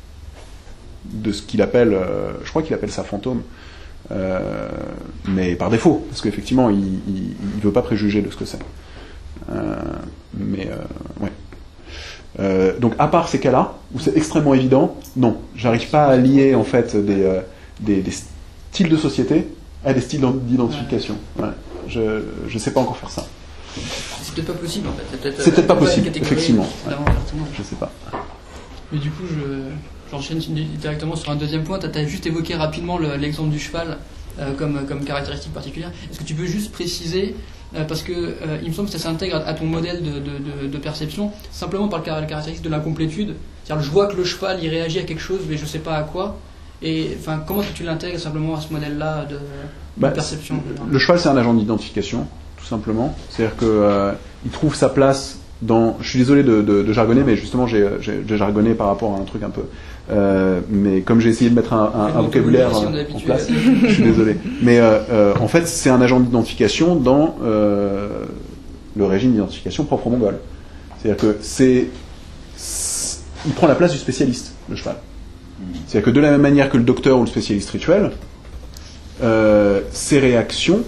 de ce qu'il appelle, euh, je crois qu'il appelle ça fantôme, euh, mais par défaut, parce qu'effectivement, il ne veut pas préjuger de ce que c'est. Euh, mais, euh, ouais. Euh, donc, à part ces cas-là, où c'est extrêmement évident, non, j'arrive pas à lier, en fait, des, euh, des, des styles de société à des styles d'identification. Ouais. Je ne sais pas encore faire ça. C'est peut-être pas possible, en fait. C'est peut-être, c'est peut-être pas possible, catégorie, effectivement. Ouais. Je sais pas. Mais du coup, je... J'enchaîne directement sur un deuxième point. Tu as juste évoqué rapidement le, l'exemple du cheval euh, comme, comme caractéristique particulière. Est-ce que tu peux juste préciser, euh, parce que euh, il me semble que ça s'intègre à, à ton modèle de, de, de, de perception, simplement par le caractéristique de l'incomplétude. C'est-à-dire, je vois que le cheval il réagit à quelque chose, mais je ne sais pas à quoi. Et enfin, comment est-ce que tu l'intègres simplement à ce modèle-là de, de bah, perception? Le cheval, c'est un agent d'identification, tout simplement. C'est-à-dire qu'il euh, trouve sa place dans. Je suis désolé de, de, de jargonner, mais justement, j'ai, j'ai, j'ai jargonné par rapport à un truc un peu. Euh, mais comme j'ai essayé de mettre un, un, un vocabulaire euh, en place, je suis désolé. Mais euh, euh, en fait, c'est un agent d'identification dans euh, le régime d'identification propre au mongol. C'est-à-dire que c'est il prend la place du spécialiste, le cheval. C'est-à-dire que de la même manière que le docteur ou le spécialiste rituel, euh, ses réactions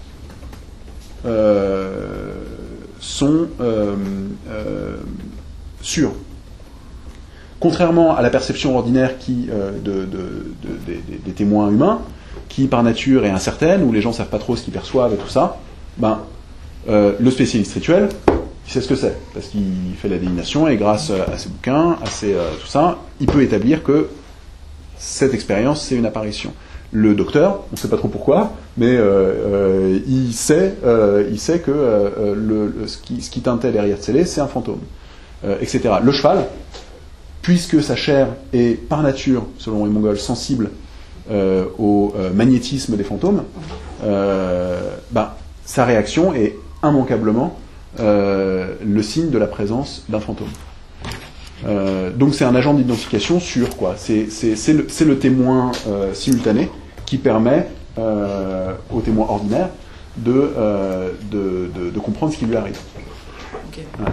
euh, sont euh, euh, sûres. Contrairement à la perception ordinaire qui, euh, de, de, de, de, des, des témoins humains, qui par nature est incertaine, où les gens ne savent pas trop ce qu'ils perçoivent et tout ça, ben, euh, le spécialiste rituel, il sait ce que c'est, parce qu'il fait la divination, et grâce à ses bouquins, à ses, euh, tout ça, il peut établir que cette expérience, c'est une apparition. Le docteur, on ne sait pas trop pourquoi, mais euh, euh, il, sait, euh, il sait que euh, le, le, ce qui, ce qui teintait derrière scellé, c'est un fantôme, euh, et cetera. Le cheval, puisque sa chair est par nature, selon les Mongols, sensible euh, au euh, magnétisme des fantômes, euh, bah, sa réaction est immanquablement euh, le signe de la présence d'un fantôme. Euh, donc c'est un agent d'identification sûr, quoi. C'est, c'est, c'est, le, c'est le témoin euh, simultané qui permet euh, au témoin ordinaire de, euh, de, de, de comprendre ce qui lui arrive. Okay. Ouais.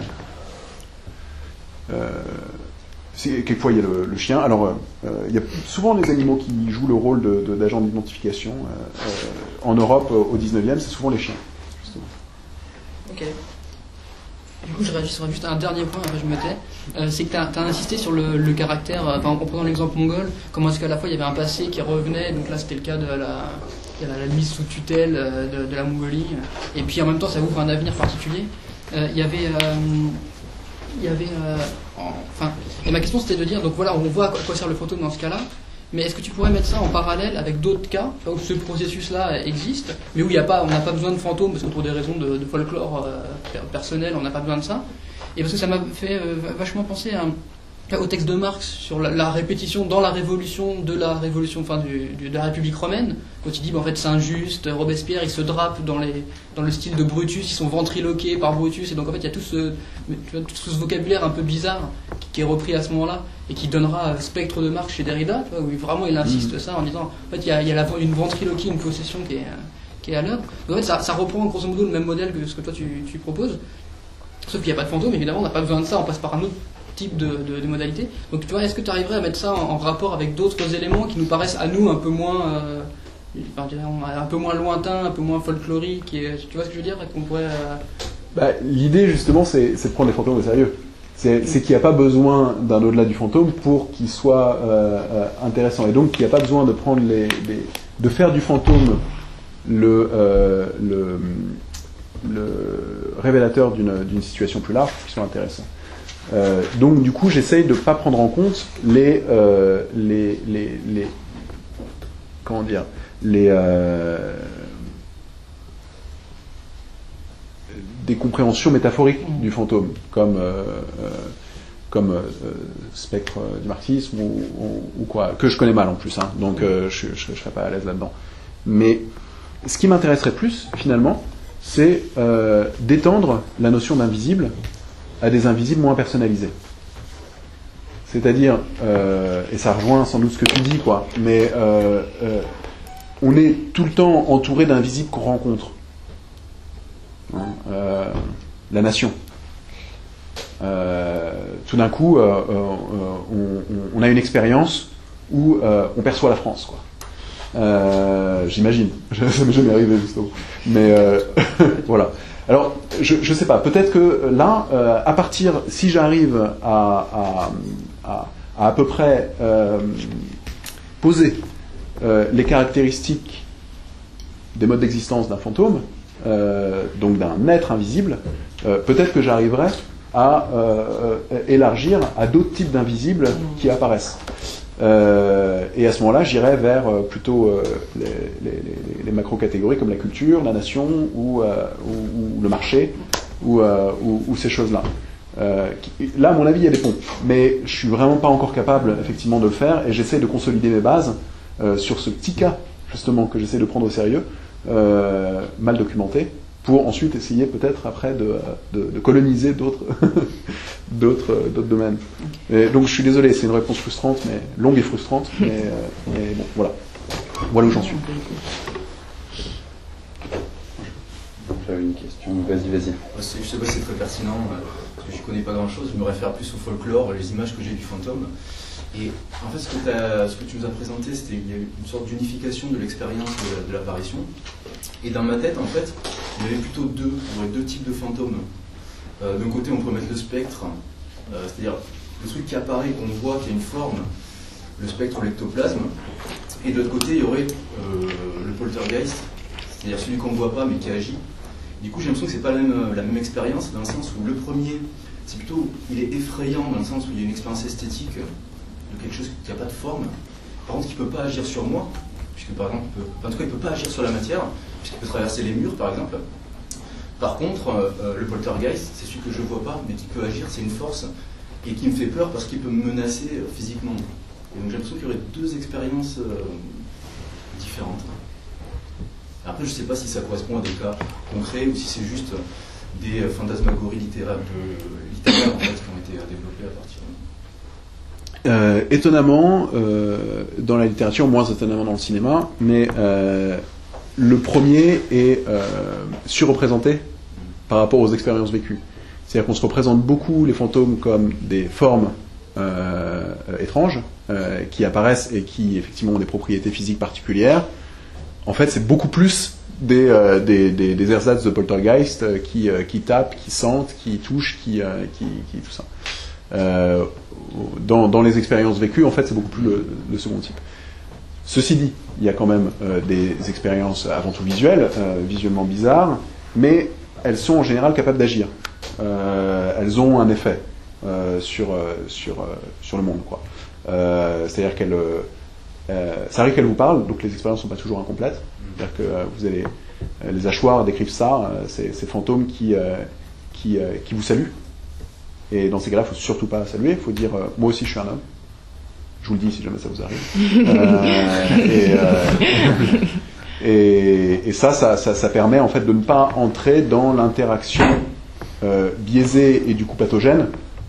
Euh, c'est, quelquefois il y a le, le chien. Alors euh, il y a souvent les animaux qui jouent le rôle de, de, d'agent d'identification. Euh, euh, en Europe au dix-neuvième, c'est souvent les chiens. Justement. Ok. Du coup, je réagis sur juste un dernier point, après je me tais. Euh, c'est que tu as insisté sur le, le caractère, euh, enfin, en prenant l'exemple mongol, comment est-ce qu'à la fois il y avait un passé qui revenait, donc là c'était le cas de la, la, la mise sous tutelle euh, de, de la Mongolie, et puis en même temps ça ouvre un avenir particulier. Euh, il y avait. Euh, il y avait. Euh, en, enfin, et ma question c'était de dire, donc voilà, on voit à quoi sert le fantôme dans ce cas-là. Mais est-ce que tu pourrais mettre ça en parallèle avec d'autres cas où ce processus-là existe, mais où il y a pas, on n'a pas besoin de fantômes parce que pour des raisons de, de folklore euh, personnel, on n'a pas besoin de ça. Et parce que ça m'a fait euh, vachement penser à, au texte de Marx sur la, la répétition dans la révolution de la révolution, enfin du, du, de la République romaine, quand il dit bah, en fait c'est injuste, Robespierre il se drape dans les dans le style de Brutus, ils sont ventriloqués par Brutus, et donc en fait il y a tout ce tu vois, tout ce vocabulaire un peu bizarre qui, qui est repris à ce moment-là et qui donnera Spectre de Marx chez Derrida, tu vois, où vraiment il insiste mmh. ça en disant en fait il y a, il y a la, une ventriloquie, une possession qui est qui est à l'œuvre. En fait ça, ça reprend grosso modo le même modèle que ce que toi tu, tu proposes, sauf qu'il n'y a pas de fantôme, évidemment on n'a pas besoin de ça, on passe par un autre type de, de, de modalité. Donc tu vois, est-ce que tu arriverais à mettre ça en, en rapport avec d'autres éléments qui nous paraissent à nous un peu moins euh, un peu moins lointains, un peu moins folkloriques, et, tu vois ce que je veux dire, qu'on pourrait euh... bah, l'idée justement c'est, c'est de prendre les fantômes au sérieux. C'est, c'est qu'il n'y a pas besoin d'un au-delà du fantôme pour qu'il soit euh, euh, intéressant, et donc qu'il n'y a pas besoin de prendre les, les de faire du fantôme le euh, le, le révélateur d'une, d'une situation plus large pour qu'il soit intéressant. Euh, donc du coup j'essaye de ne pas prendre en compte les, euh, les, les, les comment dire les euh, des compréhensions métaphoriques mmh. du fantôme comme euh, euh, comme euh, spectre du marxisme ou, ou, ou quoi, que je connais mal en plus hein, donc euh, je ne serais pas à l'aise là-dedans, mais ce qui m'intéresserait plus finalement c'est euh, d'étendre la notion d'invisible à des invisibles moins personnalisés. C'est-à-dire, euh, et ça rejoint sans doute ce que tu dis, quoi, mais euh, euh, on est tout le temps entouré d'invisibles qu'on rencontre. Hein, euh, la nation. Euh, tout d'un coup, euh, euh, on, on a une expérience où euh, on perçoit la France, quoi. Euh, j'imagine. Ça m'est jamais arrivé, justement. Mais euh, voilà. Alors, je ne sais pas, peut-être que là, euh, à partir, si j'arrive à à, à, à, à peu près euh, poser euh, les caractéristiques des modes d'existence d'un fantôme, euh, donc d'un être invisible, euh, peut-être que j'arriverai à euh, élargir à d'autres types d'invisibles qui apparaissent. Euh, et à ce moment-là, j'irai vers euh, plutôt euh, les, les, les, les macro-catégories comme la culture, la nation ou, euh, ou, ou le marché ou, euh, ou, ou ces choses-là. Euh, qui, là, à mon avis, il y a des ponts, mais je suis vraiment pas encore capable, effectivement, de le faire, et j'essaie de consolider mes bases euh, sur ce petit cas, justement, que j'essaie de prendre au sérieux, euh, mal documenté, pour ensuite essayer peut-être après de, de, de coloniser d'autres, d'autres, d'autres domaines. Et donc je suis désolé, c'est une réponse frustrante, mais longue et frustrante, mais, euh, mais bon, voilà. Voilà où j'en suis. J'avais une question, vas-y, vas-y. Je sais pas si c'est très pertinent. parce que je connais pas grand-chose, je me réfère plus au folklore, les images que j'ai du fantôme. Et en fait, ce que, ce que tu nous as présenté, c'était il y a une sorte d'unification de l'expérience de, de l'apparition. Et dans ma tête, en fait, il y avait plutôt deux, deux types de fantômes. Euh, D'un côté, on pourrait mettre le spectre, euh, c'est-à-dire le truc qui apparaît, qu'on voit, qui a une forme, le spectre ou l'ectoplasme. Et de l'autre côté, il y aurait euh, le poltergeist, c'est-à-dire celui qu'on ne voit pas mais qui agit. Du coup, j'ai l'impression que c'est pas la même, la même expérience, dans le sens où le premier, c'est plutôt, il est effrayant, dans le sens où il y a une expérience esthétique de quelque chose qui n'a pas de forme. Par contre, qui ne peut pas agir sur moi, puisque par exemple, il peut, en tout cas, il ne peut pas agir sur la matière, puisqu'il peut traverser les murs, par exemple. Par contre, euh, le poltergeist, c'est celui que je ne vois pas, mais qui peut agir, c'est une force, et qui me fait peur parce qu'il peut me menacer euh, physiquement. Et donc j'ai l'impression qu'il y aurait deux expériences euh, différentes. Après, je ne sais pas si ça correspond à des cas concrets ou si c'est juste des euh, fantasmagories littéraires, de, littéraires en fait, qui ont été euh, développées à partir de... Euh, étonnamment, euh, dans la littérature, moins étonnamment dans le cinéma, mais euh, le premier est euh, surreprésenté par rapport aux expériences vécues. C'est-à-dire qu'on se représente beaucoup les fantômes comme des formes euh, étranges euh, qui apparaissent et qui effectivement ont des propriétés physiques particulières. En fait, c'est beaucoup plus des, euh, des, des, des ersatz de poltergeist euh, qui, euh, qui tapent, qui sentent, qui touchent, qui, euh, qui, qui tout ça. Euh, dans, dans les expériences vécues, en fait, c'est beaucoup plus le, le second type. Ceci dit, il y a quand même euh, des expériences avant tout visuelles, euh, visuellement bizarres, mais elles sont en général capables d'agir. Euh, elles ont un effet euh, sur, euh, sur, euh, sur le monde, quoi. Euh, c'est-à-dire qu'elles... Euh, ça arrive qu'elles vous parlent, donc les expériences ne sont pas toujours incomplètes. C'est-à-dire que euh, vous allez... Euh, les hachoirs décrivent ça, euh, c'est ces fantômes qui, euh, qui, euh, qui vous saluent. Et dans ces cas-là, il ne faut surtout pas saluer, il faut dire euh, « moi aussi je suis un homme ». Je vous le dis si jamais ça vous arrive. euh, et, euh, et, et ça, ça, ça, ça permet en fait de ne pas entrer dans l'interaction euh, biaisée et du coup pathogène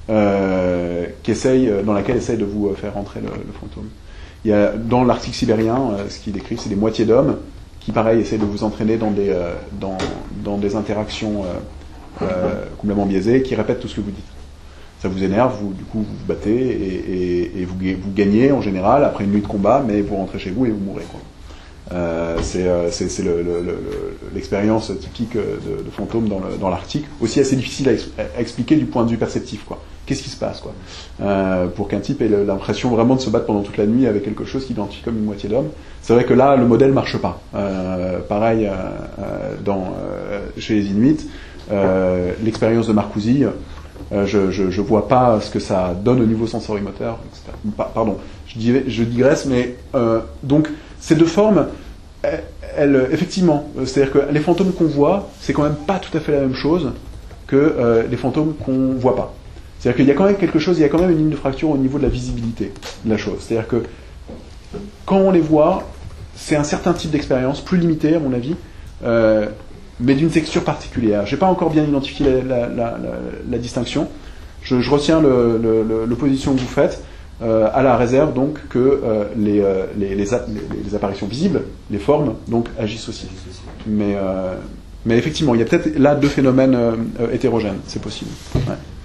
euh, qu'essaye, dans laquelle essaye de vous faire rentrer le, le fantôme. Il y a, dans l'Arctique sibérien, euh, ce qu'ils décrivent, c'est des moitiés d'hommes qui, pareil, essayent de vous entraîner dans des, euh, dans, dans des interactions euh, euh, complètement biaisées, qui répètent tout ce que vous dites. Ça vous énerve, vous, du coup vous vous battez et, et, et vous, vous gagnez en général après une nuit de combat, mais vous rentrez chez vous et vous mourrez, quoi. Euh, c'est c'est, c'est le, le, le, l'expérience typique de, de fantômes dans, le, dans l'Arctique, aussi assez difficile à, ex, à expliquer du point de vue perceptif, quoi. Qu'est-ce qui se passe, quoi, euh, pour qu'un type ait l'impression vraiment de se battre pendant toute la nuit avec quelque chose qui identifie comme une moitié d'homme. C'est vrai que là le modèle marche pas. Euh, pareil euh, dans, euh, chez les Inuits, euh, l'expérience de Marcousi. Euh, je, je, je vois pas ce que ça donne au niveau sensorimoteur, et cetera. Pa- pardon, je, dirais, je digresse, mais euh, donc ces deux formes, elles, elles, effectivement, c'est-à-dire que les fantômes qu'on voit, c'est quand même pas tout à fait la même chose que euh, les fantômes qu'on voit pas. C'est-à-dire qu'il y a quand même quelque chose, il y a quand même une ligne de fracture au niveau de la visibilité de la chose. C'est-à-dire que quand on les voit, c'est un certain type d'expérience, plus limité à mon avis. Euh, mais d'une texture particulière. Je n'ai pas encore bien identifié la, la, la, la, la distinction. Je, je retiens le, le, l'opposition que vous faites, euh, à la réserve donc que euh, les, euh, les, les, a, les, les apparitions visibles, les formes, donc agissent aussi. Mais, euh, mais effectivement, il y a peut-être là deux phénomènes euh, hétérogènes, c'est possible. Ouais.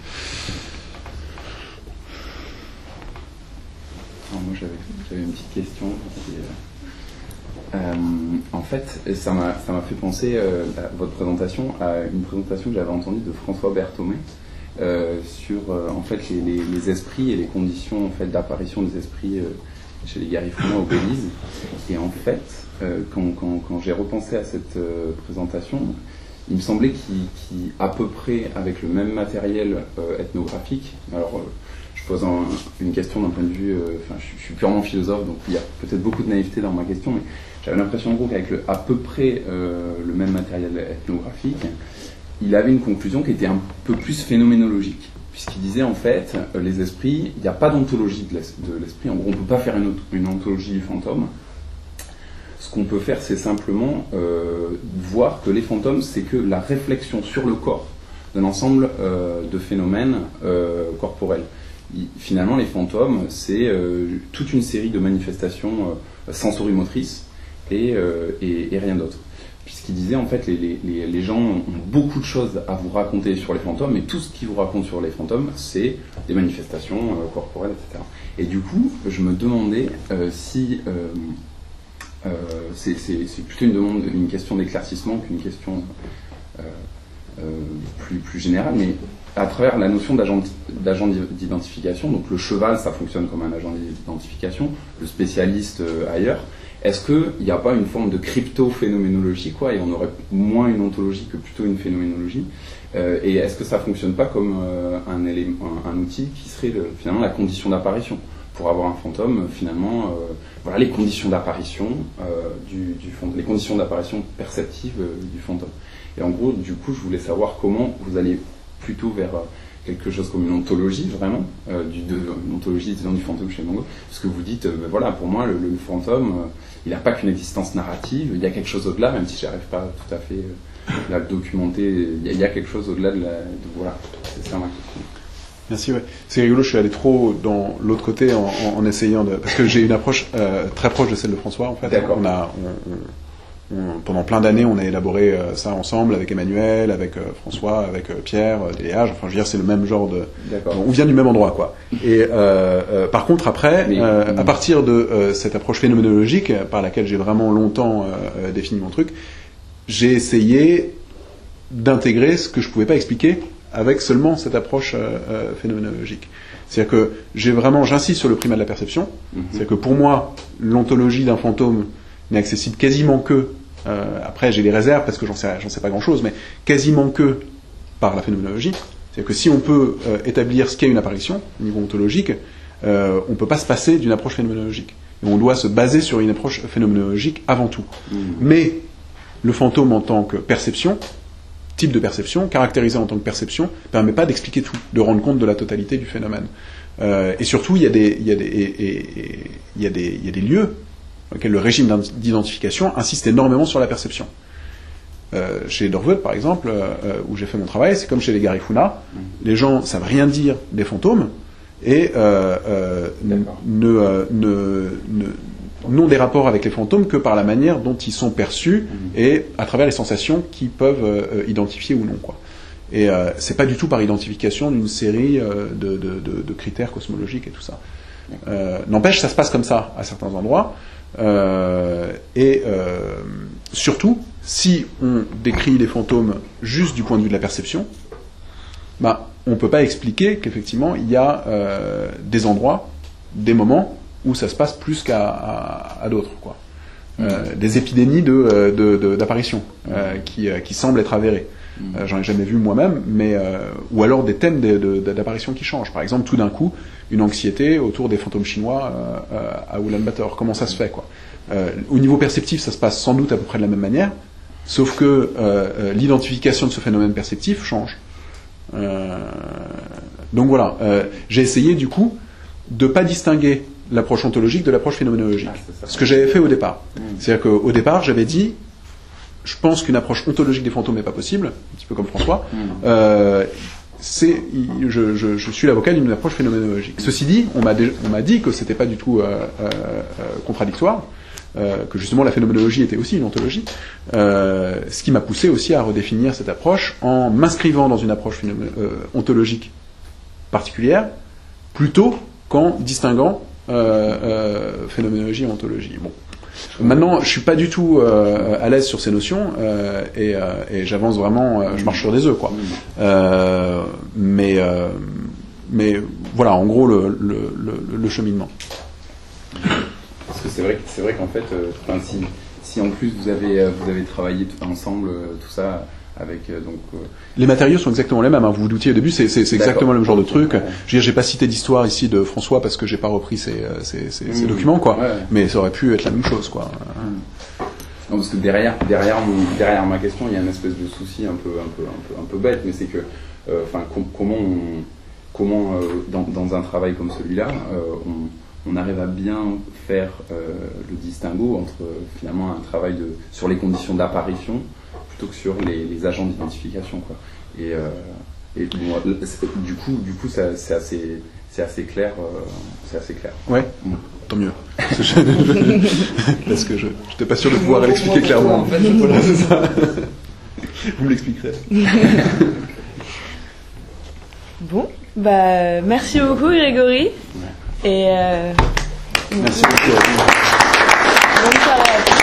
Alors moi j'avais, j'avais une petite question. Qui, euh... Euh, en fait, ça m'a, ça m'a fait penser, euh, à votre présentation, à une présentation que j'avais entendue de François Berthomé euh, sur euh, en fait, les, les, les esprits et les conditions en fait, d'apparition des esprits euh, chez les Garifuna au Belize. Et en fait, euh, quand, quand, quand j'ai repensé à cette euh, présentation, il me semblait qu'il, à peu près avec le même matériel euh, ethnographique, alors euh, je pose un, une question d'un point de vue, euh, enfin je, je suis purement philosophe, donc il y a peut-être beaucoup de naïveté dans ma question, mais j'avais l'impression en gros qu'avec le, à peu près euh, le même matériel ethnographique, il avait une conclusion qui était un peu plus phénoménologique, puisqu'il disait en fait, euh, les esprits, il n'y a pas d'ontologie de, de l'esprit, en gros on ne peut pas faire une, une ontologie du fantôme. Ce qu'on peut faire, c'est simplement euh, voir que les fantômes, c'est que la réflexion sur le corps d'un ensemble euh, de phénomènes euh, corporels. Il, finalement, les fantômes, c'est euh, toute une série de manifestations euh, sensorimotrices et, euh, et, et rien d'autre. puisqu'il disait en fait les, les, les, les gens ont beaucoup de choses à vous raconter sur les fantômes, et tout ce qu'ils vous racontent sur les fantômes, c'est des manifestations euh, corporelles, et cetera. Et du coup, je me demandais euh, si euh, euh, c'est, c'est, c'est plutôt une demande, une question d'éclaircissement qu'une question euh, euh, plus, plus générale, mais à travers la notion d'agent, d'agent d'identification, donc le cheval, ça fonctionne comme un agent d'identification, le spécialiste euh, ailleurs. Est-ce qu'il n'y a pas une forme de crypto-phénoménologie, quoi, et on aurait moins une ontologie que plutôt une phénoménologie, euh, et est-ce que ça ne fonctionne pas comme euh, un, élément, un, un outil qui serait le, finalement la condition d'apparition? Pour avoir un fantôme, finalement, euh, voilà les conditions d'apparition, euh, du, du fantôme, les conditions d'apparition perceptives euh, du fantôme. Et en gros, du coup, je voulais savoir comment vous allez plutôt vers euh, quelque chose comme une ontologie, vraiment, euh, du, de, une ontologie disons, du fantôme chez Mongo, parce que vous dites, euh, ben voilà, pour moi, le, le fantôme, euh, il n'a pas qu'une existence narrative, il y a quelque chose au-delà, même si j'arrive pas tout à fait euh, à le documenter, il y, a, il y a quelque chose au-delà de la... De, voilà, c'est ça ma question. Merci, ouais. C'est rigolo, je suis allé trop dans l'autre côté en, en, en essayant de... Parce que j'ai une approche euh, très proche de celle de François, en fait. D'accord. On a... On, on, On, pendant plein d'années, on a élaboré euh, ça ensemble avec Emmanuel, avec euh, François, avec euh, Pierre, euh, Déléage. Enfin, je veux dire, c'est le même genre de. D'accord. On vient du même endroit, quoi. Et euh, euh, par contre, après, Mais, euh, euh, à partir de euh, cette approche phénoménologique par laquelle j'ai vraiment longtemps euh, défini mon truc, j'ai essayé d'intégrer ce que je pouvais pas expliquer avec seulement cette approche euh, euh, phénoménologique. C'est-à-dire que j'ai vraiment, j'insiste sur le primat de la perception. Mm-hmm. C'est-à-dire que pour moi, l'ontologie d'un fantôme n'est accessible quasiment que, euh, après j'ai des réserves parce que j'en sais, j'en sais pas grand-chose, mais quasiment que par la phénoménologie. C'est-à-dire que si on peut euh, établir ce qu'est une apparition, au niveau ontologique, euh, on ne peut pas se passer d'une approche phénoménologique. Et on doit se baser sur une approche phénoménologique avant tout. Mmh. Mais le fantôme en tant que perception, type de perception, caractérisé en tant que perception, ne permet pas d'expliquer tout, de rendre compte de la totalité du phénomène. Euh, et surtout, il y a des, il y a des, et, et, et, il y a des, il y a des lieux dans lesquels le régime d'identification insiste énormément sur la perception. Euh, chez Dorwood, par exemple, euh, où j'ai fait mon travail, c'est comme chez les Garifuna, mmh. les gens savent rien dire des fantômes et euh, euh, ne, euh, ne, ne, n'ont des rapports avec les fantômes que par la manière dont ils sont perçus mmh. et à travers les sensations qu'ils peuvent euh, identifier ou non, quoi. Et euh, c'est pas du tout par identification d'une série euh, de, de, de, de critères cosmologiques et tout ça. Euh, n'empêche, ça se passe comme ça à certains endroits. Euh, et euh, surtout, si on décrit les fantômes juste du point de vue de la perception, bah, on ne peut pas expliquer qu'effectivement il y a euh, des endroits, des moments où ça se passe plus qu'à à, à d'autres, quoi. Euh, mmh. Des épidémies de, de, de, d'apparitions euh, qui, qui semblent être avérées. Mmh. Euh, j'en ai jamais vu moi-même, mais euh, ou alors des thèmes de, de, d'apparition qui changent. Par exemple, tout d'un coup, une anxiété autour des fantômes chinois euh, euh, à Ulaanbaatar. Comment ça se fait, quoi? euh, Au niveau perceptif, ça se passe sans doute à peu près de la même manière, sauf que euh, euh, l'identification de ce phénomène perceptif change. Euh, donc voilà, euh, j'ai essayé du coup de pas distinguer l'approche ontologique de l'approche phénoménologique. Ah, ce que j'avais fait au départ. Mmh. C'est-à-dire qu'au départ, j'avais dit, je pense qu'une approche ontologique des fantômes n'est pas possible, un petit peu comme François. Mmh. Euh, c'est, je, je, je suis l'avocat d'une approche phénoménologique. Ceci dit, on m'a, dé, on m'a dit que c'était pas du tout euh, euh, contradictoire, euh, que justement la phénoménologie était aussi une ontologie, euh, ce qui m'a poussé aussi à redéfinir cette approche en m'inscrivant dans une approche phénomé- euh, ontologique particulière, plutôt qu'en distinguant euh, euh, phénoménologie et ontologie. Bon. Maintenant, je suis pas du tout euh, à l'aise sur ces notions euh, et, euh, et j'avance vraiment, euh, je marche sur des œufs, quoi. Euh, mais, euh, mais voilà, en gros, le, le, le, le cheminement. Parce que c'est vrai, c'est vrai qu'en fait, euh, enfin, si, si en plus vous avez, vous avez travaillé tout ensemble, tout ça. Avec, euh, donc, euh... Les matériaux sont exactement les mêmes, hein, vous vous doutiez au début, c'est, c'est, c'est exactement le même genre de truc. Ouais. Je veux dire, j'ai pas cité d'histoire ici de François parce que j'ai pas repris ses, ses, ses, mmh. ses documents, quoi. Ouais. Mais ça aurait pu être la même chose, quoi. Mmh. Non, parce que derrière, derrière, mon, derrière ma question, il y a une espèce de souci un peu, un peu, un peu, un peu bête, mais c'est que, enfin, euh, com- comment, on, comment euh, dans, dans un travail comme celui-là, euh, on, on arrive à bien faire euh, le distinguo entre finalement un travail de, sur les conditions d'apparition plutôt que sur les, les agents d'identification, quoi. Et, euh, et bon, du coup, du coup, ça, c'est assez, c'est assez clair, euh, c'est assez clair. Ouais. Mmh. Tant mieux. parce que je parce que je n'étais pas sûr de pouvoir l'expliquer clairement. En fait. Voilà, c'est ça. Vous me l'expliquerez. Bon, bah merci beaucoup Grégory. Et euh, Merci beaucoup. bonne soirée à tous.